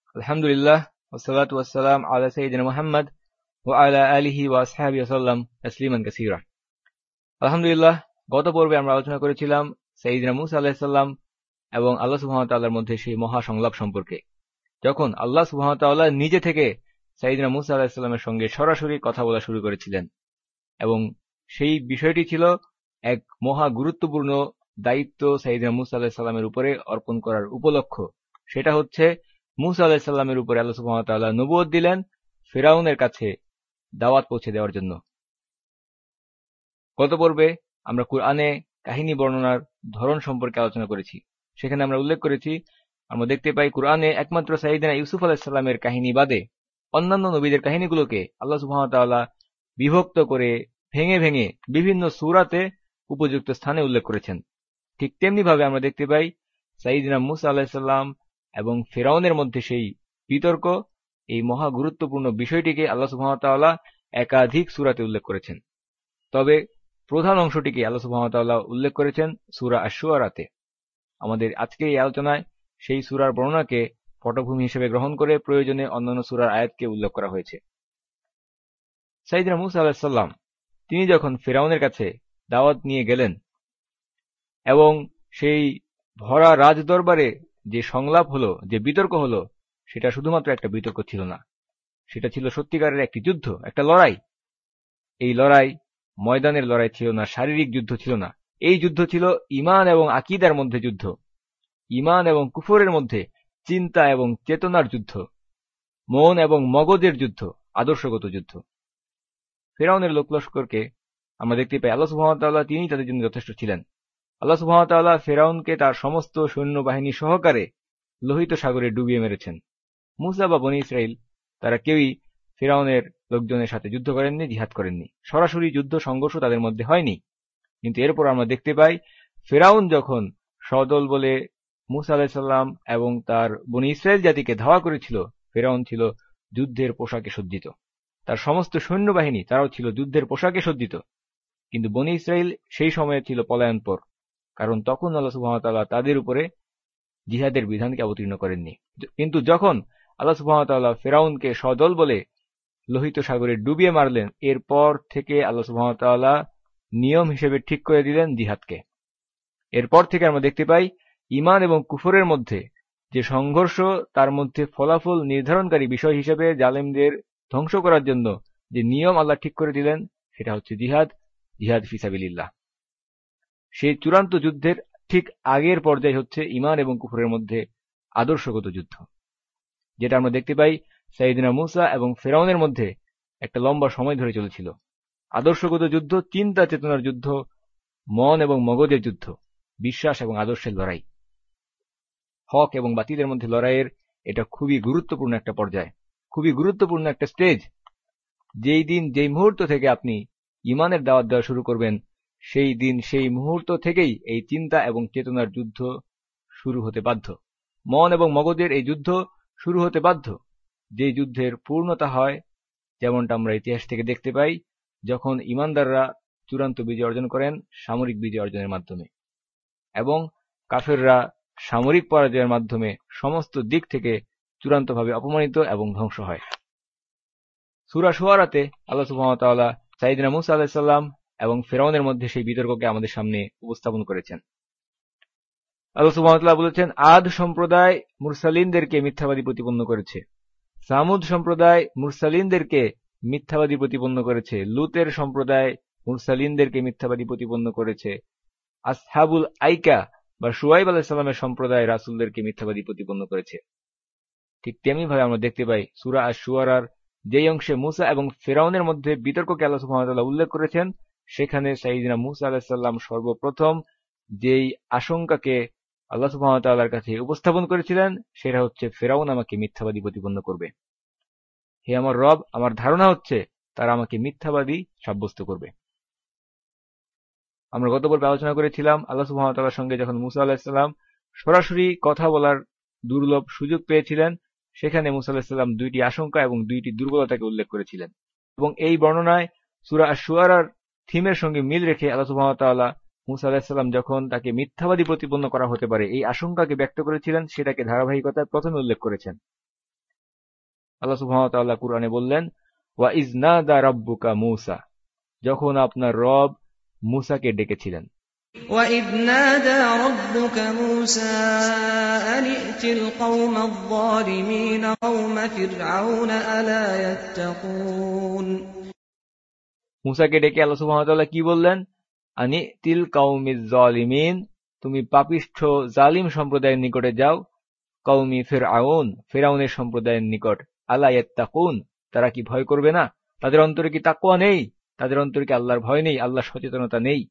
আলহামদুলিল্লাহ ওয়াসসালাতু ওয়াসসালাম আলা সাইয়্যিদিনা মুহাম্মদ ওয়া আলা আলিহি ওয়া আসহাবিহি ওয়াসাল্লাম তাসলিমান কাসীরা। আলহামদুলিল্লাহ, গত পর্বে আমরা আলোচনা করেছিলাম সাইয়্যিদিনা মূসা আলাইহিস সালাম এবং আল্লাহ সুবহানাহু ওয়া তাআলার মধ্যে সেই মহা সংলাপ সম্পর্কে, যখন আল্লাহ সুবহানাহু ওয়া তাআলা নিজে থেকে সাইয়্যিদিনা মূসা আলাইহিস সালামের সঙ্গে সরাসরি কথা বলা শুরু করেছিলেন এবং সেই বিষয়টি ছিল এক মহা গুরুত্বপূর্ণ দায়িত্ব সাইয়্যিদিনা মূসা আলাইহিস সালামের উপরে অর্পণ করার উপলক্ষ। সেটা হচ্ছে মূসা আলাইহিস সালামের উপরে আল্লাহ সুবহানাহু ওয়া তাআলা নবুয়ত দিলেন ফিরআউনের কাছে দাওয়াত পৌঁছে দেওয়ার জন্য। গত পর্বে আমরা কুরআনে কাহিনী বর্ণনার ধরন সম্পর্কে আলোচনা করেছি। সেখানে আমরা উল্লেখ করেছি, আমরা দেখতে পাই কুরআনে একমাত্র সাইয়্যিদিনা ইউসুফ আলাইহিস সালামের কাহিনী বাদে অন্যান্য নবীদের কাহিনীগুলোকে আল্লাহ সুবহানাহু ওয়া তাআলা বিভক্ত করে ভেঙে ভেঙে বিভিন্ন সূরাতে উপযুক্ত স্থানে উল্লেখ করেছেন। ঠিক তেমনি ভাবে আমরা দেখতে পাই সাইয়্যিদিনা মূসা আলাইহিস সালাম এবং ফিরআউনের মধ্যে সেই বিতর্ক, এই মহা গুরুত্বপূর্ণ বিষয়টিকে আল্লাহ সুবহানাহু ওয়া তাআলা একাধিক সূরাতে উল্লেখ করেছেন। তবে প্রধান অংশটিকে আল্লাহ সুবহানাহু ওয়া তাআলা উল্লেখ করেছেন সূরা আশ-শুআরাতে। আমাদের আজকের এই আলোচনায় সেই সূরার বর্ণনাকে পটভূমি হিসেবে গ্রহণ করে প্রয়োজনে অন্যান্য সূরার আয়াতকে উল্লেখ করা হয়েছে। সাইয়্যিদিনা মূসা আলাইহিস সালাম তিনি যখন ফিরআউনের কাছে দাওয়াত নিয়ে গেলেন এবং সেই ভরা রাজদরবারে যে সংলাপ হলো, যে বিতর্ক হলো, সেটা শুধুমাত্র একটা বিতর্ক ছিল না, সেটা ছিল সত্যিকারের একটি যুদ্ধ, একটা লড়াই। এই লড়াই ময়দানের লড়াই ছিল না, শারীরিক যুদ্ধ ছিল না। এই যুদ্ধ ছিল ঈমান এবং আকীদার মধ্যে যুদ্ধ, ঈমান এবং কুফরের মধ্যে চিন্তা এবং চেতনার যুদ্ধ, মন এবং মগজের যুদ্ধ, আদর্শগত যুদ্ধ। ফিরআউনের লোকলস্করকে আমরা দেখতে পাই আল্লাহ সুবহানাহু ওয়া তাআলা তিনি তাদের জন্য যথেষ্ট ছিলেন। আল্লাহ সুবহানাহু ওয়া তাআলা ফিরআউনকে তার সমস্ত সৈন্যবাহিনী সহকারে লোহিত সাগরে ডুবিয়ে মেরেছেন। মূসা বা বনী ইসরাইল তারা কেউই ফিরআউনের লোকজনের সাথে যুদ্ধ করেননি, জিহাদ করেননি, সরাসরি যুদ্ধ সংঘর্ষ তাদের মধ্যে হয়নি। কিন্তু এরপর আমরা দেখতে পাই ফিরআউন যখন সদল বলে মূসা আলাইহিস সালাম এবং তার বনী ইসরাইল জাতিকে ধাওয়া করেছিল, ফিরআউন ছিল যুদ্ধের পোশাকে সজ্জিত, তার সমস্ত সৈন্যবাহিনী তারাও ছিল যুদ্ধের পোশাকে সজ্জিত। কিন্তু বনী ইসরাইল সেই সময়ে ছিল পলায়নপর, কারণ তখন আল্লাহ সুবহানাহু ওয়া তাআলা তাদের উপরে জিহাদের বিধানকে অবতীর্ণ করেননি। কিন্তু যখন আল্লাহ সুবহানাহু ওয়া তাআলা ফিরআউনকে সদল বলে লোহিত সাগরে ডুবিয়ে মারলেন, এরপর থেকে আল্লাহ সুবহানাহু ওয়া তাআলা নিয়ম হিসেবে ঠিক করে দিলেন জিহাদকে। এরপর থেকে আমরা দেখতে পাই ঈমান এবং কুফরের মধ্যে যে সংঘর্ষ, তার মধ্যে ফলাফল নির্ধারণকারী বিষয় হিসেবে জালেমদের ধ্বংস করার জন্য যে নিয়ম আল্লাহ ঠিক করে দিলেন, সেটা হচ্ছে জিহাদ, জিহাদ ফি সাবিলিল্লাহ। সেই চূড়ান্ত যুদ্ধের ঠিক আগের পর্যায় হচ্ছে ঈমান এবং কুফরের মধ্যে আদর্শগত যুদ্ধ, যেটা আমরা দেখতে পাই সাইয়্যিদিনা মূসা এবং ফিরআউনের মধ্যে একটা লম্বা সময় ধরে চলেছিল। আদর্শগত যুদ্ধ, চিন্তা চেতনার যুদ্ধ, মন এবং মগজের যুদ্ধ, বিশ্বাস এবং আদর্শের লড়াই, হক এবং বাতিলের মধ্যে লড়াইয়ের এটা খুবই গুরুত্বপূর্ণ একটা পর্যায়, খুবই গুরুত্বপূর্ণ একটা স্টেজ। যেই দিন, যেই মুহূর্ত থেকে আপনি ঈমানের দাওয়াত দেওয়া শুরু করবেন, সেই দিন, সেই মুহূর্ত থেকেই এই চিন্তা এবং চেতনার যুদ্ধ শুরু হতে বাধ্য। মন এবং মগজের এই যুদ্ধ শুরু হতে বাধ্য, যে যুদ্ধের পূর্ণতা হয়, যেমনটা আমরা ইতিহাস থেকে দেখতে পাই, যখন ঈমানদাররা চূড়ান্ত বিজয় অর্জন করেন সামরিক বিজয় অর্জনের মাধ্যমে, এবং কাফেররা সামরিক পরাজয়ের মাধ্যমে সমস্ত দিক থেকে চূড়ান্তভাবে অপমানিত এবং ধ্বংস হয়। সূরা শুআরাতে আল্লাহ সুবহানাহু ওয়া তাআলা সাইয়্যিদিনা মূসা আলাইহিস সালাম এবং ফিরআউনের মধ্যে সেই বিতর্ককে আমাদের সামনে উপস্থাপন করেছেন। আল্লাহ সুবহানাহু ওয়া তাআলা বলেছেন, আদ সম্প্রদায় মুরসালিনদেরকে মিথ্যাবাদী প্রতিপন্ন করেছে, সামুদ সম্প্রদায় মুরসালিনদেরকে মিথ্যাবাদী প্রতিপন্ন করেছে, লুতের সম্প্রদায় মুরসালিনদেরকে মিথ্যাবাদী প্রতিপন্ন করেছে, আসহাবুল আইকা বা শুআয়ব আলাইহিস সালামের সম্প্রদায় রাসূলদেরকে মিথ্যাবাদী প্রতিপন্ন করেছে। ঠিক তেমনি ভাবে আমরা দেখতে পাই সূরা আশ-শুআরার যেই অংশে মূসা এবং ফিরআউনের মধ্যে বিতর্ককে আল্লাহ সুবহানাহু ওয়া তাআলা উল্লেখ করেছেন, সেখানে সাইয়্যিদিনা মূসা আলাইহিস সালাম সর্বপ্রথম যেই আশঙ্কাকে আল্লাহ সুবহানাহু ওয়া তাআলার কাছে উপস্থাপন করেছিলেন, সেটা হচ্ছে ফিরআউন আমাকে মিথ্যাবাদী প্রতিপন্ন করবে। হে আমার রব, আমার ধারণা হচ্ছে তারা আমাকে মিথ্যাবাদী সাব্যস্ত করবে। আমরা গত পর্বে আলোচনা করেছিলাম আল্লাহ সুবহানাহু ওয়া তাআলার সঙ্গে যখন মূসা আলাইহিস সালাম সরাসরি কথা বলার দুর্লভ সুযোগ পেয়েছিলেন, সেখানে মূসা আলাইহিস সালাম দুইটি আশঙ্কা এবং দুইটি দুর্বলতাকে উল্লেখ করেছিলেন, এবং এই বর্ণনায় সূরা আশ-শুআরার থিমের সঙ্গে মিল রেখে আল্লাহ সুবহানাহু ওয়া তাআলা মূসা আলাইহিস সালাম যখন তাকে মিথ্যাবাদী প্রতিপন্ন করা হতে পারে এই আশঙ্কাকে ব্যক্ত করেছিলেন, সেটাকে ধারাবাহিকতায় প্রথমে উল্লেখ করেছেন। আল্লাহ সুবহানাহু ওয়া তাআলা কুরআনে বললেন, ওয়া ইয নাদা রাব্বুকা মূসা, যখন আপনার রব মূসাকে ডেকেছিলেন। وَإِذْ نَادَىٰ رَبُّكَ مُوسَىٰ أَنِ ائْتِ الْقَوْمَ الظَّالِمِينَ قَوْمَ فِرْعَوْنَ أَلَا يَتَّقُونَ। মূসাকে ডেকে আল্লাহ সুবহানাহু ওয়া তাআলা কি বললেন? আনি'তিল কওমিজ জালিমিন, তুমি পাপিষ্ঠ জালিম সম্প্রদায়ের নিকটে যাও। কওমি ফিরআউন, ফিরআউনের সম্প্রদায়ের নিকট। আলা ইয়াত্তাকুন, তারা কি ভয় করবে না? তাদের অন্তরে কি তাকওয়া নেই? তাদের অন্তরে কি আল্লাহর ভয় নেই? আল্লাহর সচেতনতা নেই?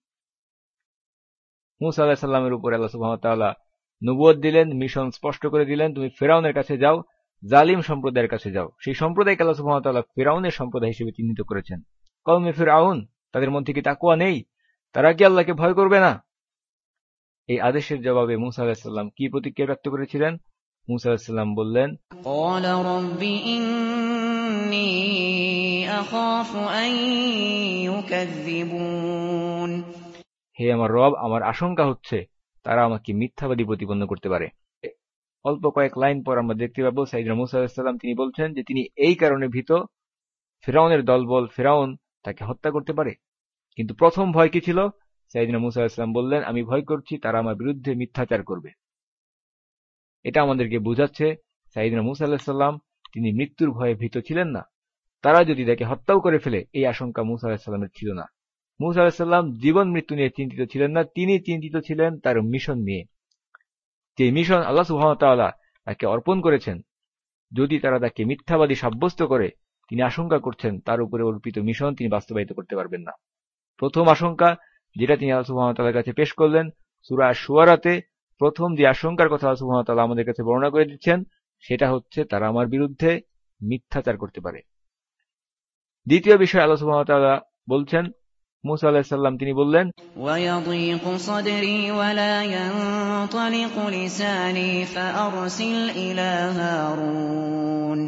মূসা আলাইহিস সালামের উপর আল্লাহ সুবহানাহু ওয়া তাআলা নবুয়ত দিলেন, মিশন স্পষ্ট করে দিলেন, তুমি ফিরআউনের কাছে যাও, জালিম সম্প্রদায়ের কাছে যাও। সেই সম্প্রদায়কে আল্লাহ সুবহানাহু ওয়া তাআলা ফিরআউনের সম্প্রদায় হিসেবে চিহ্নিত করেছেন। কওমে ফিরআউন, তাদের মধ্যে কি তাকওয়া নেই? তারা কি আল্লাহকে ভয় করবে না? এই আদেশের জবাবে মূসা আলাইহিস সালাম কি প্রতিক্রিয়া ব্যক্ত করেছিলেন? মূসা আলাইহিস সালাম বললেন, قَالَ رَبِّ إِنِّي أَخَافُ أَن يُكَذِّبُونِ। হে আমার রব, আমার আশঙ্কা হচ্ছে তারা আমাকে মিথ্যাবাদী প্রতিপন্ন করতে পারে। অল্প কয়েক লাইন পর আমরা দেখতে পাবো সাইয়েদনা মূসা আলাইহিস সালাম তিনি বলছেন যে তিনি এই কারণে ভীত, ফিরআউনের দলবল, ফিরআউন তাকে হত্যা করতে পারে। কিন্তু প্রথম ভয় কি ছিল? সাইয়েদনা মূসা আলাইহিস সালাম বললেন, আমি ভয় করছি তারা আমার বিরুদ্ধে মিথ্যাচার করবে। এটা আমাদেরকে বোঝাচ্ছে সাইয়েদনা মূসা আলাইহিস সালাম তিনি মৃত্যুর ভয়ে ভীত ছিলেন না। তারা যদি তাকে হত্যাও করে ফেলে, এই আশঙ্কা মূসা আলাইহিস সালামের ছিল না। মূসা আলাইহিস সালাম জীবন মৃত্যু নিয়ে চিন্তিত ছিলেন না, তিনি চিন্তিত ছিলেন তার মিশন নিয়ে। যে মিশন আল্লাহ সুবহানাহু ওয়া তাআলা তাকে অর্পণ করেছেন, যদি তারা তাকে মিথ্যাবাদী সাব্যস্ত করে, তিনি আশঙ্কা করছেন তার উপরে অর্পিত মিশন তিনি বাস্তবায়িত করতে পারবেন না। প্রথম আশঙ্কা যেটা তিনি আল্লাহ সুবহানাহু ওয়া তাআলার কাছে পেশ করলেন, সূরা আশ-শুআরাতে প্রথম যে আশঙ্কার কথা আল্লাহ সুবহানাহু ওয়া তাআলা আমাদের কাছে বর্ণনা করে দিচ্ছেন, সেটা হচ্ছে তারা আমার বিরুদ্ধে মিথ্যাচার করতে পারে। দ্বিতীয় বিষয় আল্লাহ সুবহানাহু ওয়া তাআলা বলছেন, মূসা আলাইহিস সালাম তিনি বললেন, وَيَضِيقُ صَدْرِي وَلَا يَنطَلِقُ لِسَانِي فَأَرْسِلْ إِلَىٰ هَارُونَ।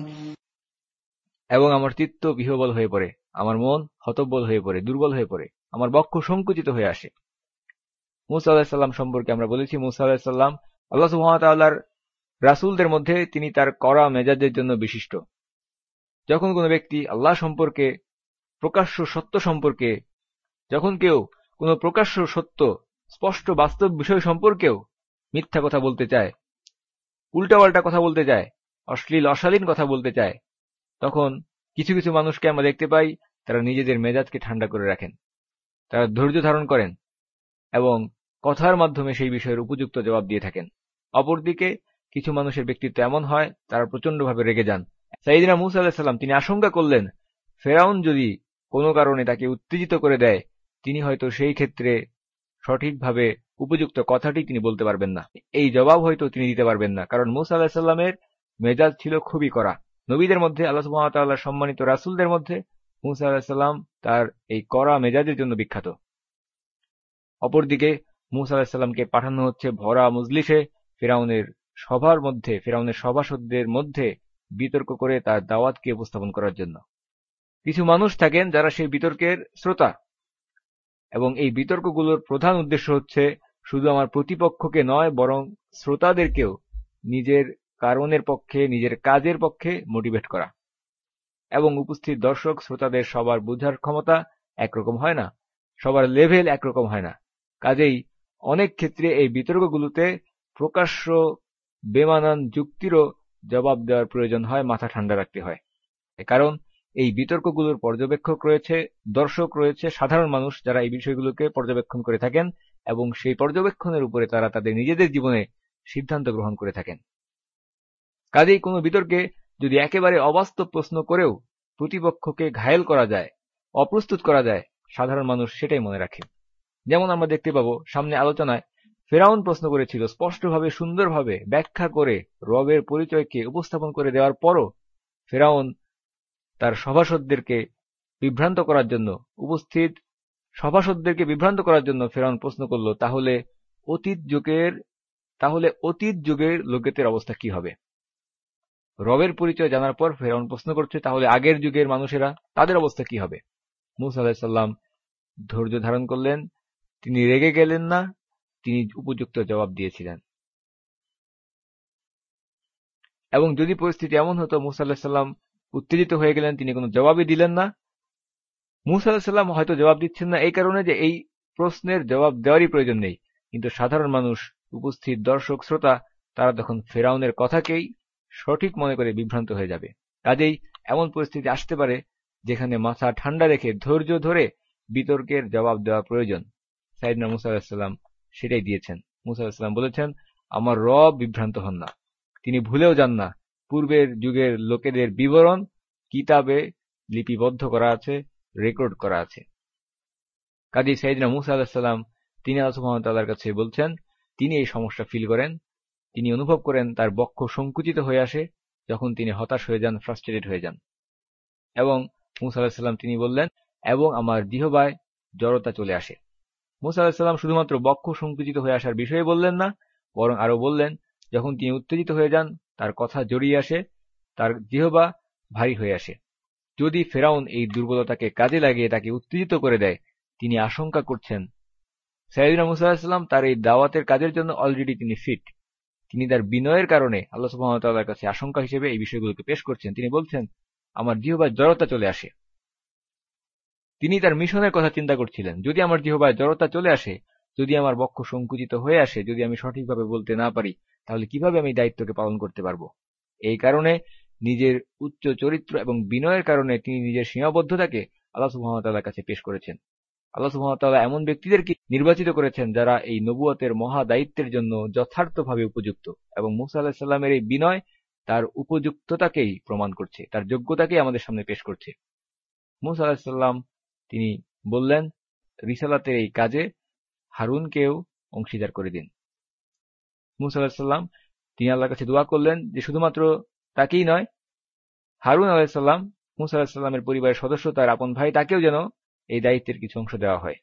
এবং আমার চিত্ত বিহ্বল হয়ে পড়ে, আমার মন হতবল হয়ে পড়ে, দুর্বল হয়ে পড়ে, আমার বক্ষ সংকুচিত হয়ে আসে। মূসা আলাইহিস সালাম সম্পর্কে আমরা বলেছি, মূসা আলাইহিস সালাম আল্লাহ সুবহানাহু ওয়া তাআলার রাসূলদের মধ্যে তিনি তার কড়া মেজাজের জন্য বিশিষ্ট। যখন কোনো ব্যক্তি আল্লাহ সম্পর্কে, প্রকাশ্য সত্য সম্পর্কে, যখন কেউ কোনো প্রকাশ্য সত্য, স্পষ্ট বাস্তব বিষয় সম্পর্কেও মিথ্যা কথা বলতে চায়, উল্টাপাল্টা কথা বলতে চায়, অশ্লীল অশালীন কথা বলতে চায়, তখন কিছু কিছু মানুষকে আমরা দেখতে পাই তারা নিজেদের মেজাজকে ঠান্ডা করে রাখেন, তারা ধৈর্য ধারণ করেন এবং কথার মাধ্যমে সেই বিষয়ের উপযুক্ত জবাব দিয়ে থাকেন। অপরদিকে কিছু মানুষের ব্যক্তিত্ব এমন হয় তারা প্রচন্ডভাবে রেগে যান। সাইয়েদনা মূসা আলাইহিস সালাম তিনি আশঙ্কা করলেন ফিরআউন যদি কোনো কারণে তাকে উত্তেজিত করে দেয়, তিনি হয়তো সেই ক্ষেত্রে সঠিকভাবে উপযুক্ত কথাটি তিনি বলতে পারবেন না, এই জবাব হয়তো তিনি দিতে পারবেন না, কারণ মূসা আলাইহিস সালামের মেজাজ ছিল খুবই কড়া। নবীদের মধ্যে, আল্লাহ সুবহানাহু ওয়া তাআলার সম্মানিত রাসূলদের মধ্যে মূসা আলাইহিস সালাম তার এই কড়া মেজাজের জন্য বিখ্যাত। অপরদিকে মূসা আলাইহিস সালামকে পাঠানো হচ্ছে ভরা মজলিসে ফিরআউনের সভার মধ্যে, ফিরআউনের সভাসদদের মধ্যে বিতর্ক করে তার দাওয়াতকে উপস্থাপন করার জন্য। কিছু মানুষ থাকেন যারা সেই বিতর্কের শ্রোতা, এবং এই বিতর্কগুলোর প্রধান উদ্দেশ্য হচ্ছে শুধু আমার প্রতিপক্ষকে নয়, বরং শ্রোতাদেরকেও নিজের কারণের পক্ষে, নিজের কাজের পক্ষে মোটিভেট করা। এবং উপস্থিত দর্শক শ্রোতাদের সবার বোঝার ক্ষমতা একরকম হয় না, সবার লেভেল একরকম হয় না। কাজেই অনেক ক্ষেত্রে এই বিতর্কগুলোতে প্রকাশ্য বেমানান যুক্তিরও জবাব দেওয়ার প্রয়োজন হয়, মাথা ঠান্ডা রাখতে হয়। কারণ এই বিতর্কগুলোর পর্যবেক্ষক রয়েছে, দর্শক রয়েছে, সাধারণ মানুষ যারা এই বিষয়গুলোকে পর্যবেক্ষণ করে থাকেন এবং সেই পর্যবেক্ষণের উপরে তারা তাদের নিজেদের জীবনে সিদ্ধান্ত গ্রহণ করে থাকেন। কাজেই কোনো বিতর্কে যদি একেবারে অবাস্তব প্রশ্ন করেও প্রতিপক্ষকে ঘায়েল করা যায়, অপ্রস্তুত করা যায়, সাধারণ মানুষ সেটাই মনে রাখে। যেমন আমরা দেখতে পাবো সামনে আলোচনায় ফিরআউন প্রশ্ন করেছিল, স্পষ্টভাবে সুন্দরভাবে ব্যাখ্যা করে রবের পরিচয়কে উপস্থাপন করে দেওয়ার পরও ফিরআউন তার সভাসদদেরকে বিভ্রান্ত করার জন্য, উপস্থিত সভাসদদেরকে বিভ্রান্ত করার জন্য ফিরআউন প্রশ্ন করল, তাহলে অতীত যুগের লোকেদের অবস্থা কি হবে? রবের পরিচয় জানার পর ফিরআউন প্রশ্ন করছে, তাহলে আগের যুগের মানুষেরা, তাদের অবস্থা কি হবে? মূসা আলাইহিস সালাম ধৈর্য ধারণ করলেন, তিনি রেগে গেলেন না, তিনি উপযুক্ত জবাব দিয়েছিলেন। এবং যদি পরিস্থিতি এমন হতো মূসা আলাইহিস সালাম উত্তেজিত হয়ে গেলেন, তিনি কোনো জবাবই দিলেন না। মূসা আলাইহিস সালাম হয়তো জবাব দিচ্ছেন না এই কারণে যে এই প্রশ্নের জবাব দেওয়ারই প্রয়োজন নেই, কিন্তু সাধারণ মানুষ, উপস্থিত দর্শক শ্রোতা, তারা তখন ফেরাউনের কথাকেই সঠিক মনে করে বিভ্রান্ত হয়ে যাবে। কাজেই এমন পরিস্থিতি আসতে পারে যেখানে মাথা ঠান্ডা রেখে ধৈর্য ধরে বিতর্কের জবাব দেওয়া প্রয়োজন। সাইয়েদনা মূসা আলাইহিস সালাম সেটাই দিয়েছেন। মূসা আলাইহিস সালাম বলেছেন, আমার রব বিভ্রান্ত হন না, তিনি ভুলেও যান না। পূর্বের যুগের লোকেদের বিবরণ কিতাবে লিপিবদ্ধ করা আছে, রেকর্ড করা আছে। কাজী সাইয়েদনা মূসা আলাইহিস সালাম তিনি আল্লাহ সুবহানাহু ওয়া তাআলার কাছে বলছেন, তিনি এই সমস্যা ফিল করেন, তিনি অনুভব করেন তার বক্ষ সংকুচিত হয়ে আসে যখন তিনি হতাশ হয়ে যান, ফ্রাস্ট্রেটেড হয়ে যান। এবং মূসা আলাইহিস সালাম তিনি বললেন, এবং আমার জিহ্বায় জড়তা চলে আসে। মূসা আলাইহিস সালাম শুধুমাত্র বক্ষ সংকুচিত হয়ে আসার বিষয়ে বললেন না, বরং আরো বললেন, যখন তিনি উত্তেজিত হয়ে যান, তার কথা জড়িয়ে আসে, তার জিহ্বা ভারী হয়ে আসে। যদি ফেরাউন এই দুর্বলতাকে কাজে লাগিয়ে তাকে উত্তেজিত করে দেয়, তিনি আশঙ্কা করছেন সাইয়েদনা মূসা আলাইহিস সালাম তার এই দাওয়াতের কাজের জন্য অলরেডি তিনি ফিট। তিনি তার বিনয়ের কারণে আল্লাহ সুবহানাহু ওয়া তাআলার কাছে আশঙ্কা হিসেবে এই বিষয়গুলোকে পেশ করছেন। তিনি বলছেন, আমার জিহ্বায় জড়তা চলে আসে। তিনি তার মিশনের কথা চিন্তা করছিলেন, যদি আমার জিহ্বায় জড়তা চলে আসে, যদি আমার বক্ষ সংকুচিত হয়ে আসে, যদি আমি সঠিকভাবে বলতে না পারি, তাহলে কিভাবে আমি দায়িত্বকে পালন করতে পারবো। এই কারণে নিজের উচ্চ চরিত্র এবং বিনয়ের কারণে তিনি নিজের সীমাবদ্ধতাকে আল্লাহ সুবহানাহু ওয়া তাআলার কাছে পেশ করেছেন। আল্লাহ সুবহানাহু ওয়া তাআলা এমন ব্যক্তিদেরকে নির্বাচিত করেছেন যারা এই নবুয়তের মহা দায়িত্বের জন্য যথার্থভাবে উপযুক্ত, এবং মূসা আলাইহিস সালামের এই বিনয় তার উপযুক্ততাকেই প্রমাণ করছে, তার যোগ্যতাকেই আমাদের সামনে পেশ করছে। মূসা আলাইহিস সালাম তিনি বললেন, রিসালাতের এই কাজে হারুনকেও অংশীদার করে দিন। মূসা আলাইহিস সালাম তিনি আল্লাহর কাছে দোয়া করলেন যে শুধুমাত্র তাকেই নয়, হারুন আলাইহিস সালাম, মূসা আলাইহিস সালামের পরিবারের সদস্য, তার আপন ভাই, তাকেও যেন এই দায়িত্বের কিছু অংশ দেওয়া হয়।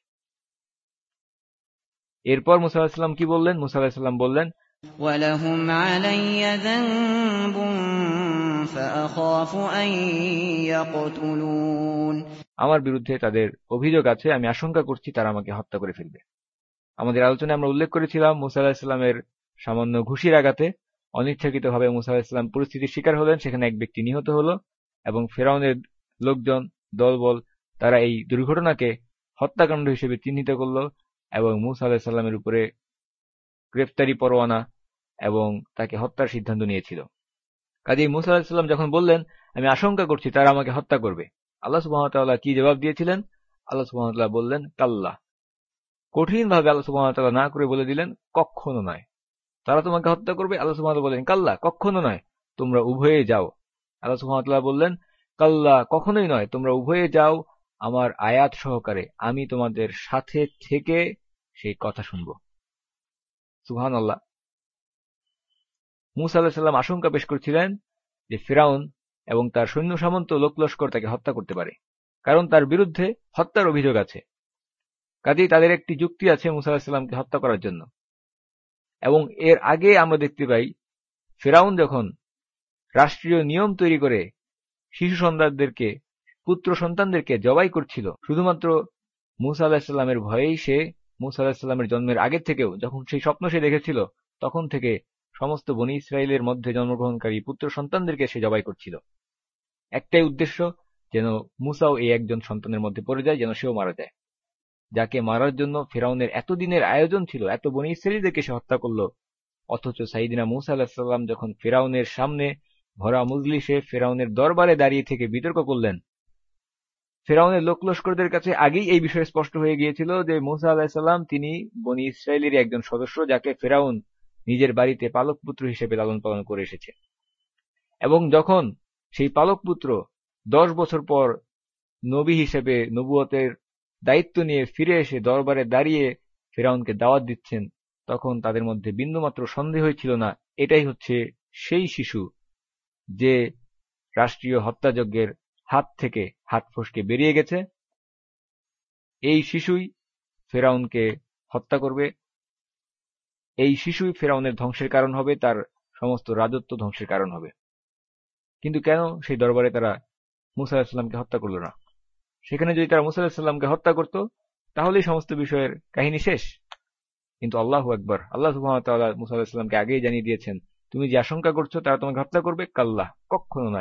এরপর মূসা আলাইহিস সালাম কি বললেন? মূসা আলাইহিস সালাম বললেন, وَلَهُمْ عَلَيَّ ذَنبٌ فَأَخَافُ أَن يَقْتُلُونِ। আমার বিরুদ্ধে তাদের অভিযোগ আছে, আমি আশঙ্কা করছি তারা আমাকে হত্যা করে ফেলবে। আমাদের আলোচনায় আমরা উল্লেখ করেছিলাম মুসা আলাইহিস সালামের সামান্য ঘুষির আঘাতে অনিচ্ছাকৃতভাবে মুসা আলাইহিস সালাম পরিস্থিতির শিকার হলেন, সেখানে এক ব্যক্তি নিহত হলো, এবং ফেরাউনের লোকজন, দলবল, তারা এই দুর্ঘটনাকে হত্যাকাণ্ড হিসেবে চিহ্নিত করলো এবং মুসা আলাইহিস সালামের উপরে গ্রেফতারি পরোয়ানা এবং তাকে হত্যার সিদ্ধান্ত নিয়েছিল। কাজেই মুসা আলাইহিস সালাম যখন বললেন, আমি আশঙ্কা করছি তারা আমাকে হত্যা করবে, আল্লাহ সুবহানাহু ওয়া তাআলা কি জবাব দিয়েছিলেন? আল্লাহ সুবহানাহু ওয়া তাআলা বললেন, কাল্লা। কঠিনভাবে আল্লাহ সুবহানাহু ওয়া তাআলা না করে বলে দিলেন, কখনো নয়, তারা তোমাকে হত্যা করবে। আল্লাহ সুবহানাহু ওয়া তাআলা বললেন, কাল্লা, কখনো নয়, তোমরা উভয়ে যাও। আল্লাহ সুবহানাহু ওয়া তাআলা বললেন, কাল্লা, কখনোই নয়, তোমরা উভয়ে যাও আমার আয়াত সহকারে, আমি তোমাদের সাথে থেকে সেই কথা শুনবো। সুবহানাল্লাহ। মূসা আলাইহিস সালাম আশঙ্কা পেশ করছিলেন যে ফিরআউন এবং তার সৈন্য সামন্ত লোকলস্কর তাকে হত্যা করতে পারে, কারণ তার বিরুদ্ধে হত্যার অভিযোগ আছে। কাজেই তাদের একটি যুক্তি আছে মূসা আলাইহিস সালামকে হত্যা করার জন্য। এবং এর আগে আমরা দেখতে পাই, ফিরআউন যখন রাষ্ট্রীয় নিয়ম তৈরি করে শিশু সন্তানদেরকে, পুত্র সন্তানদেরকে জবাই করছিল, শুধুমাত্র মূসা আলাইহিস সালামের ভয়েই সে মূসা আলাইহিস সালামের জন্মের আগের থেকেও, যখন সেই স্বপ্ন সে দেখেছিল, তখন থেকে সমস্ত বনী ইসরায়েলের মধ্যে জন্মগ্রহণকারী পুত্র সন্তানদেরকে সে জবাই করছিল। একটাই উদ্দেশ্য, যেন মূসাও এই একজন সন্তানের মধ্যে পড়ে যায়, যেন সেও মারা যায়। যাকে মারার জন্য ফিরআউনের এতদিনের আয়োজন ছিল, এত বনী ইসরায়েলদেরকে সে হত্যা করলো, অথচ সাইয়েদনা মূসা আলাইহিস সালাম যখন ফিরআউনের সামনে ভরা মজলিসে ফিরআউনের দরবারে দাঁড়িয়ে থেকে বিতর্ক করলেন, ফিরআউনের লোকলস্করদের কাছে আগেই এই বিষয়ে স্পষ্ট হয়ে গিয়েছিল যে মূসা আলাইহিস সালাম তিনি বনী ইসরায়েলের একজন সদস্য, যাকে ফিরআউন নিজের বাড়িতে পালক পুত্র হিসেবে লালন পালন করে এসেছে। এবং যখন সেই পালক পুত্র 10 বছর পর নবী হিসেবে নবুয়তের দায়িত্ব নিয়ে ফিরে এসে দরবারে দাঁড়িয়ে ফিরআউনকে দাওয়াত দিচ্ছেন, তখন তাদের মধ্যে বিন্দুমাত্র সন্দেহই ছিল না এটাই হচ্ছে সেই শিশু যে রাষ্ট্রীয় হত্যাযজ্ঞের হাত থেকে হাত ফসকে বেরিয়ে গেছে। এই শিশুই ফিরআউনকে হত্যা করবে, এই শিশুই ফিরআউনের ধ্বংসের কারণ হবে, তার সমস্ত রাজত্ব ধ্বংসের কারণ হবে। কিন্তু কেন সেই দরবারে তারা মূসা আলাইহিস সালামকে হত্যা করল না? সেখানে যদি তারা মূসা আলাইহিস সালামকে হত্যা করত, তাহলেই সমস্ত বিষয়ের কাহিনী শেষ। কিন্তু আল্লাহু আকবার, আল্লাহ সুবহানাহু ওয়া তাআলা মূসা আলাইহিস সালামকে আগেই জানিয়ে দিয়েছেন, তুমি যে আশঙ্কা করছো তারা তোমাকে হত্যা করবে, কাল্লা, কখনো নয়,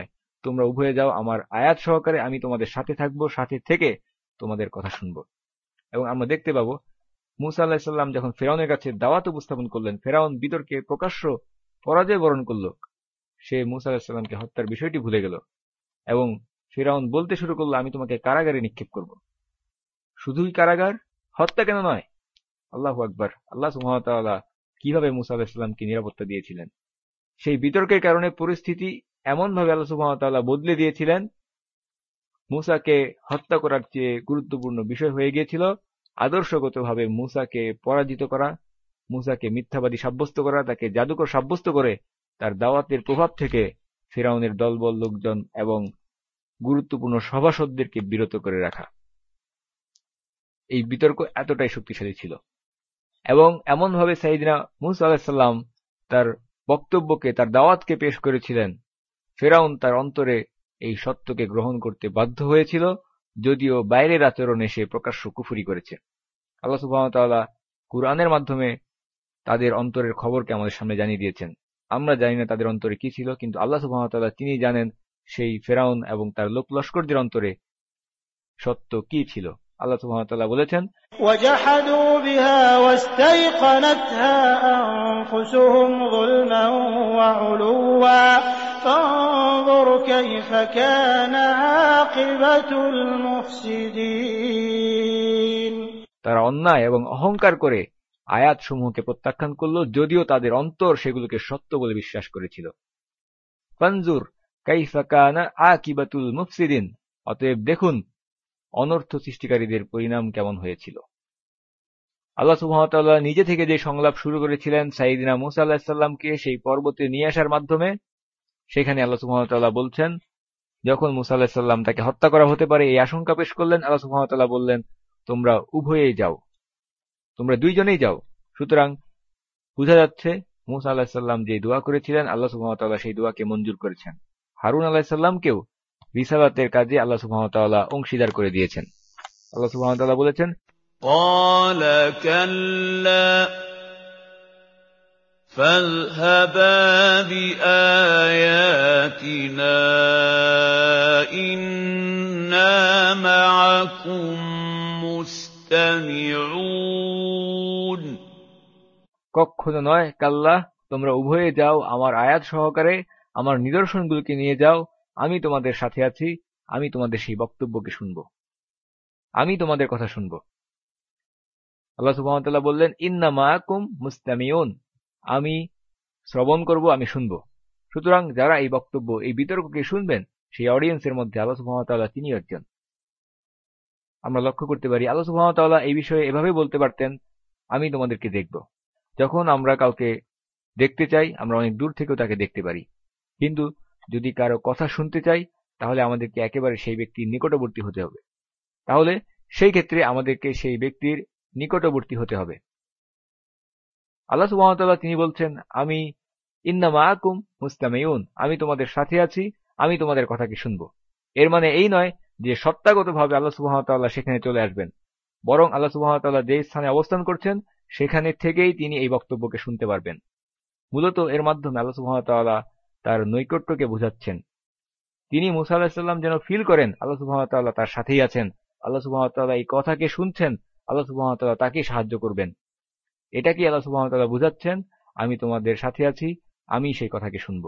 তোমরা উভয়ে যাও আমার আয়াত সহকারে, আমি তোমাদের সাথে থাকবো, সাথে থেকে তোমাদের কথা শুনবো। এবং আমরা দেখতে পাবো মুসা আলাইহিস সালাম যখন ফেরাউনের কাছে দাওয়াত উপস্থাপন করলেন, ফেরাউন বিতর্কে প্রকাশ্য পরাজয় বরণ করলো। সে মুসা আলাইহিস সালামকে হত্যার বিষয়টি ভুলে গেল এবং ফেরাউন বলতে শুরু করলো, আমি তোমাকে কারাগারে নিক্ষেপ করব। শুধুই কারাগার, হত্যা কেন নয়? আল্লাহু আকবার। আল্লাহ সুবহানাহু ওয়া তাআলা কিভাবে মুসা আলাইহিস সালামকে নিরাপত্তা দিয়েছিলেন। সেই বিতর্কের কারণে পরিস্থিতি এমন ভাবে আল্লাহ সুবহানাহু ওয়া তাআলা বদলে দিয়েছিলেন, মুসাকে হত্যা করার চেয়ে গুরুত্বপূর্ণ বিষয় হয়ে গিয়েছিল আদর্শগতভাবে মুসাকে পরাজিত করা, মুসাকে মিথ্যাবাদী সাব্যস্ত করা, তাকে জাদুকর সাব্যস্ত করে তার দাওয়াতের প্রভাব থেকে ফিরাউনের দলবল লোকজন এবং গুরুত্বপূর্ণ সভাসদদেরকে বিরত করে রাখা। এই বিতর্ক এতটাই শক্তিশালী ছিল এবং এমনভাবে সাইয়েদনা মুসা আলাইহিস সালাম তার বক্তব্যকে, তার দাওয়াতকে পেশ করেছিলেন, ফেরাউন তার অন্তরে এই সত্যকে গ্রহণ করতে বাধ্য হয়েছিল, যদিও বাইরের আচরণে সে প্রকাশ্য কুফরি করেছে। আল্লাহ সুবহানাহু ওয়া তাআলা কুরআনের মাধ্যমে তাদের অন্তরের খবরকে আমাদের সামনে জানিয়ে দিয়েছেন। আমরা জানি না তাদের অন্তরে কি ছিল, কিন্তু আল্লাহ সুবহানাহু ওয়া তাআলা তিনি জানেন সেই ফেরাউন এবং তার লোক লস্করদের অন্তরে সত্য কি ছিল। আল্লাহ সুবহানাহু ওয়া তাআলা বলেছেন, وَجَحَدُوا بِهَا وَاسْتَيْقَنَتْهَا أَنفُسُهُمْ ظُلْمًا وَعُلُوًّا فَانظُرْ كَيْفَ كَانَ عَاقِبَةُ الْمُفْسِدِينَ। তারা অন্যায় এবং অহংকার করে আয়াতসমূহকে প্রত্যাখ্যান করল, যদিও তাদের অন্তর সেগুলোকে সত্য বলে বিশ্বাস করেছিল। ফানজুর কাইফা কানা আকিবাতুল মুফসিদিন, অতএব দেখুন অনর্থ সৃষ্টিকারীদের পরিণাম কেমন হয়েছিল। আল্লাহ সুবহানাহু ওয়া তাআলা নিজে থেকে যে সংলাপ শুরু করেছিলেন সাইয়েদনা মুসা আলাইহিস সালামকে সেই পর্বতে নিয়ে আসার মাধ্যমে, সেখানে আল্লাহ সুবহানাহু ওয়া তাআলা বলছেন, যখন মুসা আলাইহিস সালাম তাকে হত্যা করা হতে পারে এই আশঙ্কা পেশ করলেন, আল্লাহ সুবহানাহু ওয়া তাআলা বললেন, তোমরা উভয়েই যাও, তোমরা দুইজনেই যাও। সুতরাং বোঝা যাচ্ছে মুসা আলাইহিস সালাম যে দোয়া করেছিলেন, আল্লাহ সুবহানাহু ওয়া তাআলা সেই দোয়াকে মঞ্জুর করেছেন। হারুন আলাইহিস সালামকেও রিসালাতের কাজে আল্লাহ সুবহানাহু ওয়া তাআলা অংশীদার করে দিয়েছেন। আল্লাহ সুবহানাহু ওয়া তাআলা বলেছেন, قَالَ كَلَّا فَاذْهَبَا بِآيَاتِنَا إِنَّا مَعَكُمْ مُسْتَمِعُونَ। কখনো নয়, কাল্লা, তোমরা উভয়ে যাও আমার আয়াত সহকারে, আমার নিদর্শনগুলোকে নিয়ে যাও, আমি তোমাদের সাথে আছি, আমি তোমাদের সেই বক্তব্যকে শুনব, আমি তোমাদের কথা শুনব। আল্লাহ সুবহানাহু ওয়া তাআলা বললেন, ইন্না মাআকুম মুস্তামিউন, আমি শ্রবণ করব, আমি শুনব। সুতরাং যারা এই বক্তব্য, এই বিতর্ককে শুনবেন, সেই অডিয়েন্সের মধ্যে আল্লাহ সুবহানাহু ওয়া তাআলা তিনি একজন। আমরা লক্ষ্য করতে পারি আল্লাহ সুবহানাহু ওয়া তাআলা এই বিষয়ে এভাবে বলতে পারতেন, আমি তোমাদেরকে দেখব। যখন আমরা কাউকে দেখতে চাই, আমরা অনেক দূর থেকেও তাকে দেখতে পারি, কিন্তু যদি কারো কথা শুনতে চাই, তাহলে আমাদেরকে একেবারে সেই ব্যক্তির নিকটবর্তী হতে হবে। তাহলে সেই ক্ষেত্রে আমাদেরকে সেই ব্যক্তির নিকটবর্তী হতে হবে। আল্লাহ সুবহানাহু ওয়া তাআলা তিনি বলছেন, আমি ইন্না মাআকুম মুস্তামিউন, আমি তোমাদের সাথে আছি, আমি তোমাদের কথা কি শুনব। এর মানে এই নয় যে সত্তাগতভাবে আল্লাহ সুবহানাহু ওয়া তাআলা সেখানে চলে আসবেন, বরং আল্লাহ সুবহানাহু ওয়া তাআলা যে স্থানে অবস্থান করছেন সেখানে থেকেই তিনি এই বক্তব্যকে শুনতে পারবেন। মূলত এর মাধ্যমে আল্লাহ সুবহানাহু ওয়া তাআলা তার নৈকট্যকে বোঝাচ্ছেন। তিনি মুসা আলাইহিস সালাম যেন ফিল করেন আল্লাহ সুবহানাহু ওয়া তাআলা তার সাথেই আছেন, আল্লাহ সুবহানাহু ওয়া তাআলা এই কথাকে শুনছেন, আল্লাহ সুবহানাহু ওয়া তাআলা তাকে সাহায্য করবেন। এটাকে আল্লাহ সুবহানাহু ওয়া তাআলা বোঝাচ্ছেন, আমি তোমাদের সাথে আছি, আমি সেই কথাকে শুনব।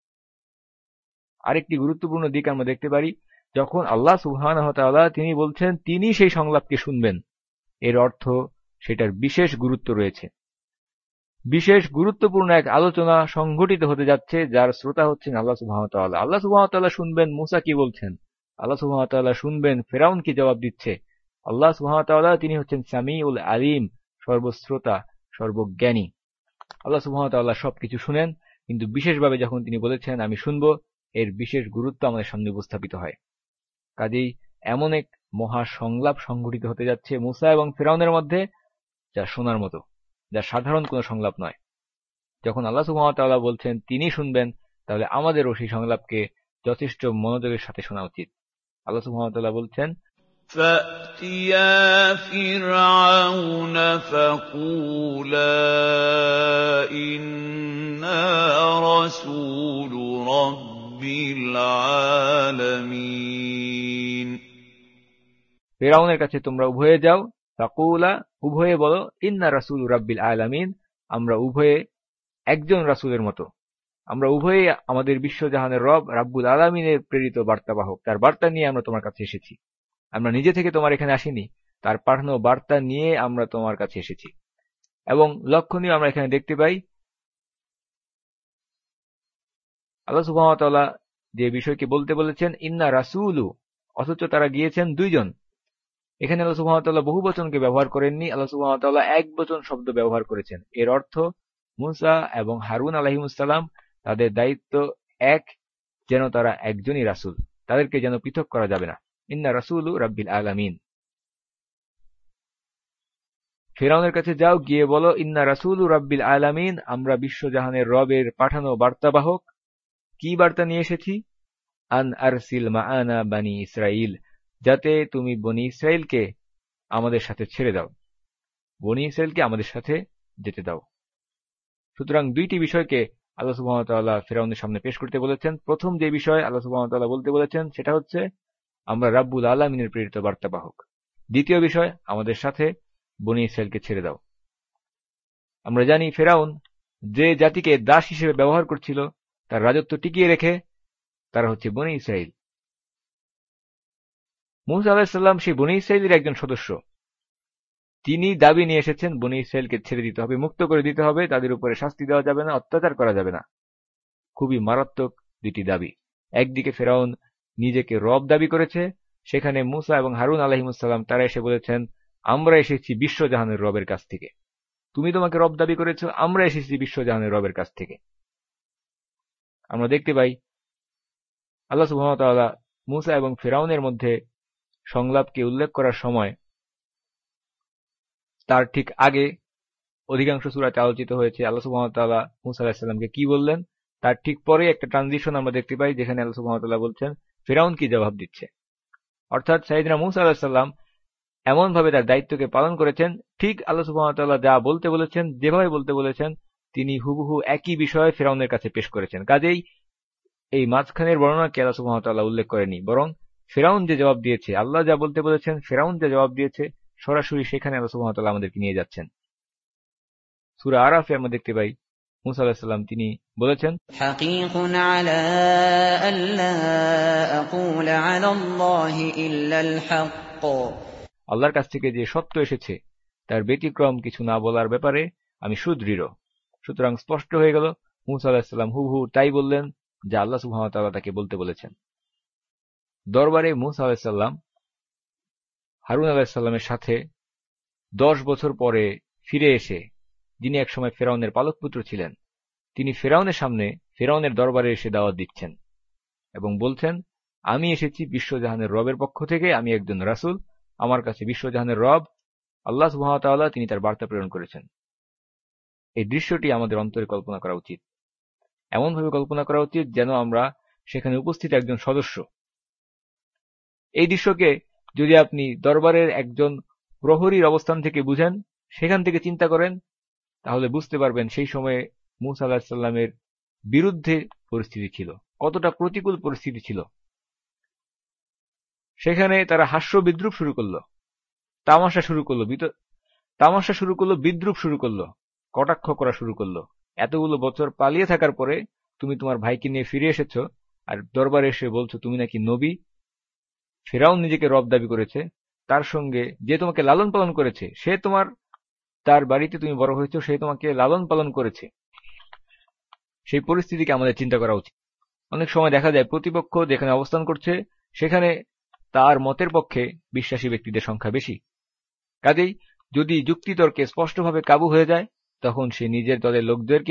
আরেকটি গুরুত্বপূর্ণ দিক আমরা দেখতে পারি, যখন আল্লাহ সুবহানাহু ওয়া তাআলা তিনি বলছেন তিনি সেই সংলাপকে শুনবেন, এর অর্থ সেটার বিশেষ গুরুত্ব রয়েছে। বিশেষ গুরুত্বপূর্ণ এক আলোচনা সংঘটিত হতে যাচ্ছে, যার শ্রোতা হচ্ছেন আল্লাহ সুবহানাহু ওয়া তাআলা। আল্লাহ সুবহানাহু ওয়া তাআলা শুনবেন মুসা কি বলছেন, আল্লাহ সুবহানাহু ওয়া তাআলা শুনবেন ফেরাউন কি জবাব দিচ্ছে। আল্লাহ সুবহানাহু ওয়া তাআলা তিনি হচ্ছেন সামিউল আলিম, সর্বশ্রোতা, সর্বজ্ঞানী। আল্লাহ সুবহানাহু ওয়া তাআলা সবকিছু শুনেন, কিন্তু বিশেষভাবে যখন তিনি বলেছেন আমি শুনব, এর বিশেষ গুরুত্ব আমাদের সামনে উপস্থাপিত হয়। কাজেই এমন এক মহা সংলাপ সংঘটিত হতে যাচ্ছে মুসা এবং ফেরাউনের মধ্যে, যা শোনার মতো, যা সাধারণ কোনো সংলাপ নয়। যখন আল্লাহ সুবহানাহু ওয়া তাআলা বলছেন তিনি শুনবেন, তাহলে আমাদেরও সেই সংলাপকে যথেষ্ট মনোযোগের সাথে শোনা উচিত। আল্লাহ সুবহানাহু ওয়া তাআলা বলছেন, فَأْتِيَا فِرْعَوْنَ فَقُولَا إِنَّا رَسُولُ رَبِّ العالمين ফিরআউনের কাছে তোমরা উভয়ে যাও, ফাকুলা উভয়ে বলো, ইন্না রাসূল রাব্বিল আলামিন, আমরা উভয়ে একজন রাসূলের মতো, আমরা উভয়ে আমাদের বিশ্বজাহানের রব রাব্বুল আলামিনের প্রেরিত বার্তাবাহক, তার বার্তা নিয়ে আমরা তোমার কাছে এসেছি। আমরা নিজে থেকে তোমার এখানে আসিনি, তার পাঠানো বার্তা নিয়ে আমরা তোমার কাছে এসেছি। এবং লক্ষণীয় আমরা এখানে দেখতে পাই আল্লাহ সুবহানাহু ওয়া তাআলা যে বিষয়কে বলতে বলেছেন ইন্না রাসূলু, অথচ তারা গিয়েছেন দুইজন। এখানে আল্লাহ সুবহানাহু ওয়া তাআলা বহুবচনকে ব্যবহার করেননি, আল্লাহ সুবহানাহু ওয়া তাআলা একবচন শব্দ ব্যবহার করেছেন। এর অর্থ মুসা এবং হারুন আলাইহিস সালাম তাদের দায়িত্ব এক, যেন তারা একজনই রাসূল, তাদেরকে যেন পৃথক করা যাবে না। ইন্না রাসূলু রাব্বিল আলামিন। ফিরআউনের কাছে যাও, গিয়ে বলো ইন্না রাসূলু রাব্বিল আলামিন, আমরা বিশ্বজাহানের রবের পাঠানো বার্তাবাহক। কি বার্তা নিয়ে এসেছি? আন আরসিল মাআনা বানি ইসরাইল, যাতে তুমি বনি ইসরাইলকে আমাদের সাথে ছেড়ে দাও, বনি ইসরাইলকে আমাদের সাথে যেতে দাও। সুতরাং দুইটি বিষয়কে আল্লাহ সুবহানাহু ওয়া তাআলা ফিরআউনের সামনে পেশ করতে বলেছেন। প্রথম যে বিষয় আল্লাহ সুবহানাহু ওয়া তাআলা বলতে বলেছেন সেটা হচ্ছে আমরা রাব্বুল আলামিনের প্রেরিত বার্তাবাহক। দ্বিতীয় বিষয়, আমাদের সাথে বনি ইসরাইলকে ছেড়ে দাও। আমরা জানি ফিরআউন যে জাতিকে দাস হিসেবে ব্যবহার করছিল, তার রাজত্ব টিকিয়ে রেখে তারা হচ্ছে বনি ইসরাইল। মূসা আলাইহিস সালাম সেই বনি ইসরাইলের একজন সদস্য। তিনি দাবি নিয়ে এসেছেন বনি ইসরাইলকে ছেড়ে দিতে হবে, মুক্ত করে দিতে হবে, তাদের উপরে শাস্তি দেওয়া যাবে না, অত্যাচার করা যাবে না। খুবই মারাত্মক দুটি দাবি। একদিকে ফিরআউন নিজেকে রব দাবি করেছে, সেখানে মূসা এবং হারুন আলাইহিস সালাম তারা এসে বলেছেন আমরা এসেছি বিশ্বজাহানের রবের কাছ থেকে, তুমি তোমাকে রব দাবি করেছো, আমরা এসেছি বিশ্বজাহানের রবের কাছ থেকে। আমরা দেখতে পাই আল্লাহ সুবহানাহু ওয়া তাআলা মূসা এবং ফিরআউনের মধ্যে সংলাপকে উল্লেখ করার সময় তার ঠিক আগে অধিকাংশ সূরাতে আলোচিত হয়েছে আল্লাহ সুবহানাহু ওয়া তাআলা মূসা আলাইহিস সালামকে কি বললেন, তার ঠিক পরে একটা ট্রানজিশন আমরা দেখতে পাই যেখানে আল্লাহ সুবহানাহু ওয়া তাআলা বলছেন ফিরআউন কি জবাব দিচ্ছে। অর্থাৎ সাইয়েদনা মূসা আলাইহিস সালাম এমন ভাবে তার দায়িত্বকে পালন করেছেন, ঠিক আল্লাহ সুবহানাহু ওয়া তাআলা যা বলতে বলেছেন, যেভাবে বলতে বলেছেন, তিনি হুবহু একই বিষয়ে ফিরআউনের কাছে পেশ করেছেন। কাজেই এই মাঝখানের বর্ণনাকে আল্লাহ সুবহানাহু ওয়া তাআলা উল্লেখ করেনি, বরং ফিরআউন যে জবাব দিয়েছে, আল্লাহ যা বলতে বলেছেন, ফিরআউন যে জবাব দিয়েছে, সরাসরি সেখানে আল্লাহ সুবহানাহু ওয়া তাআলা আমাদেরকে নিয়ে যাচ্ছেন। সূরা আরাফে আমরা দেখতে পাই মূসা আলাইহিস সালাম তিনি বলেছেন হাকীকুন আলা আল্লা আকুলা আলা আল্লাহি ইল্লাল হক, আল্লাহর কাছ থেকে যে সত্য এসেছে তার ব্যতিক্রম কিছু না বলার ব্যাপারে আমি সুদৃঢ়। সুতরাং স্পষ্ট হয়ে গেল মূসা আলাইহিস সালাম হুবহু তাই বললেন যা আল্লাহ সুবহানাহু ওয়া তাআলা তাকে বলতে বলেছেন। দরবারে মূসা আলাইহিস সালাম হারুন আলাইহিস সালামের সাথে 10 বছর পরে ফিরে এসে, যিনি একসময় ফিরআউনের পালকপুত্র ছিলেন, তিনি ফিরআউনের সামনে ফিরআউনের দরবারে এসে দাওয়াত দিচ্ছেন এবং বলছেন আমি এসেছি বিশ্বজাহানের রবের পক্ষ থেকে, আমি একজন রাসূল, আমার কাছে বিশ্বজাহানের রব আল্লাহ সুবহানাহু ওয়া তাআলা তিনি তার বার্তা প্রেরণ করেছেন। এই দৃশ্যটি আমাদের অন্তরে কল্পনা করা উচিত, এমনভাবে কল্পনা করা উচিত যেন আমরা সেখানে উপস্থিত একজন সদস্য। এই দৃশ্যকে যদি আপনি দরবারের একজন প্রহরীর অবস্থান থেকে বুঝেন, সেখান থেকে চিন্তা করেন, তাহলে বুঝতে পারবেন সেই সময়ে মূসা আলাইহিস সালামের বিরুদ্ধে পরিস্থিতি ছিল, কতটা প্রতিকূল পরিস্থিতি ছিল। সেখানে তারা হাস্য বিদ্রুপ শুরু করলো, তামাশা শুরু করলো, বিদ্রুপ শুরু করলো, কটাক্ষ করা শুরু করলো। এতগুলো বছর পালিয়ে থাকার পরে তুমি তোমার ভাইকে নিয়ে ফিরে এসেছো, আর দরবারে এসে বলছো তুমি নাকি নবী। ফিরআউন নিজেকে রব দাবি করেছে, তার সঙ্গে যে তোমাকে লালন পালন করেছে, সে তার বাড়িতে তুমি বড় হয়েছো, সে তোমাকে লালন পালন করেছে। সেই পরিস্থিতিকে আমাদের চিন্তা করা উচিত। অনেক সময় দেখা যায় প্রতিপক্ষ যেখানে অবস্থান করছে সেখানে তার মতের পক্ষে বিশ্বাসী ব্যক্তিদের সংখ্যা বেশি। কাজেই যদি যুক্তিতর্কে স্পষ্টভাবে কাবু হয়ে যায়, তখন সে নিজের দলের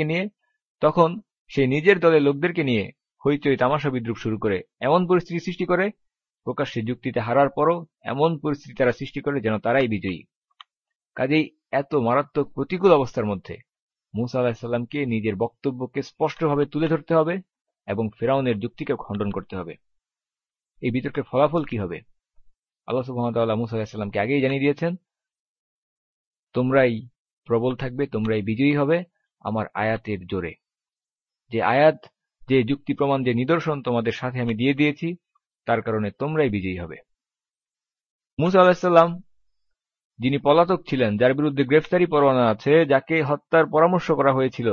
লোকদেরকে নিয়ে হইচই তামাশা বিদ্রুপ শুরু করে, এমন পরিস্থিতি সৃষ্টি করে, প্রকাশ্যে যুক্তিতে হারার পরও এমন পরিস্থিতি তারা সৃষ্টি করে যেন তারাই বিজয়ী। কাজেই এত মারাত্মক প্রতিকূল অবস্থার মধ্যে মূসা আলাইহিস সালামকে নিজের বক্তব্যকে স্পষ্টভাবে তুলে ধরতে হবে এবং ফিরআউনের যুক্তিকে খণ্ডন করতে হবে। এই বিতর্কের ফলাফল কি হবে? আল্লাহ সুবহানাহু ওয়া তাআলা মূসা আলাইহিস সালামকে আগেই জানিয়ে দিয়েছেন, তোমরাই প্রবল থাকবে, তোমরাই বিজয়ী হবে আমার আয়াতের জোরে। যে আয়াত যে যুক্তি প্রমাণ, যে নিদর্শন তোমাদের সাথে আমি দিয়ে দিয়েছি, তার কারণে তোমরাই বিজয়ী হবে। মূসা আলাইহিস সালাম, যিনি পলাতক ছিলেন, যার বিরুদ্ধে গ্রেফতারি পরোয়ানা আছে, যাকে হত্যার পরামর্শ করা হয়েছিল,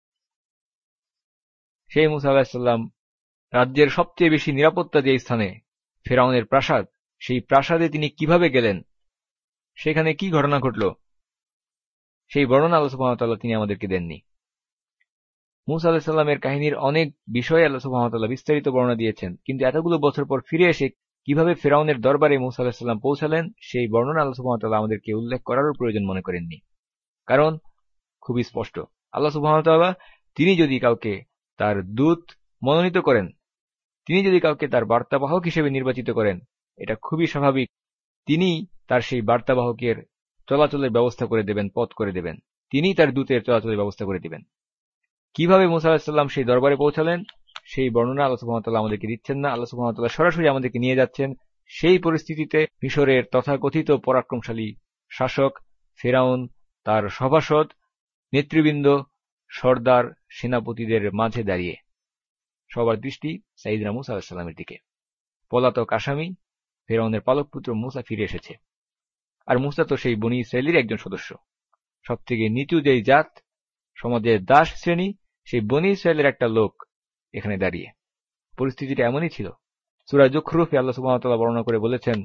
সেই মূসা আলাইহিস সালাম রাজ্যের সবচেয়ে বেশি নিরাপত্তা যে স্থানে, ফেরাউনের প্রাসাদ, সেই প্রাসাদে তিনি কিভাবে গেলেন, সেখানে কি ঘটনা ঘটল, সেই বর্ণনা আল্লাহ সুবহানাহু ওয়া তাআলা তিনি আমাদেরকে দেননি। মূসা আলাইহিস সালামের কাহিনীর অনেক বিষয়ে আল্লাহ সুবহানাহু ওয়া তাআলা বিস্তারিত বর্ণনা দিয়েছেন, কিন্তু এতগুলো বছর পর ফিরে এসে কিভাবে ফেরাউনের দরবারে মূসা আলাইহিস সালাম পৌঁছালেন, সেই বর্ণনা আল্লাহ সুবহানাহু ওয়া তাআলা আমাদেরকে উল্লেখ করারও প্রয়োজন মনে করেননি। কারণ খুবই স্পষ্ট, আল্লাহ সুবহানাহু ওয়া তাআলা তিনি যদি কাউকে তার দূত মনোনীত করেন, তিনি যদি কাউকে তার বার্তাবাহক হিসেবে নির্বাচিত করেন, এটা খুবই স্বাভাবিক তিনি তার সেই বার্তাবাহকের চলাচলের ব্যবস্থা করে দেবেন, পথ করে দেবেন, তিনি তার দূতের চলাচলের ব্যবস্থা করে দেবেন। কিভাবে মূসা আলাইহিস সালাম সেই দরবারে পৌঁছালেন, সেই বর্ণনা আল্লাহ সুবহানাহু ওয়া তাআলা আমাদেরকে দিচ্ছেন না। আল্লাহ সুবহানাহু ওয়া তাআলা সরাসরি আমাদেরকে নিয়ে যাচ্ছেন সেই পরিস্থিতিতে, মিশরের তথাকথিত পরাক্রমশালী শাসক ফেরাউন, তার সভাসদ, নেতৃবৃন্দ, সর্দার, সেনাপতিদের মাঝে দাঁড়িয়ে। সবার দৃষ্টি সাইয়েদনা মূসা আলাইহিস সালামের দিকে। পলাতক আসামি ফেরাউনের পালক পুত্র মূসা ফিরে এসেছে। আর মূসা তো সেই বনী ইসরাইলের একজন সদস্য, সবথেকে নিচু যেই জাত, সমাজের দাস শ্রেণী, সেই বনী ইসরাইলের একটা লোক এখানে দাঁড়িয়ে। পরিস্থিতিটা এমনই ছিল। সূরা যুখরুফে আল্লাহ সুবহানাহু ওয়া তাআলা বর্ণনা করে বলেছেন,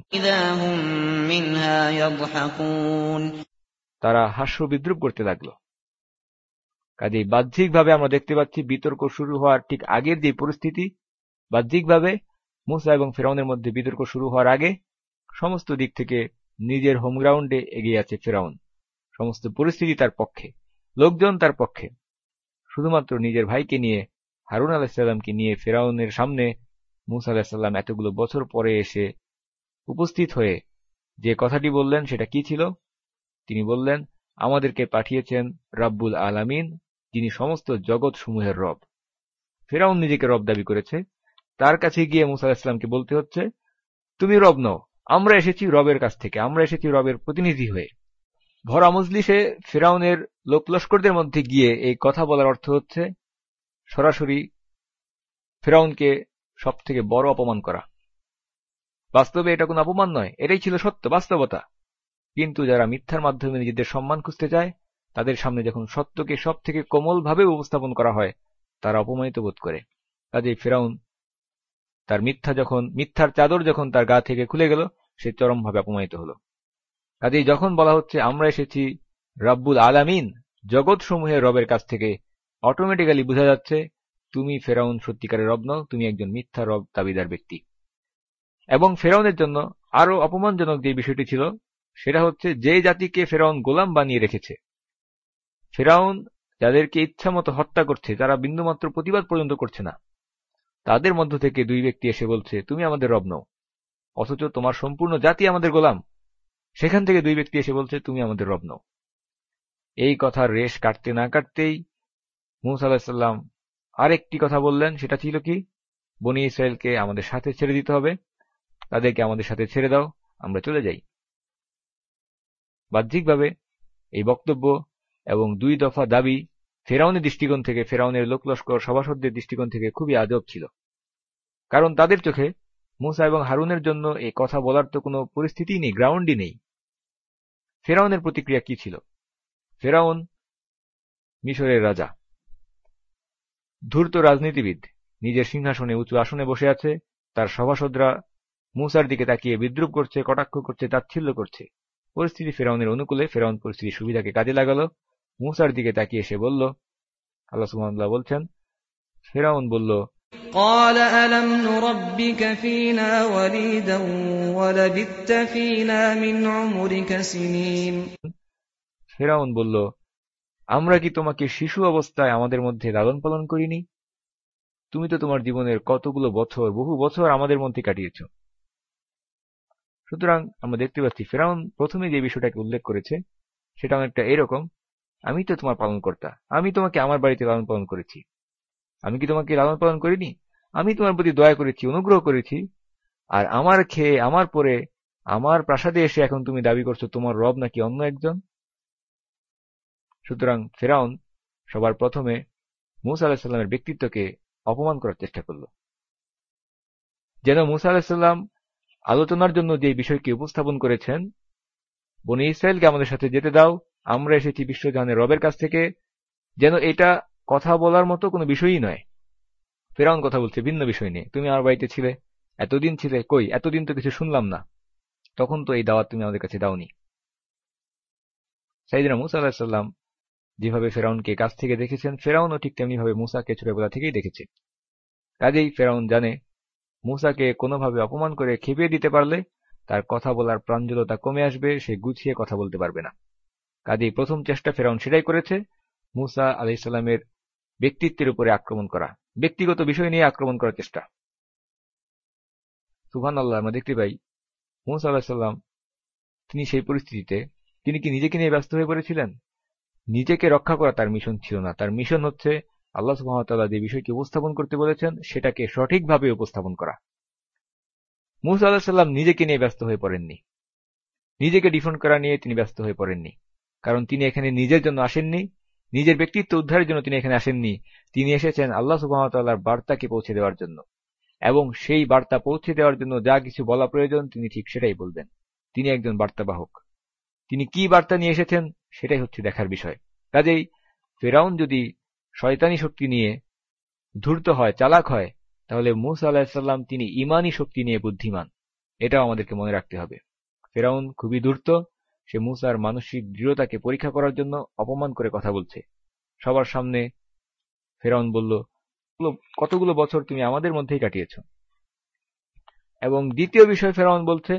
তারা হাস্য বিদ্রুপ করতে লাগলো। কাজেই বাহ্যিকভাবে আমরা দেখতে পাচ্ছি বিতর্ক শুরু হওয়ার ঠিক আগের যে পরিস্থিতি, বাহ্যিকভাবে মূসা এবং ফেরাউনের মধ্যে বিতর্ক শুরু হওয়ার আগে সমস্ত দিক থেকে নিজের হোম গ্রাউন্ডে এগিয়ে আছে ফেরাউন। সমস্ত পরিস্থিতি তার পক্ষে, লোকজন তার পক্ষে। শুধুমাত্র নিজের ভাইকে নিয়ে, হারুন আলাইহিস সালামকে নিয়ে ফেরাউনের সামনে মূসা আলাইহিস সালাম এতগুলো বছর পরে এসে উপস্থিত হয়ে যে কথাটি বললেন, সেটা কি ছিল? তিনি বললেন, আমাদেরকে পাঠিয়েছেন রাব্বুল আলামিন, যিনি সমস্ত জগৎ সমূহের রব। ফেরাউন নিজেকে রব দাবি করেছে, তার কাছে গিয়ে মূসা আলাইহিস সালামকে বলতে হচ্ছে, তুমি রব নও, আমরা এসেছি রবের কাছ থেকে, আমরা এসেছি রবের প্রতিনিধি হয়ে। ভরা মজলিসে ফেরাউনের লোকলস্করদের মধ্যে গিয়ে এই কথা বলার অর্থ হচ্ছে সরাসরি ফেরাউনকে সব থেকে বড় অপমান করা। বাস্তবে এটা কোনো অপমান নয়, এটাই ছিল সত্য, বাস্তবতা। কিন্তু যারা মিথ্যার মাধ্যমে নিজেদের সম্মান খুঁজতে চায়, তাদের সামনে যখন সত্যকে সব থেকে কোমলভাবে উপস্থাপন করা হয়, তারা অপমানিত বোধ করে। কাজেই ফেরাউন তার মিথ্যার চাদর যখন তার গা থেকে খুলে গেল, সে চরমভাবে অপমানিত হল। কাজেই যখন বলা হচ্ছে আমরা এসেছি রাব্বুল আলামিন, জগৎ সমূহের রবের কাছ থেকে, অটোমেটিক্যালি বোঝা যাচ্ছে তুমি ফেরাউন সত্যিকারের রব নও, তুমি একজন মিথ্যা রব দাবিদার ব্যক্তি। এবং ফেরাউনের জন্য আরো অপমানজনক যে বিষয়টি ছিল, সেটা হচ্ছে যে জাতিকে ফেরাউন গোলাম বানিয়ে রেখেছে, ফেরাউন যাদেরকে ইচ্ছা মতো হত্যা করছে, তারা বিন্দুমাত্র প্রতিবাদ পর্যন্ত করছে না, তাদের মধ্য থেকে দুই ব্যক্তি এসে বলছে তুমি আমাদের রব নও, অথচ তোমার সম্পূর্ণ জাতি আমাদের গোলাম। সেখান থেকে দুই ব্যক্তি এসে বলছে তুমি আমাদের রব নও। এই কথার রেশ কাটতে না কাটতেই মূসা আলাইহিস সালাম আরেকটি কথা বললেন, সেটা ছিল কি, বনী ইসরায়েলকে আমাদের সাথে ছেড়ে দিতে হবে, তাদেরকে আমাদের সাথে ছেড়ে দাও, আমরা চলে যাই। বাহ্যিকভাবে এই বক্তব্য এবং দুই দফা দাবি ফেরাউনের দৃষ্টিকোণ থেকে, ফেরাউনের লোকলস্কর সভাসদদের দৃষ্টিকোণ থেকে খুবই আজব ছিল। কারণ তাদের চোখে মূসা এবং হারুনের জন্য এই কথা বলার তো কোনো পরিস্থিতিই নেই, গ্রাউন্ডই নেই। ফেরাউনের প্রতিক্রিয়া কি ছিল? ফেরাউন মিশরের রাজা, ধূর্ত রাজনীতিবিদ, নিজের সিংহাসনে উঁচু আসনে বসে আছে, তার সভাসদরা মূসার দিকে তাকিয়ে বিদ্রুপ করছে, কটাক্ষ করছে, তাচ্ছিল্য করছে। পরিস্থিতি ফেরাউনের অনুকূলে, ফেরাউন পরিস্থিতির সুবিধাকে কাজে লাগালো, মূসার দিকে তাকিয়ে সে বলল, আল্লাহ সুবহানাহু ওয়া তাআলা বলছেন, ফেরাউন বলল, قال ألم نربك فينا وليدا ولبثت فينا من عمرك سنين। ফেরাউন বলল, আমরা কি তোমাকে শিশু অবস্থায় আমাদের মধ্যে লালন পালন করিনি? তুমি তো তোমার জীবনের কতগুলো বছর, বহু বছর আমাদের মধ্যে কাটিয়েছ। সুতরাং আমরা দেখতে পাচ্ছি ফেরাউন প্রথমে যে বিষয়টাকে উল্লেখ করেছে, সেটা অনেকটা এরকম, আমি তো তোমার পালনকর্তা, আমি তোমাকে আমার বাড়িতে লালন পালন করেছি, আমি কি তোমাকে লালন পালন করিনি? আমি তোমার প্রতি দয়া করেছি, অনুগ্রহ করেছি, আর আমার খেয়ে, আমার পরে, আমার প্রাসাদে এসে এখন তুমি দাবি করছো তোমার রব নাকি অন্য একজন? সুতরাং ফেরাউন সবার প্রথমে মূসা আলাইহিস সালামের ব্যক্তিত্বকে অপমান করার চেষ্টা করল। যেন মুসা আলাইহিসসালাম আলোচনার জন্য যে বিষয়কে উপস্থাপন করেছেন, বনী ইসরায়েলকে আমাদের সাথে যেতে দাও, আমরা এসেছি বিশ্বজাহানের রবের কাছ থেকে, যেন এটা কথা বলার মতো কোনো বিষয়ই নয়। ফেরাউন কথা বলছে ভিন্ন বিষয় নিয়ে, তুমি আমার বাড়িতে ছিলে, এতদিন ছিলে, কই এতদিন তো কিছু শুনলাম না, তখন তো এই দাওয়াত তুমি আমাদের কাছে দাওনি। সাইয়েদনা মুসা আলাইহিস সালাম যেভাবে ফেরাউনকে কাছ থেকে দেখেছেন, ফেরাউনও ঠিক তেমনি ভাবে মুসাকে ছোটবেলা থেকেই দেখেছে। কাজেই ফেরাউন জানে মুসাকে কোনোভাবে অপমান করে খেপিয়ে দিতে পারলে তার কথা বলার প্রাঞ্জলতা কমে আসবে, সে গুছিয়ে কথা বলতে পারবে না। কাজেই প্রথম চেষ্টা ফেরাউন সেটাই করেছে, মুসা আলাইহিস সালামের ব্যক্তিত্বের উপরে আক্রমণ করা, ব্যক্তিগত বিষয় নিয়ে আক্রমণ করার চেষ্টা। সুবহানাল্লাহ, আমরা দেখতে পাই মুসা আলাইহিস সালাম তিনি সেই পরিস্থিতিতে তিনি কি নিজেকে নিয়ে ব্যস্ত হয়ে পড়েছিলেন? নিজেকে রক্ষা করা তার মিশন ছিল না। তার মিশন হচ্ছে আল্লাহ সুবহানাহু ওয়া তাআলা যে বিষয়কে উপস্থাপন করতে বলেছেন সেটাকে সঠিকভাবে উপস্থাপন করা। মুসা আলাইহিস সালাম নিজেকে নিয়ে ব্যস্ত হয়ে পড়েননি, নিজেকে ডিফেন্ড করা নিয়ে তিনি ব্যস্ত হয়ে পড়েননি, কারণ তিনি এখানে নিজের জন্য আসেননি, নিজের ব্যক্তিত্ব উদ্ধারের জন্য তিনি এখানে আসেননি। তিনি এসেছেন আল্লাহ সুবহানাহু ওয়া তাআলার বার্তাকে পৌঁছে দেওয়ার জন্য, এবং সেই বার্তা পৌঁছে দেওয়ার জন্য যা কিছু বলা প্রয়োজন তিনি ঠিক সেটাই বলবেন। তিনি একজন বার্তাবাহক। তিনি কি বার্তা নিয়ে এসেছেন সেটাই হচ্ছে দেখার বিষয়। কাজেই ফেরাউন যদি শয়তানি শক্তি নিয়ে ধূর্ত হয়, চালাক হয়, তাহলে মুসা আলাইহিস সালাম তিনি ঈমানী শক্তি নিয়ে বুদ্ধিমান। এটাও আমাদেরকে মনে রাখতে হবে। ফেরাউন খুবই ধূর্ত, সে মুসার মানসিক দৃঢ়তাকে পরীক্ষা করার জন্য অপমান করে কথা বলছে। সবার সামনে ফেরাউন বলল, কতগুলো বছর তুমি আমাদের মধ্যেই কাটিয়েছ। এবং দ্বিতীয় বিষয় ফেরাউন বলছে,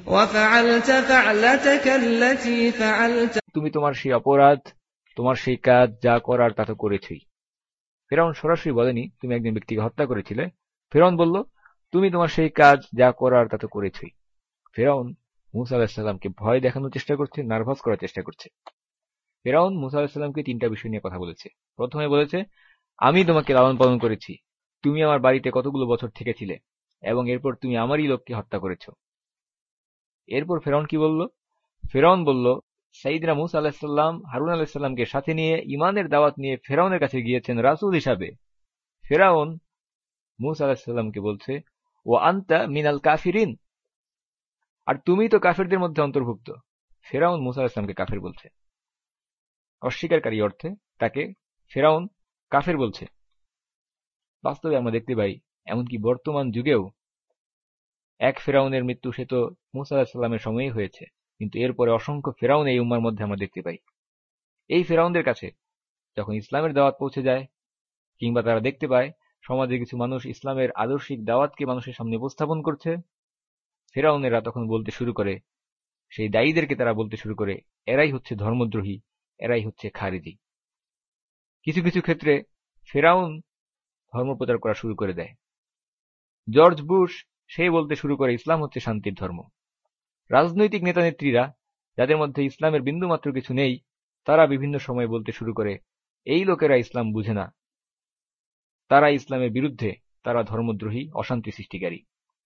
তুমি তোমার সেই অপরাধ, তোমার সেই কাজ যা করার তা তো করেছই। ফেরাউন সরাসরি বলেনি তুমি একজন ব্যক্তিকে হত্যা করেছিলে। ফেরাউন বলল, তুমি তোমার সেই কাজ যা করার তা তো করেছই। ফেরাউন মুসা আলাইহিস সালামকে ভয় দেখানোর চেষ্টা করছে, নার্ভাস করার চেষ্টা করছে। ফেরাউন মুসা আলাইহিস সালামকে তিনটা বিষয় নিয়ে কথা বলেছে। প্রথমে বলেছে, আমি তোমাকে লালন পালন করেছি, তুমি আমার বাড়িতে কতগুলো বছর থেকেছিলে, এবং এরপর তুমি আমারই লোককে হত্যা করেছ। এরপর ফেরাউন কি বলল? ফেরাউন বলল, সাইয়েদনা মুসা আলাইহিস সালাম হারুন আলাইহিস সালামকে সাথে নিয়ে ঈমানের দাওয়াত নিয়ে ফেরাউনের কাছে গিয়েছেন রাসূল হিসাবে। ফেরাউন মুসা আলাইহিস সালামকে বলছে, ওয়া আনতা মিনাল কাফিরিন, আর তুমি তো কাফেরদের মধ্যে অন্তর্ভুক্ত। ফেরাউন মুসা আলাইহিস সালামকে কাফের বলছে, অস্বীকারী অর্থে তাকে ফেরাউন কাফের বলছে। বাস্তবে আমরা দেখতে পাই এমনকি বর্তমান যুগেও এক ফেরাউনের মৃত্যু সে তো মুসা আলাইহিস সালামের সময়ই হয়েছে, কিন্তু এরপরে অসংখ্য ফেরাউন এই উম্মার মধ্যে আমরা দেখতে পাই। এই ফেরাউনদের কাছে যখন ইসলামের দাওয়াত পৌঁছে যায়, কিংবা তারা দেখতে পায় সমাজে কিছু মানুষ ইসলামের আদর্শিক দাওয়াতকে মানুষের সামনে উপস্থাপন করছে, ফেরাউনেরা তখন বলতে শুরু করে, সেই দায়ীদেরকে তারা বলতে শুরু করে, এরাই হচ্ছে ধর্মদ্রোহী, এরাই হচ্ছে খারিজি। কিছু কিছু ক্ষেত্রে ফেরাউন ধর্মপ্রচার করা শুরু করে দেয়। জর্জ বুশ সে বলতে শুরু করে ইসলাম হচ্ছে শান্তির ধর্ম। রাজনৈতিক নেতা নেত্রীরা যাদের মধ্যে ইসলামের বিন্দুমাত্র কিছু নেই, তারা বিভিন্ন সময় বলতে শুরু করে এই লোকেরা ইসলাম বুঝে না, তারা ইসলামের বিরুদ্ধে, তারা ধর্মদ্রোহী, অশান্তি সৃষ্টিকারী।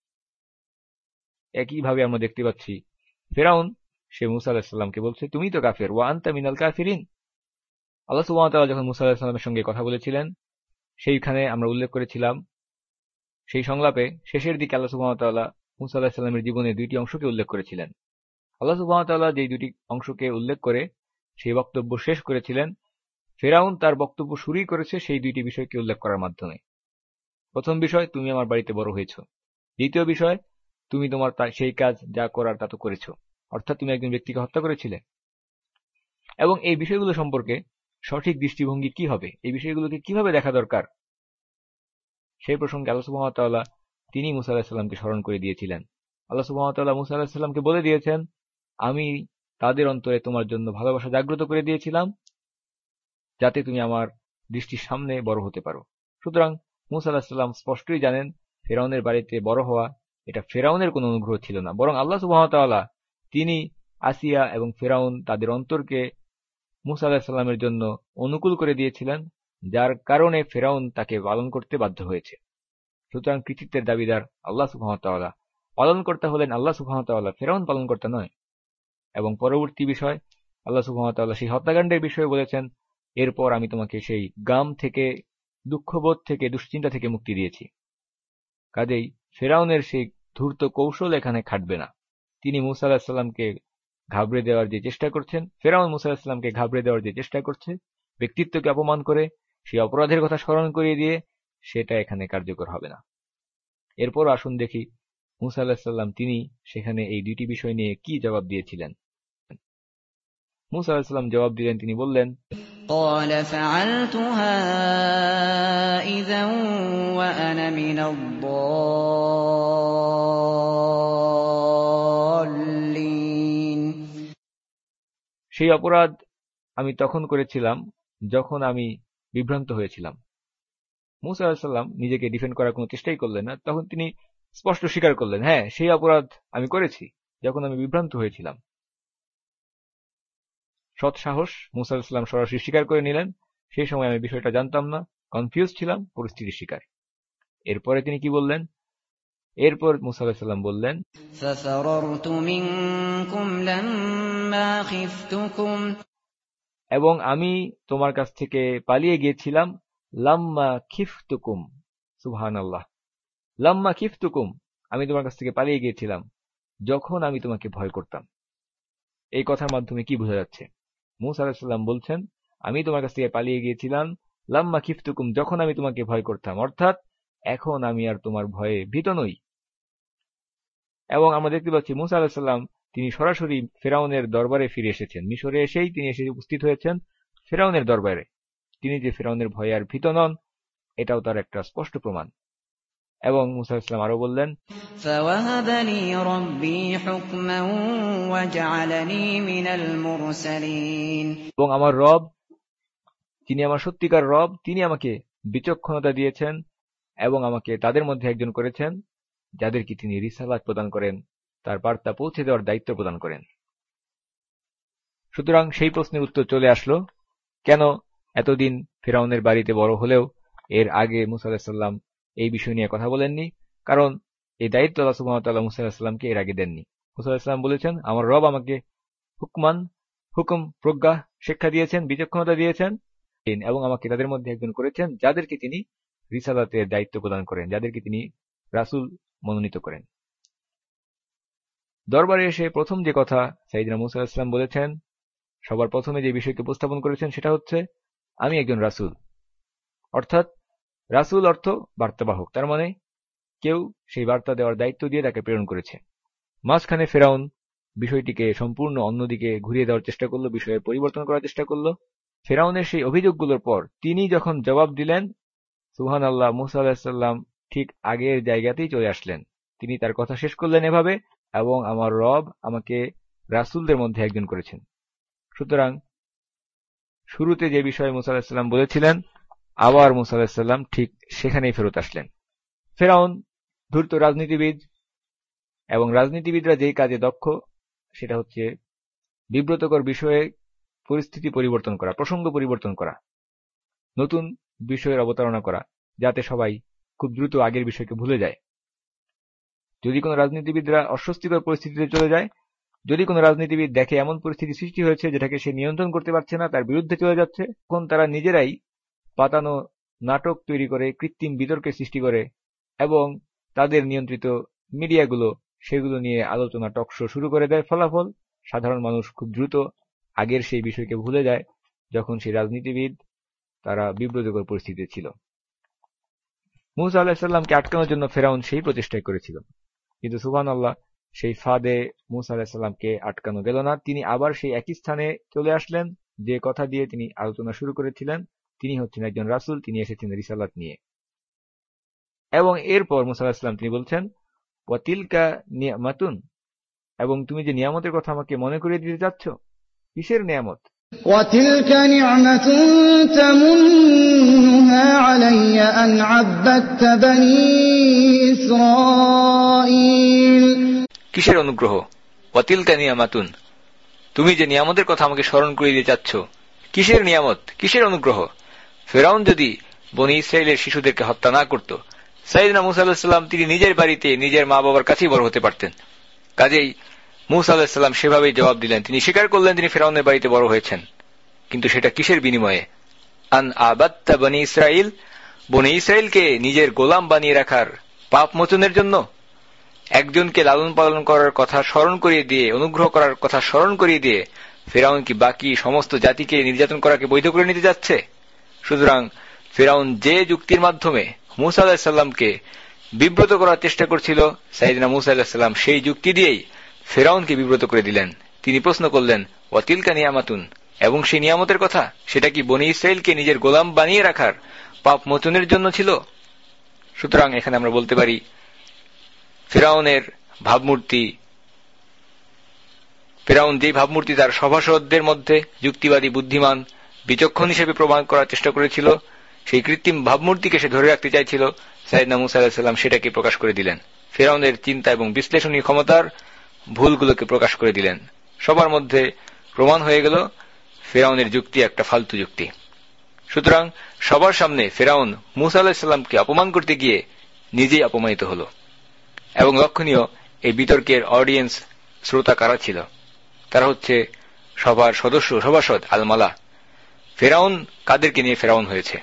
একইভাবে আমরা দেখতে পাচ্ছি ফেরাউন সে মুসা আলাইহিস সালামকে বলছে, তুমি তো কাফের, ওয়া আনতা মিনাল কাফিরিন। আল্লাহ সুবহানাহু ওয়া তাআলা যখন মুসা আলাইহিস সালামের সঙ্গে কথা বলেছিলেন, সেইখানে আমরা উল্লেখ করেছিলাম, সেই সংলাপে শেষের দিকে আল্লাহ সুবহানাহু ওয়া তাআলা মুসা আলাইহিস সালামের জীবনে দুইটি অংশকে উল্লেখ করেছিলেন। আল্লাহ সুবহানাহু ওয়া তাআলা যে দুটি অংশকে উল্লেখ করে সেই বক্তব্য শেষ করেছিলেন, ফেরাউন তার বক্তব্য শুরুই করেছে সেই দুইটি বিষয়কে উল্লেখ করার মাধ্যমে। প্রথম বিষয়, তুমি আমার বাড়িতে বড় হয়েছ। দ্বিতীয় বিষয়, তুমি তোমার সেই কাজ যা করার তা তো করেছ, অর্থাৎ তুমি একজন ব্যক্তিকে হত্যা করেছিলে। এবং এই বিষয়গুলো সম্পর্কে সঠিক দৃষ্টিভঙ্গি কি হবে, এই বিষয়গুলোকে কিভাবে দেখা দরকার, সেই প্রসঙ্গে আল্লাহ সুবহানাহু ওয়া তাআলা তিনি মুসা আলাইহিস সালামকে স্মরণ করে দিয়েছিলেন। আল্লাহ সুবহানাহু ওয়া তাআলা মুসা আলাইহিস সালামকে বলে দিয়েছেন, আমি তাদের অন্তরে তোমার জন্য ভালোবাসা জাগ্রত করে দিয়েছিলাম যাতে তুমি আমার দৃষ্টির সামনে বড় হতে পারো। সুতরাং মুসা আলাইহিস সালাম স্পষ্টই জানেন ফেরাউনের বাড়িতে বড় হওয়া এটা ফেরাউনের কোনো অনুগ্রহ ছিল না, বরং আল্লাহ সুবহানাহু ওয়া তাআলা তিনি আসিয়া এবং ফেরাউন তাদের অন্তরকে মুসা আলাইহিস সালামের জন্য অনুকূল করে দিয়েছিলেন, যার কারণে ফেরাউন তাকে পালন করতে বাধ্য হয়েছে। সুতরাং কৃতিত্বের দাবিদার আল্লাহ সুবহানাহু ওয়া তাআলা, পালনকর্তা হলেন আল্লাহ সুবহানাহু ওয়া তাআলা, ফেরাউন পালনকর্তা নয়। এবং পরবর্তী বিষয়, আল্লাহ সুবহানাহু ওয়া তাআলা সেই হত্যাকাণ্ডের বিষয়ে বলেছেন, এরপর আমি তোমাকে সেই গাম থেকে দুঃখবোধ থেকে, দুশ্চিন্তা থেকে মুক্তি দিয়েছি। কাজেই ফেরাউনের সেই ধূর্ত কৌশল এখানে খাটবে না। তিনি মূসা আলাইহিস সালামকে ঘাবড়ে দেওয়ার যে চেষ্টা করছেন, ফেরাউন মূসা আলাইহিস সালামকে ঘাবড়ে দেওয়ার যে চেষ্টা করছে, ব্যক্তিত্বকে অপমান করে, সেই অপরাধের কথা স্মরণ করিয়ে দিয়ে, সেটা এখানে কার্যকর হবে না। এরপর আসুন দেখি মূসা আলাইহিস সালাম তিনি সেখানে এই দুটি বিষয় নিয়ে কি জবাব দিয়েছিলেন। মূসা আলাইহিস সালাম জবাব দিলেন, তিনি বললেন, قال فعلتها إذا وأنا من الضالين। সেই অপরাধ আমি তখন করেছিলাম যখন আমি বিভ্রান্ত হয়েছিলাম। মূসা আলাইহিস সালাম নিজেকে ডিফেন্ড করার কোনো চেষ্টাই করলেন না, তখন তিনি স্পষ্ট স্বীকার করলেন, হ্যাঁ, সেই অপরাধ আমি করেছি যখন আমি বিভ্রান্ত হয়েছিলাম। সৎ সাহস, মূসা আলাইহিস সালাম সরাসরি স্বীকার করে নিলেন, সেই সময় আমি বিষয়টা জানতাম না, কনফিউজ ছিলাম, পরিস্থিতির শিকার। এরপরে তিনি কি বললেন? এরপর মূসা আলাইহিস সালাম বললেন, فَفَرَرْتُ مِنكُمْ لَمَّا خِفْتُكُمْ। এবং আমি তোমার কাছ থেকে পালিয়ে গিয়েছিলাম, লাম্মা খিফতুকুম। সুবহানাল্লাহ। লাম্মা খিফতুকুম, আমি তোমার কাছ থেকে পালিয়ে গিয়েছিলাম যখন আমি তোমাকে ভয় করতাম। এই কথার মাধ্যমে কি বোঝা যাচ্ছে? মূসা আলাইহিস সালাম বলছেন, আমি তোমার কাছ থেকে পালিয়ে গিয়েছিলাম লাম্মা খিফতুকুম, যখন আমি তোমাকে ভয় করতাম, অর্থাৎ এখন আমি আর তোমার ভয়ে ভীত নই। এবং আমরা দেখতে পাচ্ছি মূসা আলাইহিস সালাম তিনি সরাসরি ফেরাউনের দরবারে ফিরে এসেছেন। মিশরে এসেই তিনি এসে উপস্থিত হয়েছেন ফেরাউনের দরবারে। তিনি যে ফেরাউনের ভয়ে আর ভীত নন, এটাও তার একটা স্পষ্ট প্রমাণ। এবং মূসা আলাইহিস সালাম আরো বললেন, فَوَهَبَ لِي رَبِّي حُكْمًا وَجَعَلَنِي مِنَ الْمُرْسَلِينَ। এবং আমার রব, তিনি আমার সত্যিকার রব, তিনি আমাকে বিচক্ষণতা দিয়েছেন এবং আমাকে তাদের মধ্যে একজন করেছেন যাদেরকে তিনি রিসালাত প্রদান করেন, তার বার্তা পৌঁছে দেওয়ার দায়িত্ব প্রদান করেন। সুতরাং সেই প্রশ্নের উত্তর চলে আসলো, কেন এতদিন ফেরাউনের বাড়িতে বড় হলেও এর আগে মূসা আলাইহিস সালাম এই বিষয় নিয়ে কথা বলেননি? কারণ এই দায়িত্ব আল্লাহ সুবহানাহু ওয়া তাআলা মূসা আলাইহিস সালামকে এর আগে দেননি। মূসা আলাইহিস সালাম বলেছেন, আমার রব আমাকে হুকুম, প্রজ্ঞা, শিক্ষা দিয়েছেন, বিচক্ষণতা দিয়েছেন এবং আমাকে তাদের মধ্যে একজন করেছেন যাদেরকে তিনি রিসালাতের দায়িত্ব প্রদান করেন, যাদেরকে তিনি রাসূল মনোনীত করেন। দরবারে এসে প্রথম যে কথা সাইয়েদনা মূসা আলাইহিস সালাম বলেছেন, সবার প্রথমে যে বিষয়কে উপস্থাপন করেছেন সেটা হচ্ছে, আমি একজন রাসূল। অর্থাৎ রাসূল অর্থ বার্তাবাহক, তার মানে কেউ সেই বার্তা দেওয়ার দায়িত্ব দিয়ে তাকে প্রেরণ করেছে। মাঝখানে ফেরাউন বিষয়টিকে সম্পূর্ণ অন্যদিকে ঘুরিয়ে দেওয়ার চেষ্টা করলো, বিষয়ের পরিবর্তন করার চেষ্টা করলো। ফেরাউনের সেই অভিযোগগুলোর পর তিনি যখন জবাব দিলেন, সুবহানাল্লাহ, মূসা আলাইহিস সালাম ঠিক আগের জায়গাতেই চলে আসলেন। তিনি তার কথা শেষ করলেন এভাবে, এবং আমার রব আমাকে রাসূলদের মধ্যে একজন করেছেন। সুতরাং শুরুতে যে বিষয়ে মূসা আলাইহিস সালাম বলেছিলেন, আবার মূসা আলাইহিস সালাম ঠিক সেখানেই ফেরত আসলেন। ফেরাউন ধূর্ত রাজনীতিবিদ, এবং রাজনীতিবিদরা যেই কাজে দক্ষ সেটা হচ্ছে বিব্রতকর বিষয়ে পরিস্থিতি পরিবর্তন করা, প্রসঙ্গ পরিবর্তন করা, নতুন বিষয়ের অবতারণা করা, যাতে সবাই খুব দ্রুত আগের বিষয়কে ভুলে যায়। যদি কোনো রাজনীতিবিদরা অস্বস্তিকর পরিস্থিতিতে চলে যায়, যদি কোনো রাজনীতিবিদ দেখে এমন পরিস্থিতি সৃষ্টি হয়েছে যেটাকে সে নিয়ন্ত্রণ করতে পারছে না, তার বিরুদ্ধে চলে যাচ্ছে, তখন তারা নিজেরাই পাতানো নাটক তৈরি করে, কৃত্রিম বিতর্কের সৃষ্টি করে, এবং তাদের নিয়ন্ত্রিত মিডিয়াগুলো সেগুলো নিয়ে আলোচনা, টকশো শুরু করে দেয়। ফলাফল, সাধারণ মানুষ খুব দ্রুত আগের সেই বিষয়কে ভুলে যায় যখন সেই রাজনীতিবিদ তারা বিব্রতকর পরিস্থিতিতে ছিল। মূসা আলাইহিস সালামকে আটকানোর জন্য ফেরাউন সেই প্রচেষ্টাই করেছিল, কিন্তু সুবহানাল্লাহ, সেই ফাঁদে মূসা আলাইহিস সালামকে আটকানো গেল না। তিনি আবার সেই একই স্থানে চলে আসলেন যে কথা দিয়ে তিনি আলোচনা শুরু করেছিলেন। তিনি হচ্ছেন একজন রাসূল, তিনি এসেছেন রিসালাত নিয়ে। এবং এরপর মূসা আলাইহিস সালাম তিনি বলছেন, ওয়া তিলকা নিয়ামাতুন, এবং তুমি যে নিয়ামতের কথা আমাকে মনে করিয়ে দিতে যাচ্ছ, কিসের নিয়ামত? وَتِلْكَ نِعْمَةٌ تَمُنُّهَا عَلَيَّ أَنْ عَبَّدتَّ بَنِي إِسْرَائِيلَ। কিসের অনুগ্রহ? ওয়াতিলকা নিয়ামাতুন, তুমি যে নিয়ামতের কথা আমাকে স্মরণ করিয়ে দিতে চাচ্ছ, কিসের নিয়ামত, কিসের অনুগ্রহ? ফেরাউন যদি বনি ইসরাইলের শিশুদেরকে হত্যা না করত, সাইয়েদনা মূসা আলাইহিস সালাম তিনি নিজের বাড়িতে নিজের মা বাবার কাছেই বড় হতে পারতেন। কাজেই মূসা আলাইহিস সালাম সেভাবেই জবাব দিলেন, তিনি স্বীকার করলেন তিনি ফেরাউনের বাড়িতে বড় হয়েছেন, কিন্তু সেটা কিসের বিনিময়ে? আন আবাদতা বনি ইসরাইল, বনী ইসরায়েলকে নিজের গোলাম বানিয়ে রাখার পাপ মোচনের জন্য? একজনকে লালন পালন করার কথা স্মরণ করিয়ে দিয়ে, অনুগ্রহ করার কথা স্মরণ করিয়ে দিয়ে ফিরআউন কি বাকি সমস্ত জাতিকে নির্যাতন করাকে বৈধ করে নিতে যাচ্ছে? সুতরাং ফিরআউন যে যুক্তির মাধ্যমে মূসা আলাইহিস সালামকে বিব্রত করার চেষ্টা করছিল, সাইয়েদনা মূসা আলাইহিস সালাম সেই যুক্তি দিয়েই ফিরআউনকে বিব্রত করে দিলেন। তিনি প্রশ্ন করলেন, ওয়া তিলকা নিয়ামাতুন, এবং সেই নিয়ামতের কথা সেটা কি বনী ইসরায়েলকে নিজের গোলাম বানিয়ে রাখার পাপ মোচনের জন্য ছিল? সুতরাং এখানে আমরা বলতে পারি ফিরআউনের ভাবমূর্তি, ফিরআউন যে ভাবমূর্তি তার সভাসদদের মধ্যে যুক্তিবাদী, বুদ্ধিমান, বিচক্ষণ হিসেবে প্রমাণ করার চেষ্টা করেছিল, সেই কৃত্রিম ভাবমূর্তিকে সে ধরে রাখতে চাইছিল, সাইয়েদনা মূসা আলাইহিস সালাম সেটাকে প্রকাশ করে দিলেন। ফিরআউনের চিন্তা এবং বিশ্লেষণী ক্ষমতার ভুলগুলোকে প্রকাশ করে দিলেন। সবার মধ্যে প্রমাণ হয়ে গেল ফিরআউনের যুক্তি একটা ফালতু যুক্তি। সুতরাং সবার সামনে ফিরআউন মূসা আলাইহিস সালামকে অপমান করতে গিয়ে নিজেই অপমানিত হল। এবং লক্ষণীয়, এই বিতর্কের অডিয়েন্স, শ্রোতা কারা ছিল? তারা হচ্ছে সবার সভাসদ আল-মালা। ফিরআউন কাদেরকে নিয়ে ফিরআউন হয়েছে?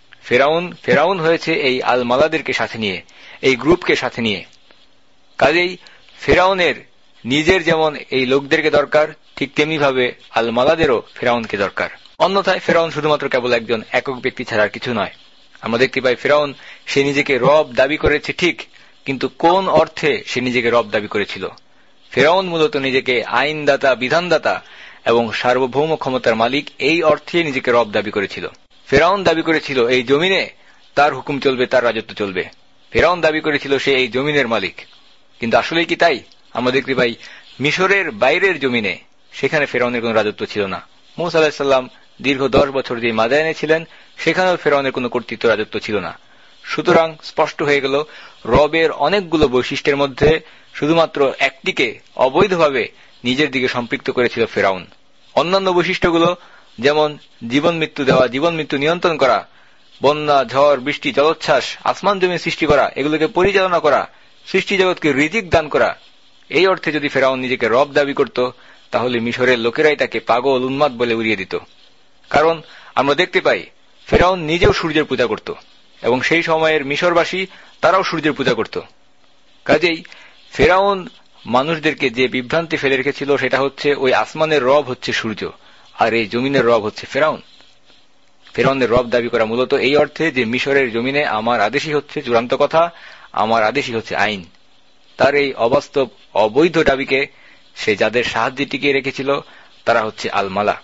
ফিরআউন হয়েছে এই আল-মালাদেরকে সাথে নিয়ে, এই গ্রুপকে সাথে নিয়ে। কাজেই ফিরআউনের নিজের যেমন এই লোকদেরকে দরকার, ঠিক তেমনি ভাবে আল-মালাদেরও ফিরআউনকে দরকার। অন্যথায় ফিরআউন শুধুমাত্র কেবল একজন একক ব্যক্তি ছাড়া আর কিছু নয়। আমরা দেখতে পাই ফিরআউন সে নিজেকে রব দাবি করেছে ঠিক, কিন্তু কোন অর্থে সে নিজেকে রব দাবি করেছিল? ফিরআউন মূলত নিজেকে আইনদাতা, বিধানদাতা এবং সার্বভৌম ক্ষমতার মালিক এই অর্থে নিজেকে রব দাবি করেছিল। ফিরআউন দাবি করেছিল এই জমিনে তার হুকুম চলবে, তার রাজত্ব চলবে। ফিরআউন দাবি করেছিল সে এই জমিনের মালিক। কিন্তু আসলে কি তাই? আমরা দেখতে পাই মিশরের বাইরের জমিনে, সেখানে ফিরআউনের কোন রাজত্ব ছিল না। মূসা আলাইহিস সালাম দীর্ঘ 10 বছর যে মাদায়েনে ছিলেন, সেখানেও ফিরআউনের কোন কর্তৃত্ব, রাজত্ব ছিল না। সুতরাং স্পষ্ট হয়ে গেল রবের অনেকগুলো বৈশিষ্ট্যের মধ্যে শুধুমাত্র একটিকে অবৈধভাবে নিজের দিকে সম্পৃক্ত করেছিল ফিরআউন। অন্যান্য বৈশিষ্ট্যগুলো যেমন জীবন মৃত্যু দেওয়া, জীবন মৃত্যু নিয়ন্ত্রণ করা, বন্যা, ঝড়, বৃষ্টি, জলোচ্ছ্বাস, আসমান জমি সৃষ্টি করা, এগুলোকে পরিচালনা করা, সৃষ্টি জগৎকে রিজিক দান করা, এই অর্থে যদি ফিরআউন নিজেকে রব দাবি করত, তাহলে মিশরের লোকেরাই তাকে পাগল, উন্মাদ বলে উড়িয়ে দিত। কারণ আমরা দেখতে পাই ফিরআউন নিজেও সূর্যের পূজা করত এবং সেই সময়ের মিশরবাসী তারাও সূর্যের পূজা করত। কাজেই ফিরআউন মানুষদেরকে যে বিভ্রান্তি ফেলে রেখেছিল সেটা হচ্ছে ওই আসমানের রব হচ্ছে সূর্য, আর এই জমিনের রব হচ্ছে ফিরআউন। ফিরআউনের রব দাবি করা মূলত এই অর্থে যে মিশরের জমিনে আমার আদেশই হচ্ছে চূড়ান্ত কথা, আমার আদেশই হচ্ছে আইন। তার এই অবাস্তব, অবৈধ দাবিকে সে যাদের সাহায্যে টিকিয়ে রেখেছিল তারা হচ্ছে আল-মালা।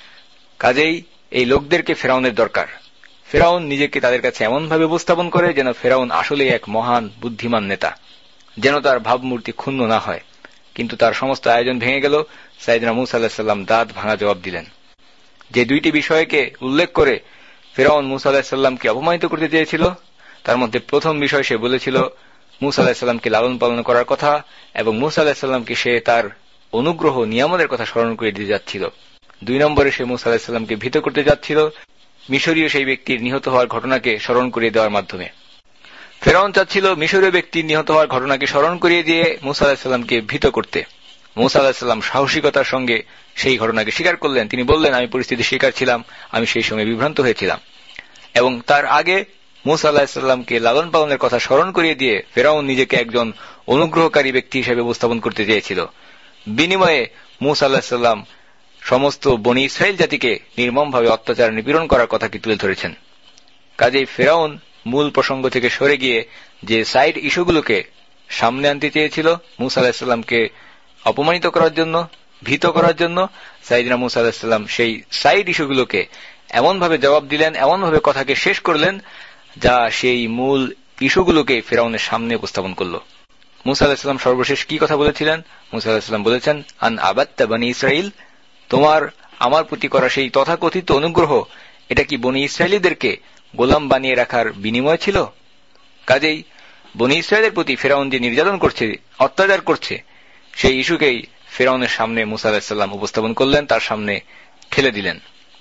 কাজেই এই লোকদেরকে ফিরআউনের দরকার। ফিরআউন নিজেকে তাদের কাছে এমনভাবে উপস্থাপন করে যেন ফিরআউন আসলেই এক মহান বুদ্ধিমান নেতা, যেন তার ভাবমূর্তি ক্ষুণ্ণ না হয়। কিন্তু তার সমস্ত আয়োজন ভেঙে গেল। সাইয়েদনা মূসা আলাইহিস সালাম দাঁত ভাঙা জবাব দিলেন। যে দুইটি বিষয়কে উল্লেখ করে ফিরআউন মূসা আলাইহিস সালামকে অপমানিত করতে চেয়েছিল, তার মধ্যে প্রথম বিষয় সে বলেছিল মূসা আলাইহিস সালামকে লালন পালন করার কথা, এবং মূসা আলাইহিস সালামকে সে তার অনুগ্রহ, নিয়ামতের কথা স্মরণ করে দিতে যাচ্ছিল। 2 নম্বরে সে মূসা আলাইহিস সালামকে ভীত করতে যাচ্ছিল মিশরীয় সেই ব্যক্তির নিহত হওয়ার ঘটনাকে স্মরণ করিয়ে দেওয়ার মাধ্যমে। ফিরআউন চাচ্ছিল মিশরীয় ব্যক্তির নিহত হওয়ার ঘটনাকে স্মরণ করিয়ে দিয়ে মূসা আলাইহিস সালামকে ভীত করতে। মূসা আলাইহিস সালাম সাহসিকতার সঙ্গে সেই ঘটনাকে স্বীকার করলেন। তিনি বললেন, আমি পরিস্থিতির শিকার ছিলাম, আমি সেই সময় বিভ্রান্ত হয়েছিলাম। এবং তার আগে মূসা আলাইহিস সালামকে লালন পালনের কথা স্মরণ করিয়ে দিয়ে ফিরআউন নিজেকে একজন অনুগ্রহকারী ব্যক্তি হিসেবে উপস্থাপন করতে চেয়েছিল। বিনিময়ে মূসা আলাইহিস সালাম সমস্ত বনী ইসরায়েল জাতিকে নির্মমভাবে অত্যাচার, নিপীড়ন করার কথাকে তুলে ধরেছেন। কাজেই ফিরআউন মূল প্রসঙ্গ থেকে সরে গিয়ে যে সাইড ইস্যুগুলোকে সামনে আনতে চেয়েছিল মূসা আলাইহিস সালামকে অপমানিত করার জন্য, ভীত করার জন্য, সাইয়েদনা মূসা আলাইহিস সালাম সেই সাইড ইস্যুগুলোকে এমনভাবে জবাব দিলেন, এমনভাবে কথাকে শেষ করলেন যা সেই মূল ইস্যুগুলোকে ফিরআউনের সামনে উপস্থাপন করল। মূসা আলাইহিস সালাম সর্বশেষ কি কথা বলেছিলেন? মূসা আলাইহিস সালাম বলেছেন, আন আবাদতা বনী ইসরাইল, তোমার আমার প্রতি করা সেই তথাকথিত অনুগ্রহ, এটা কি বনী ইসরায়েলীদেরকে গোলাম বানিয়ে রাখার বিনিময় ছিল? কাজেই বনী ইসরায়েলের প্রতি ফিরআউন যে নির্যাতন করছে, অত্যাচার করছে, সেই ইস্যুকেই ফিরআউনের সামনে মূসা আলাইহিস সালাম উপস্থাপন করলেন, তার সামনে ঠেলে দিলেন।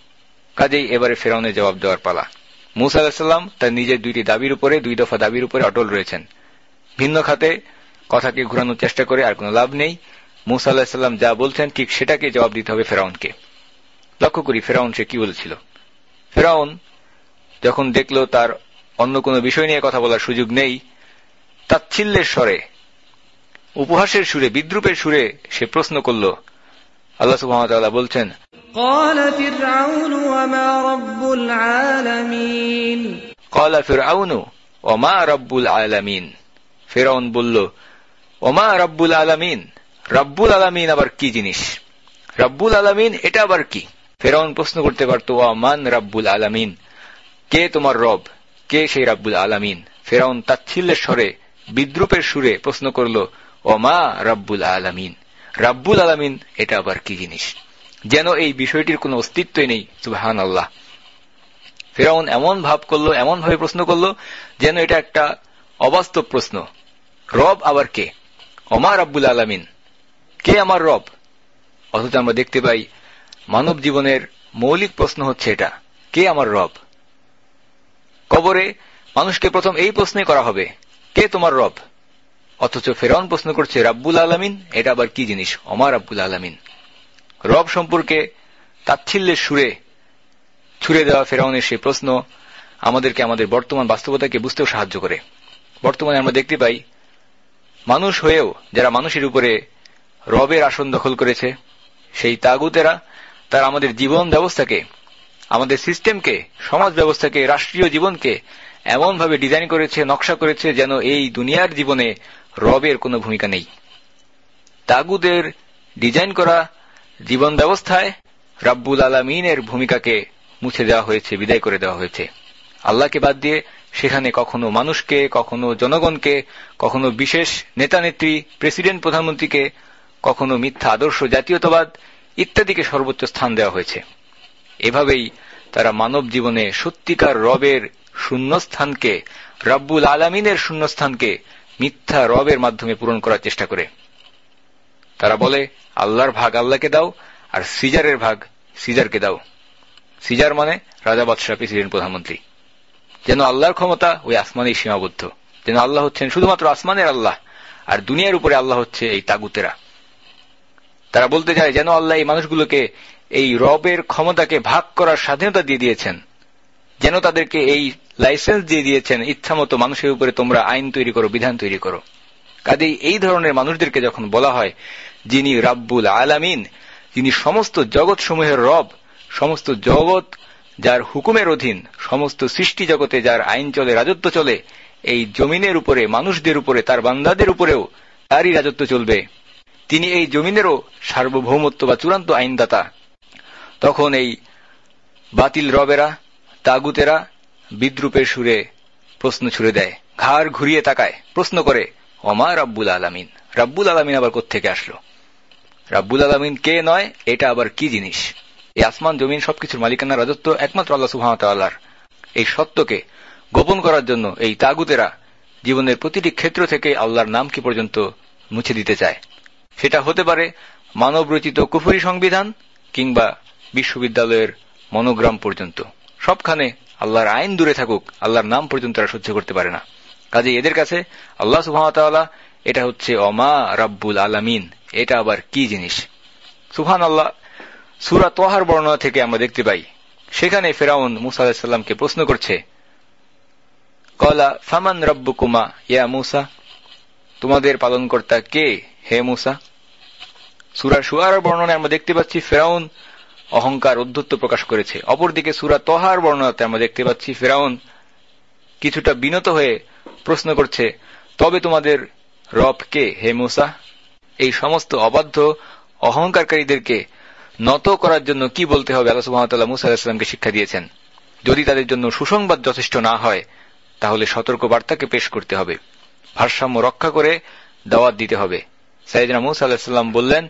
কাজেই এবারে ফিরআউনের জবাব দেওয়ার পালা। মূসা আলাইহিস সালাম তার নিজের 2টি দাবির উপরে, 2 দফা দাবির উপরে অটল রয়েছেন। ভিন্ন খাতে কথাকে ঘুরানোর চেষ্টা করে আর কোনো লাভ নেই। মূসা আলাইহিস সালাম যা বলছেন ঠিক সেটাকে জবাব দিতে হবে ফিরআউনকে। লক্ষ্য করি ফিরআউন সে কি বলেছিল। ফিরআউন যখন দেখল তার অন্য কোনো বিষয় নিয়ে কথা বলার সুযোগ নেই, তাচ্ছিল্যের স্বরে, উপহাসের সুরে, বিদ্রুপের সুরে সে প্রশ্ন করল। আল্লাহ সুবহানাহু ওয়া তাআলা বলছেন, قال فرعون وما رب العالمين قال فرعون وما رب العالمين। ফিরআউন বলল, ওমা রব্বুল আলামিন, রব্বুল আলামিন আবার কি জিনিস? রব্বুল আলামিন এটা আবার কি? ফিরআউন প্রশ্ন করতে পারত, ওয়ামান রব্বুল আলামিন, কে তোমার রব, কে সেই রব্বুল আলামিন? ফিরআউন তাচ্ছিল্যের স্বরে, বিদ্রুপের সুরে প্রশ্ন করল, ওমা রব্বুল আলামিন, রব্বুল আলামিন এটা আবার কি জিনিস? যেন এই বিষয়টির কোনো অস্তিত্বই নেই। সুবহানাল্লাহ। ফিরআউন এমন ভাব করল, এমন ভাবে প্রশ্ন করল যেন এটা একটা অবাস্তব প্রশ্ন। রব আবার কে? ওমা রব্বুল আলামিন, কে আমার রব? অথচ আমরা দেখতে পাই মানব জীবনের মৌলিক প্রশ্ন হচ্ছে এটা, কে আমার রব? কবরে মানুষকে প্রথম এই প্রশ্নই করা হবে, কে তোমার রব? অথচ ফিরআউন প্রশ্ন করছে রব্বুল আলামিন এটা আবার কি জিনিস? ওমা রব্বুল আলামিন। রব সম্পর্কে তাচ্ছিল্যের সুরে ছুড়ে দেওয়া ফিরআউনের সেই প্রশ্ন আমাদেরকে আমাদের বর্তমান বাস্তবতাকে বুঝতেও সাহায্য করে। বর্তমানে আমরা দেখতে পাই মানুষ হয়েও যারা মানুষের উপরে রবের আসন দখল করেছে, সেই তাগুতেরা তারা আমাদের জীবন ব্যবস্থাকে, আমাদের সিস্টেমকে, সমাজ ব্যবস্থাকে, রাষ্ট্রীয় জীবনকে এমনভাবে ডিজাইন করেছে, নকশা করেছে যেন এই দুনিয়ার জীবনে রবের কোনো ভূমিকা নেই। তাগুতের ডিজাইন করা জীবন ব্যবস্থায় রব্বুল আলামিনের ভূমিকাকে মুছে দেওয়া হয়েছে, বিদায় করে দেওয়া হয়েছে। আল্লাহকে বাদ দিয়ে সেখানে কখনো মানুষকে, কখনো জনগণকে, কখনো বিশেষ নেতা নেত্রী, প্রেসিডেন্ট, প্রধানমন্ত্রীকে, কখনো মিথ্যা আদর্শ, জাতীয়তাবাদ ইত্যাদিকে সর্বোচ্চ স্থান দেওয়া হয়েছে। এভাবেই তারা মানব জীবনে সত্যিকার রবের শূন্যস্থানকে, রব্বুল আলামিনের শূন্যস্থানকে মিথ্যা রবের মাধ্যমে পূরণ করার চেষ্টা করে। তারা বলে আল্লাহর ভাগ আল্লাহকে দাও, আর সিজারের ভাগ সিজারকে দাও। সিজার মানে রাজা, বাদশাহ, প্রেসিডেন্ট, প্রধানমন্ত্রী। যেন আল্লাহর ক্ষমতা ওই আসমানেই সীমাবদ্ধ, যেন আল্লাহ হচ্ছেন শুধুমাত্র আসমানের আল্লাহ, আর দুনিয়ার উপরে আল্লাহ হচ্ছে এই তাগুতেরা। তারা বলতে চায় যেন আল্লাহ এই মানুষগুলোকে এই রবের ক্ষমতাকে ভাগ করার স্বাধীনতা দিয়ে দিয়েছেন, যেন তাদেরকে এই লাইসেন্স দিয়ে দিয়েছেন, ইচ্ছামতো মানুষের উপরে তোমরা আইন তৈরি করো, বিধান তৈরি করো। কাজেই এই ধরনের মানুষদেরকে যখন বলা হয় যিনি রব্বুল আলামিন, যিনি সমস্ত জগৎ সমূহের রব, সমস্ত জগৎ যার হুকুমের অধীন, সমস্ত সৃষ্টি জগতে যার আইন চলে, রাজত্ব চলে, এই জমিনের উপরে, মানুষদের উপরে, তার বান্দাদের উপরেও তারই রাজত্ব চলবে, তিনি এই জমিনেরও সার্বভৌমত্ব বা চূড়ান্ত আইনদাতা, তখন এই বাতিল রবেরা, তাগুতেরা বিদ্রুপের সুরে প্রশ্ন ছুড়ে দেয়, ঘাড় ঘুরিয়ে তাকায়, প্রশ্ন করে ওমা রব্বুল আলামিন, রব্বুল আলামিন আবার কোত্থেকে আসলো? রব্বুল আলামিন কে নয়, এটা আবার কি জিনিস? এই আসমান জমিন সবকিছুর মালিকানা, রাজত্ব একমাত্র আল্লাহ সুবহানাহু ওয়া তাআলার। এই সত্যকে গোপন করার জন্য এই তাগুতেরা জীবনের প্রতিটি ক্ষেত্র থেকে আল্লাহর নামকে পর্যন্ত মুছে দিতে চায়। সেটা হতে পারে মানব রচিত কুফরি সংবিধান কিংবা বিশ্ববিদ্যালয়ের মনোগ্রাম পর্যন্ত। সবখানে আল্লাহর আইন দূরে থাকুক, আল্লাহর নাম পর্যন্ত তারা সহ্য করতে পারে না। কাজে এদের কাছে আল্লাহ সুবহানাহু ওয়া তাআলা এটা হচ্ছে ওমা রব্বুল আলামিন, এটা আবার কি জিনিস? সুবহানাল্লাহ। সূরা তাহার বর্ণনা থেকে আমরা দেখতে পাই সেখানে ফিরআউন মূসা আলাইহিস সালামকে প্রশ্ন করছে, ক্বালা ফামান রাব্বুকুমা ইয়া মূসা, তোমাদের পালনকর্তা কে হে মূসা? সূরা শুআরার বর্ণনায় আমরা দেখতে পাচ্ছি ফিরআউন অহংকার, ঔদ্ধত্য প্রকাশ করেছে। অপরদিকে সূরা তাহার বর্ণনাতে আমরা দেখতে পাচ্ছি ফিরআউন কিছুটা বিনত হয়ে প্রশ্ন করছে, তবে তোমাদের রব কে হে মূসা? এই সমস্ত অবাধ্য অহংকারকারীদেরকে নত করার জন্য কি বলতে হবে আল্লাহ সুবহানাহু ওয়া তাআলা মূসা আলাইহিস সালামকে শিক্ষা দিয়েছেন। যদি তাদের জন্য সুসংবাদ যথেষ্ট না হয় তাহলে সতর্ক বার্তাকে পেশ করতে হবে, ভারসাম্য রক্ষা করে দাওয়াত দিতে হবে। সাইয়েদনা মূসা আলাইহিস সালাম বললেন,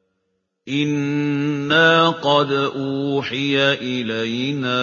ইন্না ক্বাদ উহিয়া ইলাইনা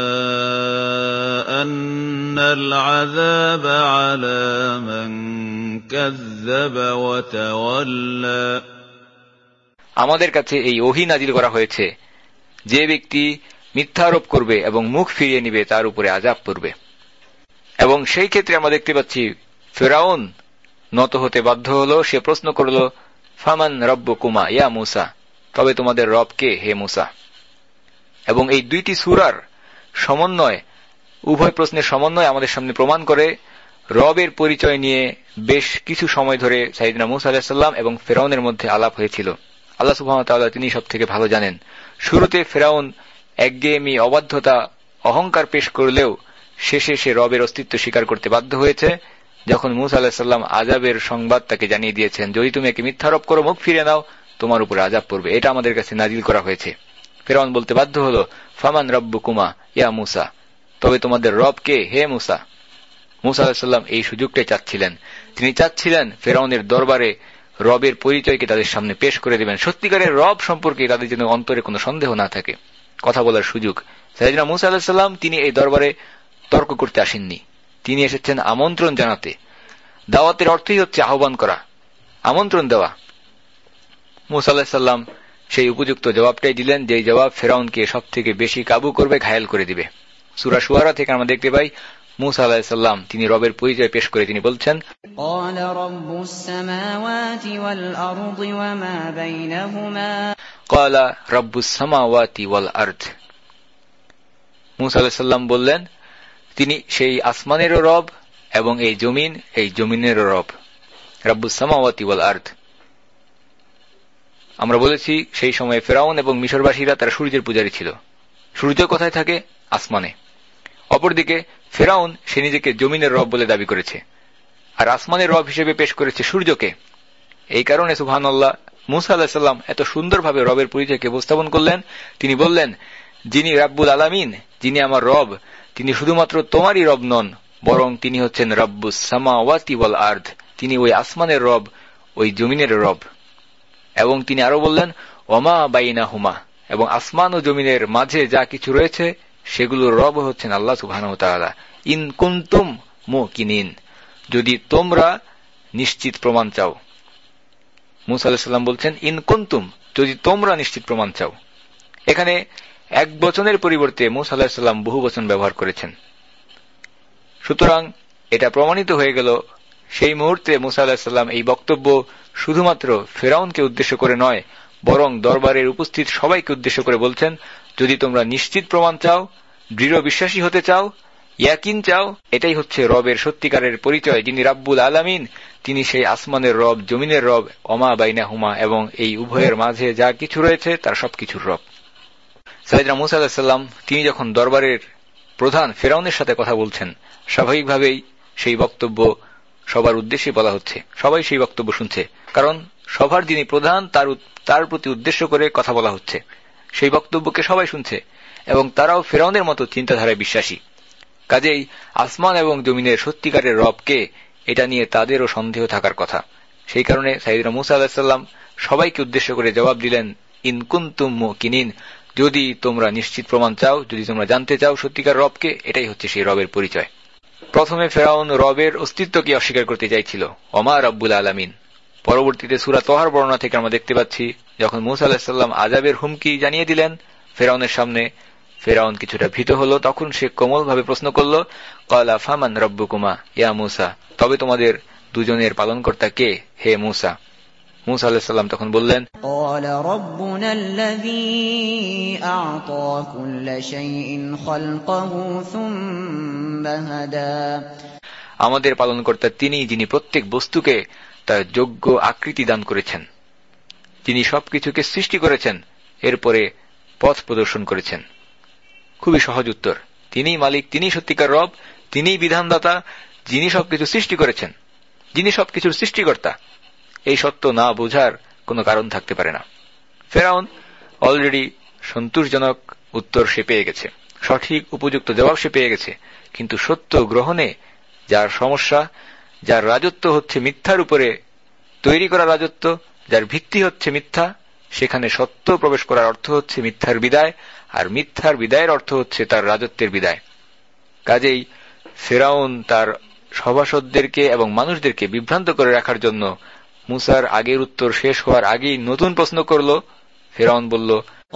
আন্নাল আযাবা আলা মান কাযযাবা ওয়া তাওয়াল্লা, আমাদের কাছে এই ওহী নাজিল করা হয়েছে, যে ব্যক্তি মিথ্যা আরোপ করবে এবং মুখ ফিরিয়ে নিবে তার উপরে আযাব পড়বে। এবং সেই ক্ষেত্রে আমরা দেখতে পাচ্ছি ফিরআউন নত হতে বাধ্য হলো। সে প্রশ্ন করল, ফামান রাব্বুকুমা ইয়া মূসা, তবে তোমাদের রব কে হে মূসা? এবং এই দুইটি সূরার সমন্বয় উভয় প্রশ্নের সমন্বয় আমাদের সামনে প্রমাণ করে রবের পরিচয় নিয়ে বেশ কিছু সময় ধরে সাইয়েদনা মূসা আলাইহিস সালাম এবং ফিরআউনের মধ্যে আলাপ হয়েছিল। আল্লাহ সুবহানাহু ওয়া তাআলা তিনি সবথেকে ভালো জানেন। শুরুতে ফিরআউন একঘেয়েমি, অবাধ্যতা, অহংকার পেশ করলেও শেষে সে রবের অস্তিত্ব স্বীকার করতে বাধ্য হয়েছে। যখন মূসা আলাইহিস সালাম আযাবের সংবাদ তাকে জানিয়ে দিয়েছেন, যদি তুমি একে মিথ্যারোপ করো, মুখ ফিরে নাও, তোমার উপর আযাব পড়বে, এটা আমাদের কাছে নাজিল করা হয়েছে। ফিরআউন বলতে বাধ্য হলো, ফামান রাব্বুকুমা ইয়া মূসা, তবে তোমাদের রব কে হে মূসা। মূসা আলাইহিস সালাম এই সুযোগটাই চাচ্ছিলেন। তিনি চাচ্ছিলেন ফিরআউনের দরবারে রবের পরিচয়কে তাদের সামনে পেশ করে দিবেন, সত্যিকারের রব সম্পর্কে তাদের যেন অন্তরে কোনো সন্দেহ না থাকে, কথা বলার সুযোগ। সাইয়েদনা মূসা আলাইহিস সালাম তিনি এই দরবারে তর্ক করতে আসেননি, তিনি এসেছেন আমন্ত্রণ জানাতে। দাওয়াতের অর্থই হচ্ছে আহ্বান করা, আমন্ত্রণ দেওয়া। মূসা আলাইহিস সালাম সেই উপযুক্ত জবাবটাই দিলেন, যেই জবাব ফিরআউনকে সবথেকে বেশি কাবু করবে, ঘায়েল করে দিবে। সূরা শুআরা থেকে আমরা দেখতে পাই মূসা আলাইহিস সালাম তিনি রবের পরিচয় পেশ করে তিনি বলছেন, ক্বালা রাব্বুস সামাওয়াতি ওয়াল আরদি ওয়া মা বাইনাহুমা, ক্বালা রাব্বুস সামাওয়াতি ওয়াল আরদ। মূসা আলাইহিস সালাম বললেন, তিনি সেই আসমানেরও রব এবং এই জমিনেরও রব, রাব্বুস সামাওয়াতি ওয়াল আরদ। আমরা বলেছি সেই সময়ে ফিরআউন এবং মিশরবাসীরা তারা সূর্যের পূজারী ছিল। সূর্য কোথায় থাকে? আসমানে। অপরদিকে ফিরআউন সে নিজেকে জমিনের রব বলে দাবি করেছে, আর আসমানের রব হিসেবে পেশ করেছে সূর্যকে। এই কারণে সুবহানাল্লাহ, মূসা আলাইহিস সালাম এত সুন্দরভাবে রবের পরিচয়কে উপস্থাপন করলেন। তিনি বললেন, যিনি রাব্বুল আলামিন, যিনি আমার রব, তিনি শুধুমাত্র তোমারই রব নন, বরং তিনি হচ্ছেন রাব্বুস সামাওয়াতি ওয়াল আরদ, তিনি ওই আসমানের রব, ওই জমিনের রব। এবং তিনি আরো বললেন, ওমা বাইনাহুমা, এবং আসমান ও জমিনের মাঝে যা কিছু রয়েছে সেগুলোর রব হচ্ছেন আল্লাহ সুবহানাহু ওয়া তাআলা। ইন কুনতুম মুকিনিন, যদি তোমরা নিশ্চিত প্রমাণ চাও। মূসা আলাইহিস সালাম বলছেন, ইন কুনতুম, যদি তোমরা নিশ্চিত প্রমাণ চাও। এখানে এক বচনের পরিবর্তে মূসা আলাইহিস সালাম বহু বচন ব্যবহার করেছেন। সুতরাং এটা প্রমাণিত হয়ে গেল সেই মুহূর্তে মূসা আলাইহিস সালাম এই বক্তব্য শুধুমাত্র ফিরআউনকে উদ্দেশ্য করে নয়, বরং দরবারের উপস্থিত সবাইকে উদ্দেশ্য করে বলছেন, যদি তোমরা নিশ্চিত প্রমাণ চাও, দৃঢ় বিশ্বাসী হতে চাও, ইয়াকিন চাও, এটাই হচ্ছে রবের সত্যিকারের পরিচয়, যিনি রাব্বুল আলামিন, তিনি সেই আসমানের রব, জমিনের রব, ওমা বাইনাহুমা, এবং এই উভয়ের মাঝে যা কিছু রয়েছে তার সবকিছুর রব। সাইয়েদনা মূসা আলাইহিস সালাম তিনি যখন দরবারের প্রধান ফিরআউনের সাথে কথা বলছেন, স্বাভাবিকভাবেই সেই বক্তব্য সবার উদ্দেশ্যে বলা হচ্ছে, সবাই সেই বক্তব্য শুনছে, কারণ সভার যিনি প্রধান তার প্রতি উদ্দেশ্য করে কথা বলা হচ্ছে। সেই বক্তব্যকে সবাই শুনছে এবং তারাও ফিরআউনের মতো চিন্তাধারায় বিশ্বাসী। কাজেই আসমান এবং জমিনের সত্যিকারের রবকে, এটা নিয়ে তাদেরও সন্দেহ থাকার কথা। সেই কারণে সাইয়েদনা মূসা আলাইহিস সালাম সবাইকে উদ্দেশ্য করে জবাব দিলেন, ইন কুনতুম মুকিনিন, যদি তোমরা নিশ্চিত প্রমাণ চাও, যদি তোমরা জানতে চাও সত্যিকার রবকে, এটাই হচ্ছে সেই রবের পরিচয়। প্রথমে ফিরআউন রবের অস্তিত্বকে অস্বীকার করতে চাইছিল, ওমা রাব্বুল আলামিন। পরবর্তীতে সূরা তহার বর্ণনা থেকে আমরা দেখতে পাচ্ছি, যখন মূসা আলাইহিস সালাম আযাবের হুমকি জানিয়ে দিলেন ফিরআউনের সামনে, ফিরআউন কিছুটা ভীত হলো। তখন সে কোমলভাবে প্রশ্ন করল, ক্বালা ফামান রাব্বুকুমা ইয়া মূসা, তবে তোমাদের দুজনের পালনকর্তা কে হে মূসা। মূসা আলাইহিস সালাম তখন বললেন, ক্বালা রাব্বুনাল্লাযী আ'তা কুল্লা শাইইন খালকাহু সুম্মা হাদা, আমাদের পালনকর্তা তিনি, যিনি প্রত্যেক বস্তুকে তার যোগ্য আকৃতি দান করেছেন, যিনি সবকিছুকে সৃষ্টি করেছেন, এরপরে পথ প্রদর্শন করেছেন। খুবই সহজ উত্তর, তিনিই মালিক, তিনিই সত্যিকার রব, তিনিই বিধানদাতা, যিনি সবকিছু সৃষ্টি করেছেন, যিনি সবকিছুর সৃষ্টিকর্তা। এই সত্য না বোঝার কোনো কারণ থাকতে পারে না। ফিরআউন অলরেডি সন্তোষজনক উত্তর সে পেয়ে গেছে, সঠিক উপযুক্ত জবাব সে পেয়ে গেছে, কিন্তু সত্য গ্রহণে যার সমস্যা, যার রাজত্ব হচ্ছে মিথ্যার উপরে তৈরি করা রাজত্ব, যার ভিত্তি হচ্ছে মিথ্যা, সেখানে সত্য প্রবেশ করার অর্থ হচ্ছে মিথ্যার বিদায়, আর মিথ্যার বিদায়ের অর্থ হচ্ছে তার রাজত্বের বিদায়। কাজেই ফিরআউন তার সভাসদদেরকে এবং মানুষদেরকে বিভ্রান্ত করে রাখার জন্য মূসার আগের উত্তর শেষ হওয়ার আগেই নতুন প্রশ্ন করল। ফিরআউন বলল,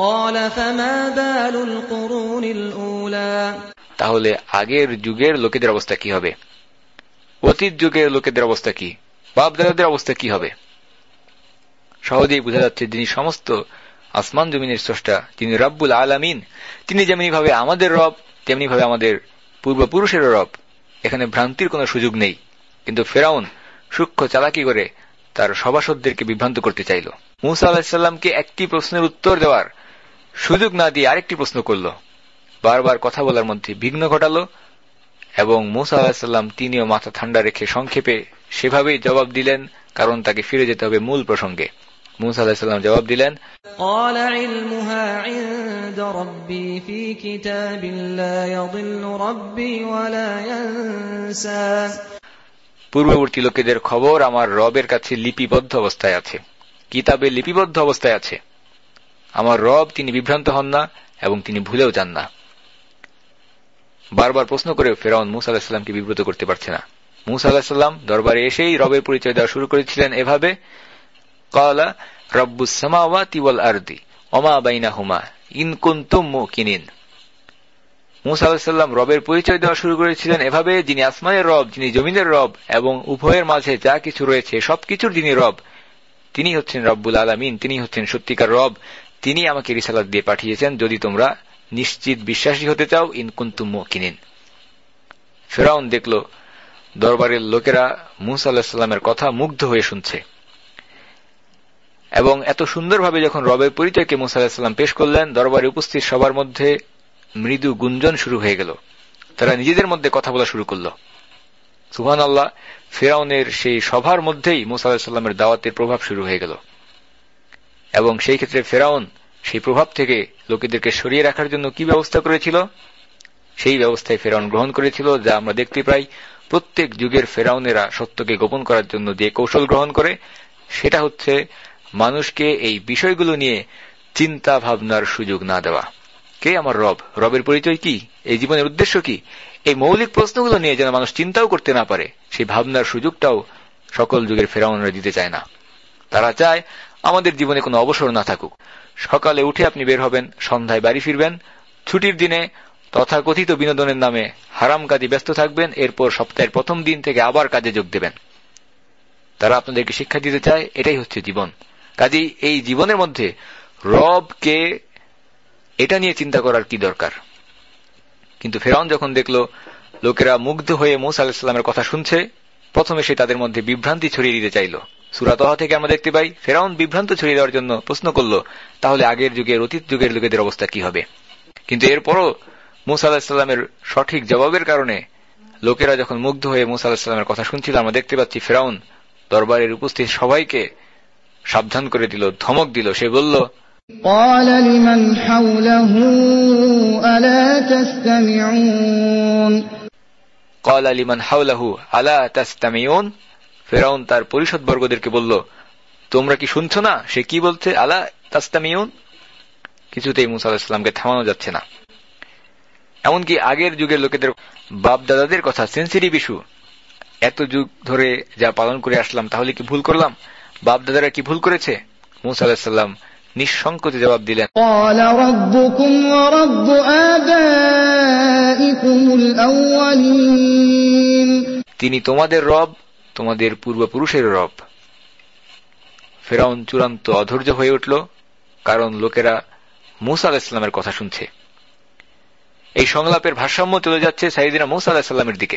তাহলে আগের যুগের লোকেদের অবস্থা কি হবে, অতীত যুগের লোকেদের অবস্থা কি, বাপ-দাদাদের অবস্থা কি হবে? সহজেই বোঝা যাচ্ছে, যিনি সমস্ত আসমান জমিনের স্রষ্টা, যিনি রাব্বুল আলামিন, তিনি যেমনি ভাবে আমাদের রব, তেমনি ভাবে আমাদের পূর্বপুরুষেরও রব। এখানে ভ্রান্তির কোনো সুযোগ নেই। কিন্তু ফেরাউন সূক্ষ্ম চালাকি করে তার সভাসদদেরকে বিভ্রান্ত করতে চাইল। মূসা আলাইহিসসালামকে একটি প্রশ্নের উত্তর দেওয়ার সুযোগ না দিয়ে আরেকটি প্রশ্ন করল, বারবার কথা বলার মধ্যে বিঘ্ন ঘটালো, এবং মূসা আলাইহিসসালাম তিনিও মাথা ঠান্ডা রেখে সংক্ষেপে সেভাবেই জবাব দিলেন, কারণ তাকে ফিরে যেতে হবে মূল প্রসঙ্গে। মূসা আলাইহিসসালাম জবাব দিলেন, قال علمها عند ربي في كتاب لا يضل ربي ولا ينسى। পূর্ববর্তী লোকেদের খবর আমার রবের কাছে লিপিবদ্ধ অবস্থায় আছে, কিতাবে লিপিবদ্ধ অবস্থায় আছে। আমার রব তিনি বিভ্রান্ত হন না এবং তিনি ভুলেও যান না। বারবার প্রশ্ন করে ফেরাউন মূসা আলাইহিস সালামকে বিব্রত করতে পারছে না। মূসা আলাইহিস সালাম দরবারে এসেই রবের পরিচয় দেওয়া শুরু করেছিলেন এভাবে, ক্বালা রাব্বুস সামাওয়াতি ওয়াল আরদি ওমা বাইনাহুমা ইন কুনতুম মুকিনিন। মূসা আলাইহিস সালাম রবের পরিচয় দেওয়া শুরু করেছিলেন এভাবে, যিনি আসমানের রব, যিনি জমিনের রব, এবং উভয়ের মাঝে যা কিছু রয়েছে সবকিছুর যিনি রব, তিনি হচ্ছেন রব্বুল আলামিন, তিনি হচ্ছেন সত্যিকার রব। তিনি আমাকে রিসালাত দিয়ে পাঠিয়েছেন যদি তোমরা নিশ্চিত বিশ্বাসী হতে চাও, ইন কুনতুম মুকিনিন। ফেরাউন দেখল দরবারের লোকেরা মূসা আলাইহিস সালামের কথা মুগ্ধ হয়ে শুনছে, এবং এত সুন্দরভাবে যখন রবের পরিচয়কে মূসা আলাইহিস সালাম পেশ করলেন, দরবারে উপস্থিত সবার মধ্যে মৃদু গুঞ্জন শুরু হয়ে গেল। তারা নিজেদের মধ্যে কথা বলা শুরু করল। সুবহানাল্লাহ, ফেরাউনের সেই সভার মধ্যেই মূসা আলাইহিস সালামের দাওয়াতের প্রভাব শুরু হয়ে গেল, এবং সেই ক্ষেত্রে ফেরাউন সেই প্রভাব থেকে লোকেদেরকে সরিয়ে রাখার জন্য কি ব্যবস্থা করেছিল, সেই ব্যবস্থায় ফেরাউন গ্রহণ করেছিল, যা আমরা দেখতে পাই প্রত্যেক যুগের ফেরাউনেরা সত্যকে গোপন করার জন্য যে কৌশল গ্রহণ করে, সেটা হচ্ছে মানুষকে এই বিষয়গুলো নিয়ে চিন্তা ভাবনার সুযোগ না দেওয়া। কে আমার রব, রবের পরিচয় কি, এই জীবনের উদ্দেশ্য কি, এই মৌলিক প্রশ্নগুলো নিয়ে যেন মানুষ চিন্তাও করতে না পারে, সেই ভাবনার সুযোগটাও সকল যুগের ফেরাউনরা দিতে চায় না। তারা চায় আমাদের জীবনে কোনো অবসর না থাকুক। সকালে উঠে আপনি বের হবেন, সন্ধ্যায় বাড়ি ফিরবেন, ছুটির দিনে তথাকথিত বিনোদনের নামে হারাম কাজে ব্যস্ত থাকবেন, এরপর সপ্তাহের প্রথম দিন থেকে আবার কাজে যোগ দেবেন। তারা আপনাদেরকে শিক্ষা দিতে চায় এটাই হচ্ছে জীবন। কাজেই এই জীবনের মধ্যে রবকে এটা নিয়ে চিন্তা করার কি দরকার। কিন্তু ফেরাউন যখন দেখল লোকেরা মুগ্ধ হয়ে মূসা আলাইহিস সালামের কথা শুনছে, প্রথমে সে তাদের মধ্যে বিভ্রান্তি ছড়িয়ে দিতে চাইল। সূরা তাহা থেকে আমরা দেখতে পাই ফেরাউন বিভ্রান্ত ছড়িয়ে দেওয়ার জন্য প্রশ্ন করল, তাহলে আগের যুগের অতীত যুগের লোকেদের অবস্থা কি হবে। কিন্তু এরপরও মূসা আলাইহিস সালামের সঠিক জবাবের কারণে লোকেরা যখন মুগ্ধ হয়ে মূসা আলাইহিস সালামের কথা শুনছিল, আমরা দেখতে পাচ্ছি ফেরাউন দরবারের উপস্থিত সবাইকে সাবধান করে দিল, ধমক দিল। সে বলল, قال لمن حوله ألا تستمعون قال لمن حوله ألا تستمعون। ফেরাউন তার পরিষদবর্গদেরকে বলল, তোমরা কি শুনছো না সে কি বলছে, আলা তাস্তামিউন। কিছুতেই মূসা আলাইহিস সালামকে থামানো যাচ্ছে না। এমনকি আগের যুগের লোকেদের বাপ দাদাদের কথা, সেন্সিটিভ ইস্যু, এত যুগ ধরে যা পালন করে আসলাম, তাহলে কি ভুল করলাম, বাপ দাদারা কি ভুল করেছে। মূসা আলাইহিস সালাম নিঃসংকোচে জবাব দিলেন, قال ربكم ورب آبائكم الأولين তিনি তোমাদের রব, তোমাদের পূর্বপুরুষের রব। ফেরাউন চূড়ান্ত অধৈর্য হয়ে উঠল, কারণ লোকেরা মূসা আলাইহিস সালামের কথা শুনছে। এই সংলাপের ভারসাম্য চলে যাচ্ছে সাইয়েদিনা মূসা আলাইহিস সালামের দিকে।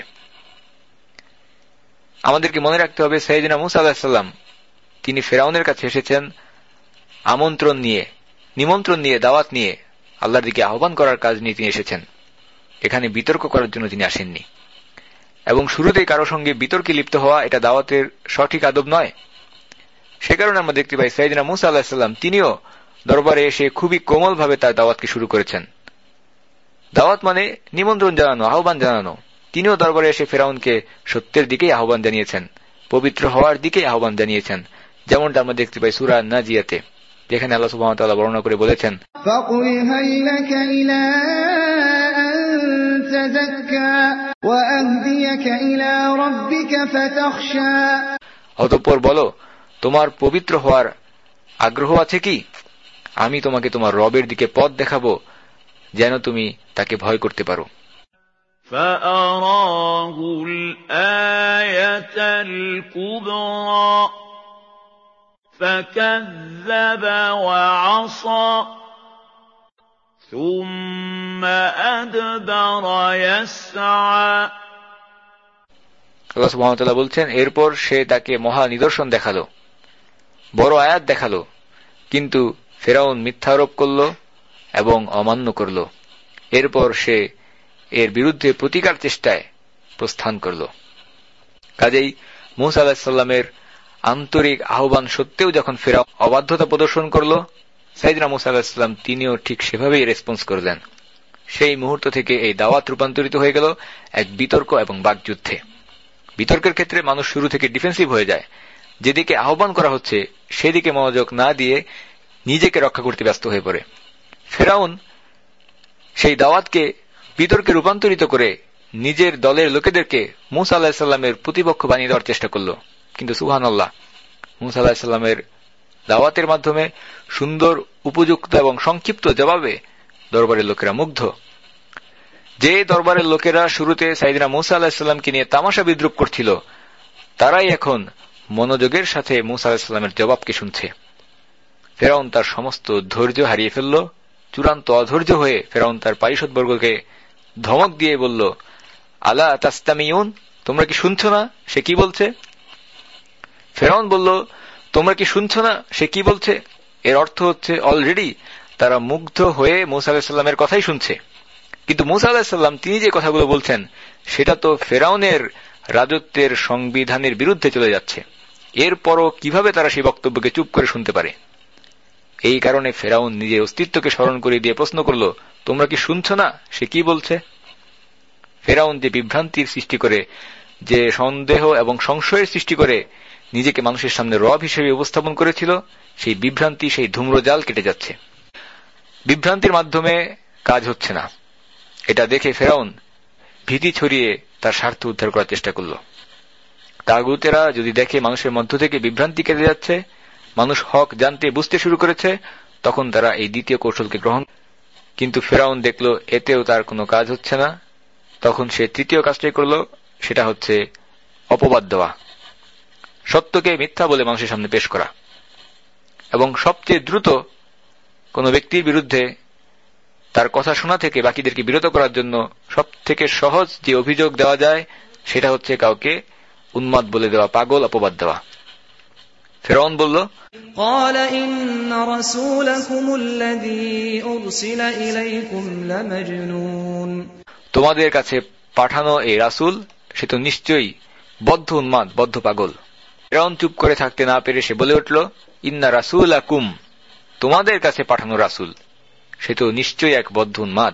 আমাদেরকে মনে রাখতে হবে, সাইয়েদিনা মূসা আলাইহিস সালাম তিনি ফেরাউনের কাছে এসেছেন আমন্ত্রণ নিয়ে, নিমন্ত্রণ নিয়ে, দাওয়াত নিয়ে, আল্লাহর দিকে আহ্বান করার কাজ নিয়ে তিনি এসেছেন। এখানে বিতর্ক করার জন্য তিনি আসেননি। এবং শুরুতেই কারো সঙ্গে বিতর্কে লিপ্ত হওয়া এটা দাওয়াতের সঠিক আদব নয়। সে কারণে আমরা দেখতে পাই সাইয়েদিনা মূসা আলাইহিস সালাম তিনিও দরবারে এসে খুবই কোমলভাবে তার দাওয়াতকে শুরু করেছেন। দাওয়াত মানে নিমন্ত্রণ জানানো, আহ্বান জানানো। তিনিও দরবারে এসে ফেরাউনকে সত্যের দিকেই আহ্বান জানিয়েছেন, পবিত্র হওয়ার দিকেই আহ্বান জানিয়েছেন, যেমনটা আমরা দেখতে পাই সূরা নাজিয়াতে, যেখানে আল্লাহ সুবহানাহু ওয়া তাআলা বর্ণনা করে বলেছেন, فقل هل لك إلى أن تزكى وأهديك إلى ربك فتخشى অতঃপর বলো, তোমার পবিত্র হওয়ার আগ্রহ আছে কি? আমি তোমাকে তোমার রবের দিকে পথ দেখাবো, যেন তুমি তাকে ভয় করতে পারো। فأراه الآية الكبرى فكذب وعصى ثُمَّ أَدْبَرَ يَسْعَىٰ আল্লাহ সুবহানাহু ওয়া তাআলা বলছেন, এরপর সে তাকে মহা নিদর্শন দেখালো, বড় আয়াত দেখালো, কিন্তু ফিরআউন মিথ্যা আরোপ করল এবং অমান্য করল। এরপর সে এর বিরুদ্ধে প্রতিকার চেষ্টায় প্রস্থান করল। কাজেই মূসা আলাইহিস সালামের আন্তরিক আহ্বান সত্ত্বেও যখন ফিরআউন অবাধ্যতা প্রদর্শন করল, সাইয়েদনা মূসা আলাইহিস সালাম তিনিও ঠিক সেভাবেই রেসপন্স করলেন। সেই মুহূর্ত থেকে এই দাওয়াত রূপান্তরিত হয়ে গেল এক বিতর্ক এবং বাকযুদ্ধে। বিতর্কের ক্ষেত্রে মানুষ শুরু থেকে ডিফেন্সিভ হয়ে যায়, যেদিকে আহ্বান করা হচ্ছে সেদিকে মনোযোগ না দিয়ে নিজেকে রক্ষা করতে ব্যস্ত হয়ে পড়ে। ফিরআউন সেই দাওয়াতকে বিতর্কে রূপান্তরিত করে নিজের দলের লোকেদেরকে মূসা আলাইহিস সালামের প্রতিপক্ষ বানিয়ে দেওয়ার চেষ্টা করল। কিন্তু সুবহানাল্লাহ, মূসা আলাইহিস সালামের দাওয়াতের মাধ্যমে সুন্দর, উপযুক্ত এবং সংক্ষিপ্ত জবাবে দরবারের লোকেরা মুগ্ধ। যে দরবারের লোকেরা শুরুতে সাইয়েদনা মূসা আলাইহিস সালামকে নিয়ে তামাশা বিদ্রূপ করছিল, তারাই এখন মনোযোগের সাথে মূসা আলাইহিস সালামের জবাবকে শুনছে। ফিরআউন তার সমস্ত ধৈর্য হারিয়ে ফেলল। চূড়ান্ত অধৈর্য হয়ে ফিরআউন তার পারিষদবর্গকে ধমক দিয়ে বলল, আলা তাসতামিউন, তোমরা কি শুনছো না সে কি বলছে? ফিরআউন বলল, তোমরা কি শুনছো না সে কি বলছে? এর অর্থ হচ্ছে অলরেডি তারা মুগ্ধ হয়ে মূসা আলাইহিস সালামের কথাই শুনছে। কিন্তু মূসা আলাইহিস সালাম তিনি যে কথাগুলো বলছেন সেটা তো ফিরআউনের রাজত্বের সংবিধানের বিরুদ্ধে চলে যাচ্ছে। এরপরও কিভাবে তারা সেই বক্তব্যকে চুপ করে শুনতে পারে? এই কারণে ফিরআউন নিজের অস্তিত্বকে স্মরণ করে দিয়ে প্রশ্ন করল, তোমরা কি শুনছো না সে কি বলছে? ফিরআউন যে বিভ্রান্তির সৃষ্টি করে, যে সন্দেহ এবং সংশয়ের সৃষ্টি করে নিজেকে মানুষের সামনে রব হিসেবে উপস্থাপন করেছিল, সেই বিভ্রান্তি, সেই ধূম্রজাল কেটে যাচ্ছে। বিভ্রান্তির মাধ্যমে কাজ হচ্ছে না। এটা দেখে ফিরআউন ভীতি ছড়িয়ে তার স্বার্থ উদ্ধার করার চেষ্টা করল। তাগুতেরা যদি দেখে মানুষের মধ্য থেকে বিভ্রান্তি কেটে যাচ্ছে, মানুষ হক জানতে বুঝতে শুরু করেছে, তখন তারা এই দ্বিতীয় কৌশলকে গ্রহণ। কিন্তু ফিরআউন দেখল এতেও তার কোনো কাজ হচ্ছে না। তখন সে তৃতীয় কাজটাই করল, সেটা হচ্ছে অপবাদ দেওয়া, সত্যকে মিথ্যা বলে মানুষের সামনে পেশ করা। এবং সবচেয়ে দ্রুত কোনো ব্যক্তির বিরুদ্ধে তার কথা শোনা থেকে বাকিদেরকে বিরত করার জন্য সব থেকে সহজ যে অভিযোগ দেওয়া যায় সেটা হচ্ছে কাউকে উন্মাদ বলে দেওয়া, পাগল অপবাদ দেওয়া। ফিরআউন বলল, قال إن رسولكم الذي أرسل إليكم لمجنون, তোমাদের কাছে পাঠানো এই রাসূল সে তো নিশ্চয়ই বদ্ধ উন্মাদ, বদ্ধ পাগল। ফিরআউন চুপ করে থাকতে না পেরে সে বলে উঠল, ইন্না রাসূলাকুম, তোমাদের কাছে পাঠানো রাসূল সে তো নিশ্চয়ই এক বদ্ধ উন্মাদ।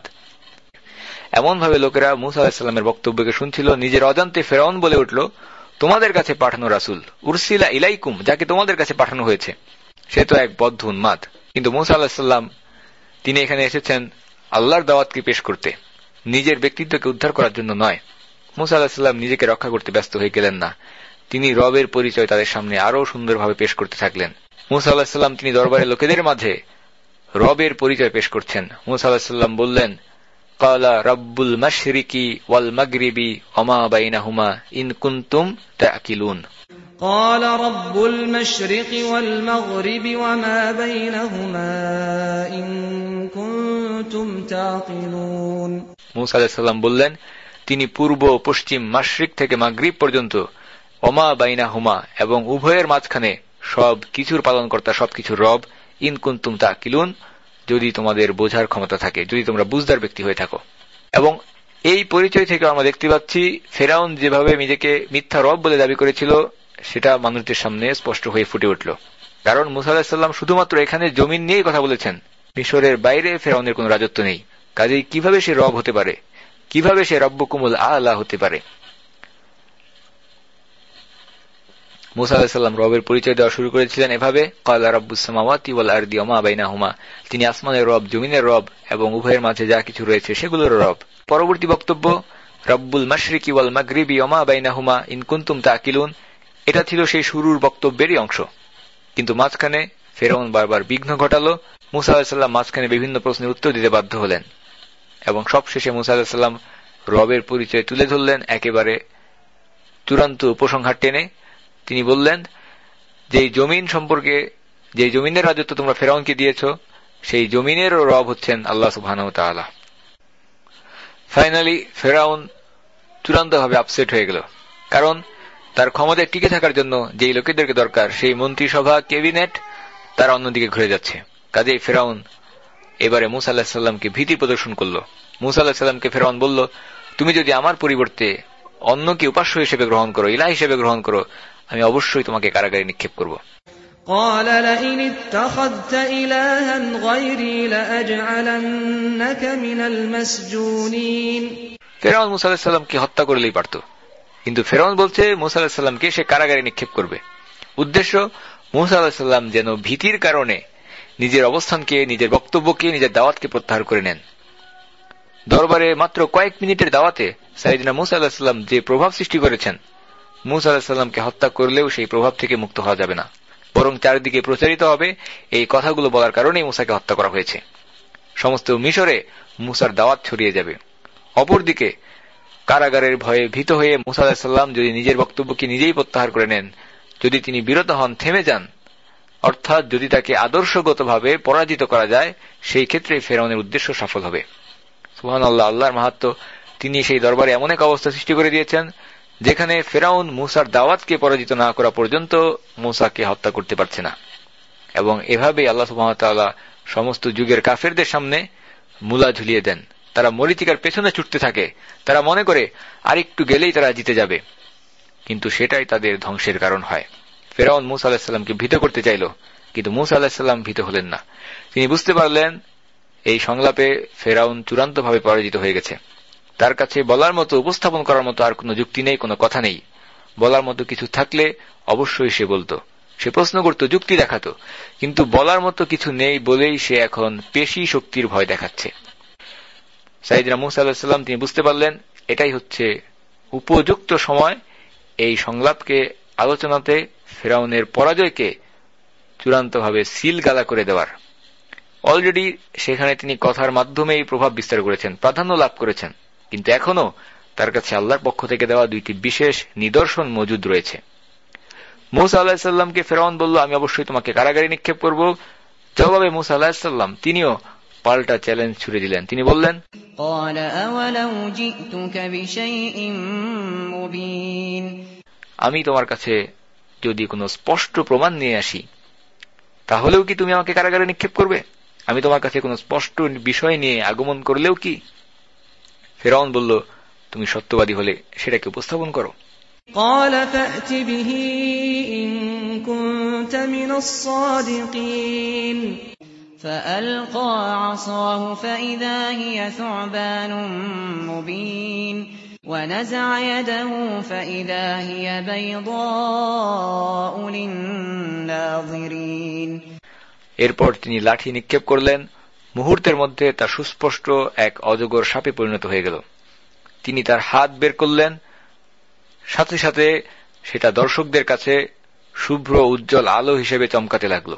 এমন ভাবে লোকেরা মূসা আলাইহিস সালামের বক্তব্যকে শুনছিল, নিজের অজান্তে ফিরআউন বলে উঠল, তোমাদের কাছে পাঠানো রাসূল, উরসিলা ইলাইকুম, যাকে তোমাদের কাছে পাঠানো হয়েছে সে তো এক বদ্ধ উন্মাদ। কিন্তু মূসা আলাইহিস সালাম তিনি এখানে এসেছেন আল্লাহর দাওয়াতকে পেশ করতে, নিজের ব্যক্তিত্বকে উদ্ধার করার জন্য নয়। মূসা আলাইহিস সালাম নিজেকে রক্ষা করতে ব্যস্ত হয়ে গেলেন না, তিনি রবের পরিচয় তাদের সামনে আরো সুন্দরভাবে পেশ করতে থাকলেন। মূসা আলাইহিস সালাম তিনি দরবারের লোকেদের মাঝে রবের পরিচয় পেশ করছেন। মূসা আলাইহিস সালাম বললেন, ক্বালা রাব্বুল মাশরিকি ওয়াল মাগরিবি ওমা বাইনাহুমা ইন কুনতুম তাকিলুন। قال رب المشرق والمغرب وما بينهما إن كنتم تعقلون। মূসা আলাইহিস সালাম বললেন, তিনি পূর্ব, পশ্চিম, মাশরিক থেকে মাগরিব পর্যন্ত, ওমা বাইনাহুমা এবং উভয়ের মাঝখানে সব কিছুর পালনকর্তা, সবকিছুর রব, ইন কুনতুম তাকিলুন, যদি তোমাদের বোঝার ক্ষমতা থাকে, যদি তোমরা বুঝদার ব্যক্তি হয়ে থাকো। এবং এই পরিচয় থেকে আমরা দেখতে পাচ্ছি ফিরআউন যেভাবে নিজেকে মিথ্যা রব বলে দাবি করেছিল সেটা মানুষদের সামনে স্পষ্ট হয়ে ফুটে উঠল। কারণ মূসা আলাইহিস সালাম শুধুমাত্র এখানে জমিন নিয়েই কথা বলেছেন, মিশরের বাইরে ফিরআউনের কোনো রাজত্ব নেই। কাজেই কিভাবে সে রব হতে পারে, কিভাবে সে রব্বুকুমুল আ'লা হতে পারে? মূসা আলাইহিস সালাম রবের পরিচয় দেওয়া শুরু করেছিলেন এভাবে, ক্বালা রাব্বুস সামাওয়াতি ওয়াল আরদি ওমা বাইনাহুমা, তিনি আসমানের রব, জমিনের রব এবং উভয়ের মাঝে যা কিছু রয়েছে সেগুলোর রব। পরবর্তী বক্তব্য রাব্বুল মাশরিকি ওয়াল মাগরিবি ওমা বাইনাহুমা ইন কুনতুম তাকিলুন, এটা ছিল সেই শুরুর বক্তব্যেরই অংশ। কিন্তু মাঝখানে ফিরআউন বারবার বিঘ্ন ঘটালো। মূসা আলাইহিস সালাম মাঝখানে বিভিন্ন প্রশ্নের উত্তর দিতে বাধ্য হলেন এবং সবশেষে মূসা আলাইহিস সালাম রবের পরিচয় তুলে ধরলেন একেবারে চূড়ান্ত উপসংহার টেনে। তিনি বললেন যে জমিন সম্পর্কে, যে জমিনের রাজত্ব তোমরা ফিরআউনকে দিয়েছ, সেই জমিনেরও রব হচ্ছেন আল্লাহ সুবহানাহু ওয়া তাআলা। ফাইনালি ফেরাউন চূড়ান্তভাবে আপসেট হয়ে গেল, কারণ তার ক্ষমতায় টিকে থাকার জন্য যেই লোকেদেরকে দরকার, সেই মন্ত্রিসভা, ক্যাবিনেট, তারা অন্যদিকে ঘুরে যাচ্ছে। কাজেই ফেরাউন এবারে মূসা আলাইহিস সালামকে ভীতি প্রদর্শন করল। মূসা আলাইহিস সালামকে ফেরাউন বলল, তুমি যদি আমার পরিবর্তে অন্যকে উপাস্য হিসেবে গ্রহণ করো, ইলাহ হিসেবে গ্রহণ করো, আমি অবশ্যই তোমাকে কারাগারে নিক্ষেপ করব। قال لئن اتخذت إلها غيري لأجعلنك من المسجونين। ফেরাউন মূসা আলাইহিস সালামকে হত্যা করলেই পারত, কিন্তু ফেরাউন বলছে মূসা আলাইহিস সালামকে সে কারাগারে নিক্ষেপ করবে। উদ্দেশ্য, মূসা আলাইহিস সালাম যেন ভীতির কারণে নিজের অবস্থানকে, নিজের বক্তব্যকে, নিজের দাওয়াতকে প্রত্যাহার করে নেন। দরবারে মাত্র কয়েক মিনিটের দাওয়াতে সাইয়েদনা মূসা আলাইহিস সালাম যে প্রভাব সৃষ্টি করেছেন, মূসা আলাইহিস সালামকে হত্যা করলেও সেই প্রভাব থেকে মুক্ত হওয়া যাবে না, বরং চারিদিকে প্রচারিত হবে এই কথাগুলো বলার কারণেই মূসাকে হত্যা করা হয়েছে। সমস্ত মিশরে মূসার দাওয়াত ছড়িয়ে যাবে। অপরদিকে কারাগারের ভয়ে ভীত হয়ে মূসা আলাইহিস সালাম যদি নিজের বক্তব্যকে নিজেই প্রত্যাহার করে নেন, যদি তিনি বিরত হন, থেমে যান, অর্থাৎ যদি তাকে আদর্শগতভাবে পরাজিত করা যায়, সেই ক্ষেত্রে ফেরাউনের উদ্দেশ্য সফল হবে। সুবহানাল্লাহ, আল্লাহর মাহাত্ম্য, তিনি সেই দরবারে এমন এক অবস্থা সৃষ্টি করে দিয়েছেন যেখানে ফেরাউন মূসার দাওয়াতকে পরাজিত না করা পর্যন্ত মূসাকে হত্যা করতে পারছে না। এবং এভাবেই আল্লাহ সুবহানাহু ওয়া তাআলা সমস্ত যুগের কাফেরদের সামনে মূলা ঝুলিয়ে দেন। তারা মরীচিকার পেছনে ছুটতে থাকে, তারা মনে করে আরেকটু গেলেই তারা জিতে যাবে, কিন্তু সেটাই তাদের ধ্বংসের কারণ হয়। ফেরাউন মূসা আলাইহিস সালামকে ভীত করতে চাইল, কিন্তু মূসা আলাইহিস সালাম ভীত হলেন না। তিনি বুঝতে পারলেন এই সংলাপে ফেরাউন চূড়ান্তভাবে পরাজিত হয়ে গেছে। তার কাছে বলার মতো, উপস্থাপন করার মতো আর কোনো যুক্তি নেই, কোনো কথা নেই। বলার মতো কিছু থাকলে অবশ্যই সে বলতো, সে প্রশ্ন করত, যুক্তি দেখাতো, কিন্তু বলার মতো কিছু নেই বলেই সে এখন পেশী শক্তির ভয় দেখাচ্ছে। সাইয়েদনা মূসা আলাইহিস সালাম তিনি বুঝতে পারলেন এটাই হচ্ছে উপযুক্ত সময় এই সংলাপকে, আলোচনাতে ফেরাউনের পরাজয়কে চূড়ান্তভাবে সিলগালা করে দেওয়ার। অলরেডি সেখানে তিনি কথার মাধ্যমেই প্রভাব বিস্তার করেছেন, প্রাধান্য লাভ করেছেন, কিন্তু এখনো তার কাছে আল্লাহর পক্ষ থেকে দেওয়া দুইটি বিশেষ নিদর্শন মজুদ রয়েছে। মূসা আলাইহিস সালামকে ফেরাউন বলল, আমি অবশ্যই তোমাকে কারাগারে নিক্ষেপ করব। জবাবে মূসা আলাইহিস সালাম তিনিও পাল্টা চ্যালেঞ্জ ছুড়ে দিলেন। তিনি বললেন, আমি তোমার কাছে যদি কোনো স্পষ্ট প্রমাণ নিয়ে আসি, তাহলেও কি তুমি আমাকে কারাগারে নিক্ষেপ করবে? আমি তোমার কাছে কোনো স্পষ্ট বিষয় নিয়ে আগমন করলেও কি? ফেরাউন বলল, তুমি সত্যবাদী হলে সেটাকে উপস্থাপন করো। قال فأت به إن كنت من الصادقين فألقى عصاه فإذا هي ثعبان مبين ونزع يده فإذا هي بيضاء للناظرين। এরপর তিনি লাঠি নিক্ষেপ করলেন, মুহূর্তের মধ্যে তা সুস্পষ্ট এক অজগর সাপে পরিণত হয়ে গেল। তিনি তার হাত বের করলেন, সাথে সাথে সেটা দর্শকদের কাছে শুভ্র উজ্জ্বল আলো হিসেবে চমকাতে লাগল।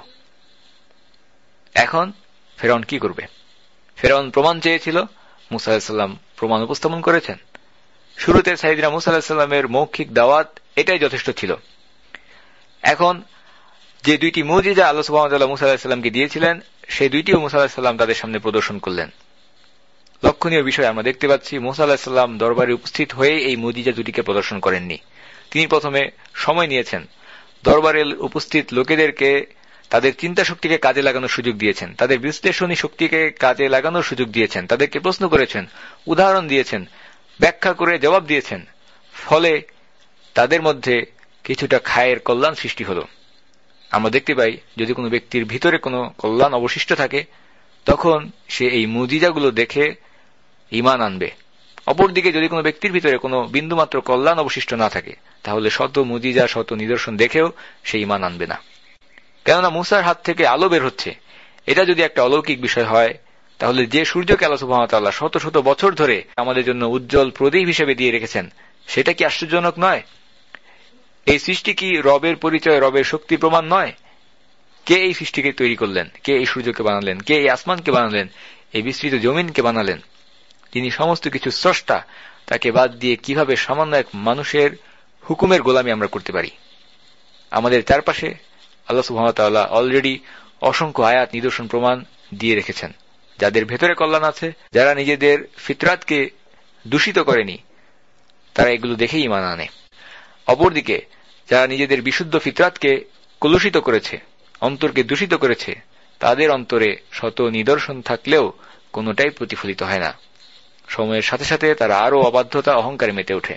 এখন ফেরাউন কি করবে? ফেরাউন প্রমাণ চেয়েছিল, মূসা আলাইহিস সালাম প্রমাণ উপস্থাপন করেছেন। শুরুতে সাইয়েদনা মূসা আলাইহিস সালামের মৌখিক দাওয়াত এটাই যথেষ্ট ছিল। এখন যে দুইটি মুজিজা আল্লাহ সুবহানাহু ওয়া তাআলা মূসা আলাইহিস সালামকে দিয়েছিলেন, সেই দুইটিও মূসা আলাইহিস সালাম তাদের সামনে প্রদর্শন করলেন। লক্ষণীয় বিষয় আমরা দেখতে পাচ্ছি, মূসা আলাইহিস সালাম দরবারে উপস্থিত হয়ে এই মুজিজা দুটিকে প্রদর্শন করেননি। তিনি প্রথমে সময় নিয়েছেন, দরবারে উপস্থিত লোকেদেরকে তাদের চিন্তা শক্তিকে কাজে লাগানোর সুযোগ দিয়েছেন, তাদের বিশ্লেষণী শক্তিকে কাজে লাগানোর সুযোগ দিয়েছেন, তাদেরকে প্রশ্ন করেছেন, উদাহরণ দিয়েছেন, ব্যাখ্যা করে জবাব দিয়েছেন। ফলে তাদের মধ্যে কিছুটা খায়ের কল্যাণ সৃষ্টি হল। আমরা দেখতে পাই, যদি কোনো ব্যক্তির ভিতরে কোনো কল্যাণ অবশিষ্ট থাকে, তখন সে এই মুজিজাগুলো দেখে ঈমান আনবে। অপরদিকে যদি কোনো ব্যক্তির ভিতরে কোনো বিন্দুমাত্র কল্যাণ অবশিষ্ট না থাকে, তাহলে শত মুজিজা, শত নিদর্শন দেখেও সে ঈমান আনবে না। কেননা মূসার হাত থেকে আলো বের হচ্ছে, এটা যদি একটা অলৌকিক বিষয় হয়, তাহলে যে সূর্যকে আল্লাহ সুবহানাহু ওয়া তাআলা শত শত বছর ধরে আমাদের জন্য উজ্জ্বল প্রদীপ হিসেবে দিয়ে রেখেছেন, সেটা কি আশ্চর্যজনক নয়? এই সৃষ্টি কি রবের পরিচয়, রবের শক্তির প্রমাণ নয়? কে এই সৃষ্টিকে তৈরি করলেন? কে এই সূর্যকে বানালেন? কে এই আসমানকে বানালেন? এই বিস্তৃত জমিনকে বানালেন? তিনি সমস্ত কিছু স্রষ্টা, তাকে বাদ দিয়ে কিভাবে সামান্য এক মানুষের হুকুমের গোলামি আমরা করতে পারি? আমাদের চারপাশে আল্লাহ সুবহানাহু ওয়া তাআলা অলরেডি অসংখ্য আয়াত, নিদর্শন, প্রমাণ দিয়ে রেখেছেন। যাদের ভেতরে কল্যাণ আছে, যারা নিজেদের ফিতরাতকে দূষিত করেনি, তারা এগুলো দেখেই ঈমান আনে। অপরদিকে যারা নিজেদের বিশুদ্ধ ফিতরাতকে কলুষিত করেছে, অন্তরকে দূষিত করেছে, তাদের অন্তরে শত নিদর্শন থাকলেও কোনোটাই প্রতিফলিত হয় না। সময়ের সাথে সাথে তারা আরও অবাধ্যতা, অহংকারে মেতে ওঠে।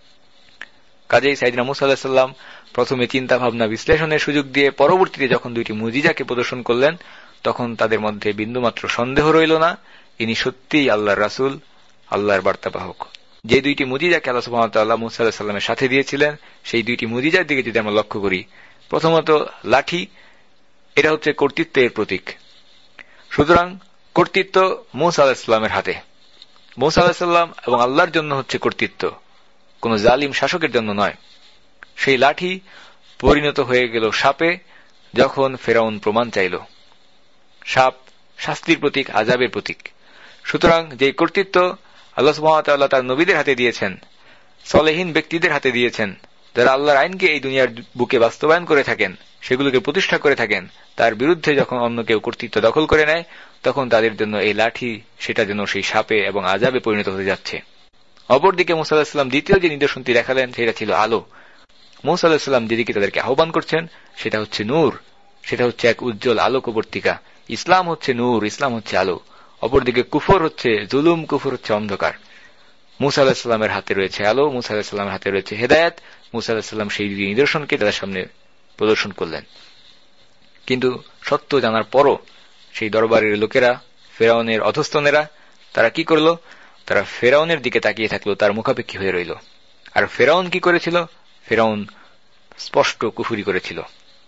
কাজেই সাইয়েদনা মূসা আলাইহিস সালাম প্রথমে চিন্তা ভাবনা বিশ্লেষণের সুযোগ দিয়ে পরবর্তীতে যখন দুইটি মুজিজাকে প্রদর্শন করলেন, তখন তাদের মধ্যে বিন্দুমাত্র সন্দেহ রইল না ইনি সত্যিই আল্লাহর রাসূল, আল্লাহর বার্তাবাহক। যে দুইটি মুজিজাকে আল্লাহ সুবহানাহু ওয়া তাআলা মূসা আলাইহিস সালামের সাথে দিয়েছিলেন, সেই দুইটি মুজিজার দিকে যদি আমরা লক্ষ্য করি, প্রথমত লাঠি, এটা হচ্ছে কর্তৃত্বের প্রতীক। সুতরাং কর্তৃত্ব মূসা আলাইহিস সালামের হাতে। মূসা আলাইহিস সালাম এবং আল্লাহর জন্য হচ্ছে কর্তৃত্ব, কোন জালিম শাসকের জন্য নয়। সেই লাঠি পরিণত হয়ে গেল সাপে যখন ফেরাউন প্রমাণ চাইল। সাপ শাস্তির প্রতীক, আযাবের প্রতীক। সুতরাং যে কর্তৃত্ব আল্লাহ সুবহানাহু ওয়া তাআলা তার নবীদের হাতে দিয়েছেন, সলেহীন ব্যক্তিদের হাতে দিয়েছেন, যারা আল্লাহর আইনকে এই দুনিয়ার বুকে বাস্তবায়ন করে থাকেন, সেগুলোকে প্রতিষ্ঠা করে থাকেন, তার বিরুদ্ধে যখন অন্য কেউ কর্তৃত্ব দখল করে নেয়, তখন তাদের জন্য এই লাঠি সেটা যেন সেই সাপে এবং আযাবে পরিণত হতে যাচ্ছে। অপরদিকে মূসা আলাইহিস সালাম দ্বিতীয় যে নিদর্শনটি দেখালেন, সেটা ছিল আলো। মূসা আলাইহিস সালাম যেদিকে তাদেরকে আহ্বান করছেন, সেটা হচ্ছে নূর, সেটা হচ্ছে এক উজ্জ্বল আলোকবর্তিকা। ইসলাম হচ্ছে নূর, ইসলাম হচ্ছে আলো। অপরদিকে কুফর হচ্ছে জুলুম, কুফর হচ্ছে অন্ধকার। মূসা আলাইহিস সালামের হাতে রয়েছে আলো, মূসা আলাইহিস সালামের হাতে রয়েছে হেদায়েত। মূসা আলাইহিস সালাম সেই নিদর্শনকে তাদের সামনে প্রদর্শন করলেন। কিন্তু সত্য জানার পরও সেই দরবারের লোকেরা, ফেরাউনের অধস্তনেরা, তারা কি করল? তারা ফেরাউনের দিকে তাকিয়ে থাকলো, তার মুখাপেক্ষী হয়ে রইল। আর ফেরাউন কি করেছিল? ফেরাউন স্পষ্ট কুফরি করেছিল।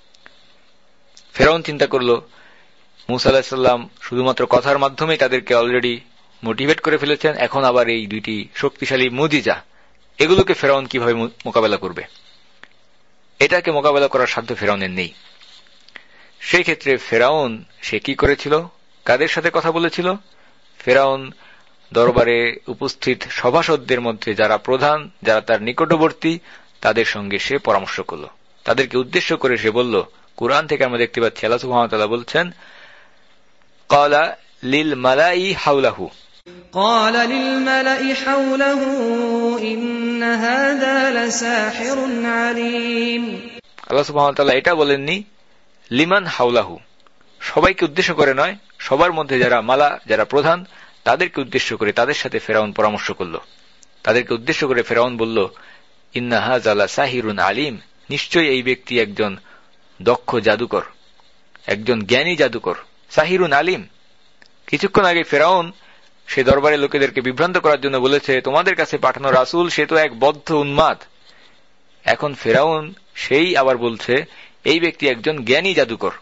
ফেরাউন চিন্তা করল, মূসা আলাইহিস সালাম শুধুমাত্র কথার মাধ্যমেই তাদেরকে অলরেডি মোটিভেট করে ফেলেছেন, এখন আবার এই দুইটি শক্তিশালী মুজিজা, এগুলোকে ফেরাউন কিভাবে মোকাবেলা করবে? এটাকে মোকাবেলা করার সাধ্য ফেরাউনের নেই। সেই ক্ষেত্রে ফেরাউন সে কি করেছিল? কাদের সাথে কথা বলেছিল? ফেরাউন দরবারে উপস্থিত সভাসদদের মধ্যে যারা প্রধান, যারা তার নিকটবর্তী, তাদের সঙ্গে সে পরামর্শ করল। তাদেরকে উদ্দেশ্য করে সে বলল, কুরআন থেকে আমরা দেখতে পাচ্ছি আল্লাহ সুবহানাহু ওয়া তাআলা বলছেন, ক্বালা লিল মালাই হাওলাহু, ক্বালা লিল মালাই হাওলাহু ইন্না হাযা লাসাহিরুন আলীম। আল্লাহ সুবহানাহু ওয়া তাআলা এটা বলেননি লিমান হাওলাহু, সবাইকে উদ্দেশ্য করে নয়, সবার মধ্যে যারা মালা, যারা প্রধান, তাদেরকে উদ্দেশ্য করে তাদের সাথে ফেরাউন পরামর্শ করল। তাদেরকে উদ্দেশ্য করে ফেরাউন বলল, ইন্না হাযা লাসাহিরুন আলীম, নিশ্চয়ই এই ব্যক্তি একজন দক্ষ জাদুকর, একজন জ্ঞানী জাদুকর। সাহিরুন আলিম। কিছুক্ষণ আগে ফেরাউন সে দরবারের লোকেদেরকে বিভ্রান্ত করার জন্য বলেছে, তোমাদের কাছে পাঠানো রাসূল সে তো এক বদ্ধ উন্মাদ। এখন ফেরাউন সেই আবার বলছে এই ব্যক্তি একজন জ্ঞানী জাদুকর।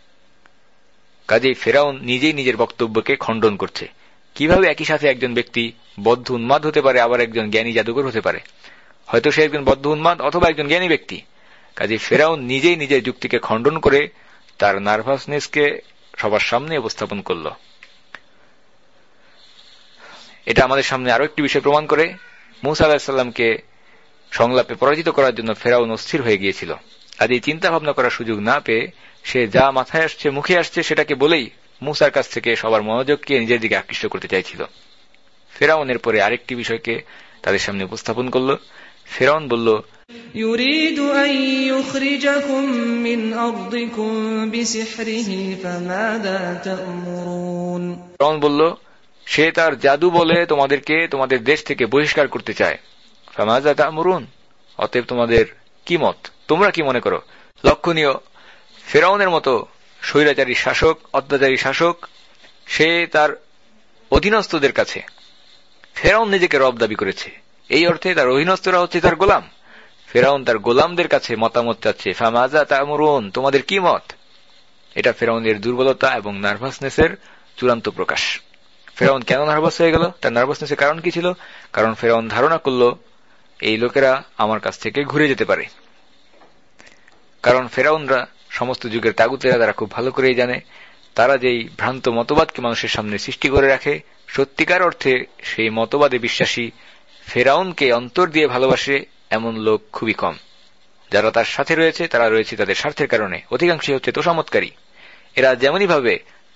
কাজেই ফেরাউন নিজেই নিজের বক্তব্যকে খণ্ডন করছে। কিভাবে একই সাথে একজন ব্যক্তি বদ্ধ উন্মাদ হতে পারে, আবার একজন জ্ঞানী জাদুকর হতে পারে? হয়তো সে একজন বদ্ধ উন্মাদ অথবা একজন জ্ঞানী ব্যক্তি। কাজেই ফেরাউন নিজেই নিজের যুক্তিকে খণ্ডন করে তার নার্ভাসনেসকে সবার সামনে উপস্থাপন করল। এটা আমাদের সামনে আরো একটি বিষয় প্রমাণ করে, মূসা আলাইহিস সালামকে সংলাপে পরাজিত করার জন্য ফেরাউন অস্থির হয়ে গিয়েছিল। আজ এই চিন্তা ভাবনা করার সুযোগ না পেয়ে সে যা মাথায় আসছে, মুখে আসছে, সেটাকে বলেই মূসার কাছ থেকে সবার মনোযোগকে নিজের দিকে আকৃষ্ট করতে চাইছিল। ফেরাউনের পরে আরেকটি বিষয়কে তাদের সামনে উপস্থাপন করল। ফেরাউন বলল, ইউরিদু আন ইউখরিজাকুম মিন আরদিকুম বিসিহরিহি ফামাযা তা'মুরুন। ফেরাউন বলল, সে তার জাদু বলে তোমাদেরকে তোমাদের দেশ থেকে বহিষ্কার করতে চায়। ফামাযা তা'মুরুন, অতএব তোমাদের কি মত, তোমরা কি মনে করো? লক্ষণীয়, ফেরাউনের মতো স্বৈরাচারী শাসক, অত্যাচারী শাসক, সে তার অধীনস্থদের কাছে, ফেরাউন নিজেকে রব দাবি করেছে, এই অর্থে তার অধীনস্থরা হচ্ছে তার গোলাম। ফেরাউন তার গোলামদের কাছে মতামত চাচ্ছে, ফামাযা তা'মুরুন, তোমাদের কি মত? এটা ফেরাউনের দুর্বলতা এবং নার্ভাসনেসের চূড়ান্ত প্রকাশ। ফেরাউন কেন নার্ভাস হয়ে গেল? তার নার্ভাসনেসের কারণ কি ছিল? কারণ ফেরাউন ধারণা করল এই লোকেরা আমার কাছ থেকে ঘুরে যেতে পারে। কারণ ফেরাউনরা সমস্ত যুগের তাগুতেরা, তারা খুব ভালো করেই জানে তারা যেই ভ্রান্ত মতবাদকে মানুষের সামনে সৃষ্টি করে রাখে, সত্যিকার অর্থে সেই মতবাদে বিশ্বাসী, ফেরাউনকে অন্তর দিয়ে ভালোবাসে এমন লোক খুবই কম। যারা তার সাথে রয়েছে তারা রয়েছে তাদের স্বার্থের কারণে, অধিকাংশই হচ্ছে তোষামতকারী। এরা যেমনই ভাবে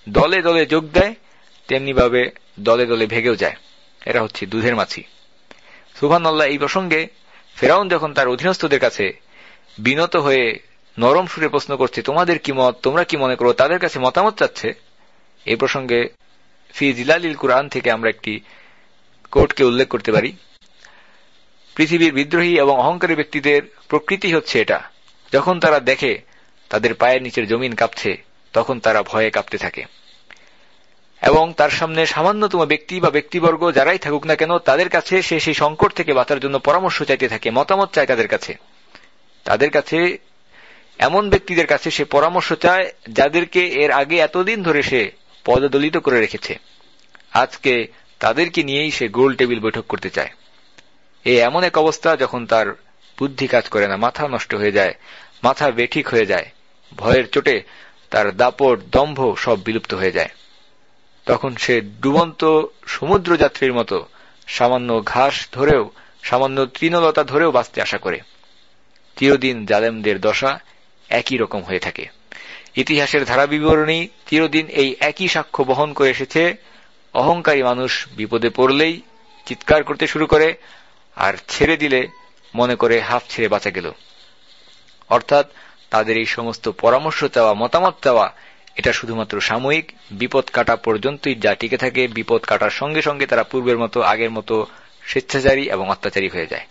দলে দলে যোগ দেয়, তেমনি ভাবে দলে দলে ভেগেও যায়। এরা হচ্ছে দুধের মাছি। সুবহানাল্লাহ। এই প্রসঙ্গে ফেরাউন যখন তার অধীনস্থদের কাছে বিনত হয়ে নরম সুরে প্রশ্ন করছে, তোমাদের কি মত, তোমরা কি মনে করো, তাদের কাছে মতামত চাচ্ছে, এই প্রসঙ্গে ফি জিলালিল কুরআন থেকে আমরা একটি কোটকে উল্লেখ করতে পারি। পৃথিবীর বিদ্রোহী এবং অহংকারী ব্যক্তিদের প্রকৃতি হচ্ছে এটা, যখন তারা দেখে তাদের পায়ের নিচের জমিন কাঁপছে, তখন তারা ভয়ে কাঁপতে থাকে এবং তার সামনে সামান্যতম ব্যক্তি বা ব্যক্তিবর্গ যারাই থাকুক না কেন, তাদের কাছে সে সেই সংকট থেকে বাঁচার জন্য পরামর্শ চাইতে থাকে, মতামত চায় তাদের কাছে এমন ব্যক্তিদের কাছে সে পরামর্শ চায় যাদেরকে এর আগে এতদিন ধরে সে পদদলিত করে রেখেছে। আজকে তাদেরকে নিয়েই সে গোল টেবিল বৈঠক করতে চায়। এমন এক অবস্থা যখন তার বুদ্ধি কাজ করে না, মাথা নষ্ট হয়ে যায়, মাথা বেঠিক হয়ে যায়, ভয়ের চোটে তার দাপট দম্ভ সব বিলুপ্ত হয়ে যায়। তখন সে ডুবন্ত সমুদ্র যাত্রীর মতো সামান্য ঘাস ধরেও, সামান্য তৃণলতা ধরেও বাঁচতে আশা করে। চিরদিন জালেমদের দশা একই রকম হয়ে থাকে। ইতিহাসের ধারা বিবরণী চিরদিন এই একই সাক্ষ্য বহন করে এসেছে। অহংকারী মানুষ বিপদে পড়লেই চিৎকার করতে শুরু করে, আর ছেড়ে দিলে মনে করে হাফ ছেড়ে বাঁচা গেল। অর্থাৎ তাদের এই সমস্ত পরামর্শ চাওয়া, মতামত চাওয়া, এটা শুধুমাত্র সাময়িক, বিপদ কাটা পর্যন্তই যা টিকে থাকে। বিপদ কাটার সঙ্গে সঙ্গে তারা পূর্বের মতো, আগের মতো স্বেচ্ছাচারী এবং অত্যাচারী হয়ে যায়।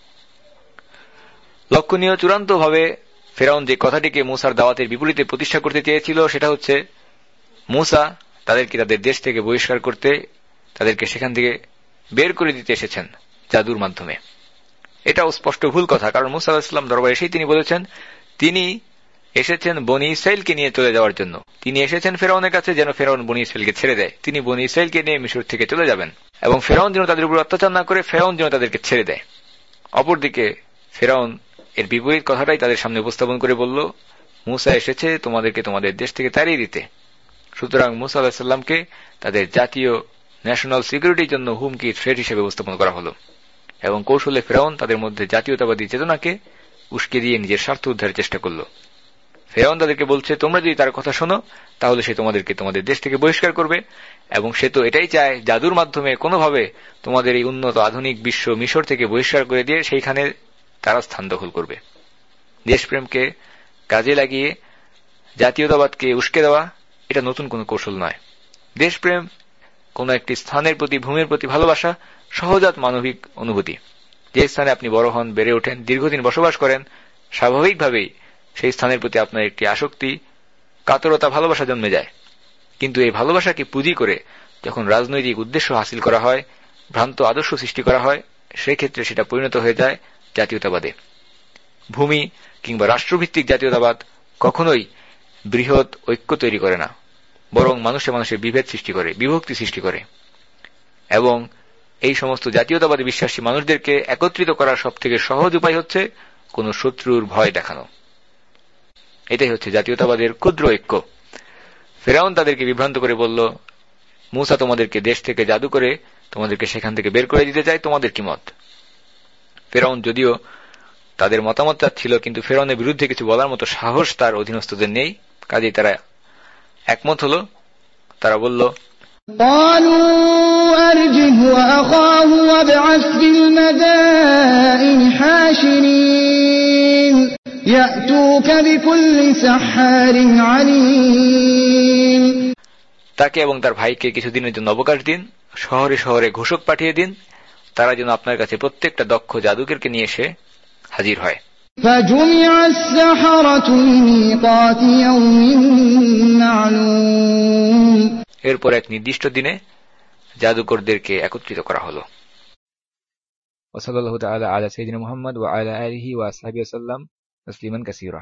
লক্ষণীয় চূড়ান্তভাবে ফেরাউন যে কথাটিকে মুসার দাওয়াতের বিপরীতে প্রতিষ্ঠা করতে চেয়েছিল, সেটা হচ্ছে মুসা তাদেরকে তাদের দেশ থেকে বহিষ্কার করতে, তাদেরকে সেখান থেকে বের করে দিতে এসেছেন জাদুর মাধ্যমে। এটাও স্পষ্ট ভুল কথা, কারণ মুসা আলাইহিস সালাম দরবারে এসেই তিনি বলেছেন তিনি এসেছেন বনী ইসরাইলকে নিয়ে চলে যাওয়ার জন্য। তিনি এসেছেন ফেরাউনের কাছে যেন ফেরাউন বনী ইসরাইলকে ছেড়ে দেয়। তিনি বনী ইসরাইলকে নিয়ে মিশর থেকে চলে যাবেন এবং ফেরাউন যেন তাদের উপর অত্যাচার না করে, ফেরাউন যেন তাদেরকে ছেড়ে দেয়। অপরদিকে ফেরাউন এর বিপরীত কথাটাই তাদের সামনে উপস্থাপন করে বলল, মুসা এসেছে তোমাদেরকে তোমাদের দেশ থেকে তাড়িয়ে দিতে। সুতরাং মুসা আলাইহিস সালামকে তাদের জাতীয় ন্যাশনাল সিকিউরিটির জন্য হুমকি, থ্রেট হিসেবে উপস্থাপন করা হল এবং কৌশলে ফেরাউন তাদের মধ্যে জাতীয়তাবাদী চেতনাকে উস্কে দিয়ে নিজের স্বার্থ উদ্ধারের চেষ্টা করল। ফেরাউন তাদেরকে বলছে, তোমরা যদি তার কথা শোনো তাহলে সে তোমাদেরকে তোমাদের দেশ থেকে বহিষ্কার করবে, এবং সে তো এটাই চায় জাদুর মাধ্যমে কোনোভাবে তোমাদের এই উন্নত আধুনিক বিশ্ব মিশর থেকে বহিষ্কার করে দিয়ে সেইখানে তারা স্থান দখল করবে। দেশপ্রেমকে কাজে লাগিয়ে জাতীয়তাবাদকে উস্কে দেওয়া এটা নতুন কোনো কৌশল নয়। দেশপ্রেম কোন একটি স্থানের প্রতি, ভূমির প্রতি ভালোবাসা সহজাত মানবিক অনুভূতি। যে স্থানে আপনি বড় হন, বেড়ে ওঠেন, দীর্ঘদিন বসবাস করেন, স্বাভাবিকভাবেই সেই স্থানের প্রতি আপনার একটি আসক্তি, কাতরতা, ভালোবাসা জন্মে যায়। কিন্তু এই ভালোবাসাকে পুঁজি করে যখন রাজনৈতিক উদ্দেশ্য হাসিল করা হয়, ভ্রান্ত আদর্শ সৃষ্টি করা হয়, সেক্ষেত্রে সেটা পরিণত হয়ে যায় জাতীয়তাবাদে। ভূমি কিংবা রাষ্ট্রভিত্তিক জাতীয়তাবাদ কখনোই বৃহৎ ঐক্য তৈরি করে না, বরং মানুষে মানুষে বিভেদ সৃষ্টি করে, বিভক্তি সৃষ্টি করে। এবং এই সমস্ত জাতীয়তাবাদী বিশ্বাসী মানুষদেরকে একত্রিত করার সবথেকে সহজ উপায় হচ্ছে কোন শত্রুর ভয় দেখানো। এটাই হচ্ছে জাতীয়তাবাদের ক্ষুদ্র ঐক্য। ফেরাউন তাদেরকে বিভ্রান্ত করে বলল, মুসা তোমাদেরকে দেশ থেকে জাদু করে তোমাদেরকে সেখান থেকে বের করে দিতে চায়, তোমাদের কি মত? ফেরাউন যদিও তাদের মতামত চাচ্ছিল, কিন্তু ফেরাউনের বিরুদ্ধে কিছু বলার মতো সাহস তার অধীনস্থদের নেই। কাজেই তারা একমত হল। তারা বলল, তাকে এবং তার ভাইকে কিছুদিনের জন্য অবকাশ দিন, শহরে শহরে ঘোষক পাঠিয়ে দিন, তারা যেন আপনার কাছে প্রত্যেকটা দক্ষ জাদুকরকে নিয়ে এসে হাজির হয়। এরপর এক নির্দিষ্ট দিনে জাদুকরদেরকে একত্রিত করা হলো। ওয়া সাল্লাল্লাহু তাআলা আলা সাইয়্যিদিনা মুহাম্মদ ওয়া আলা আলিহি ওয়া আসহাবিহি ওয়া সাল্লাম তাসলিমান কাসীরা।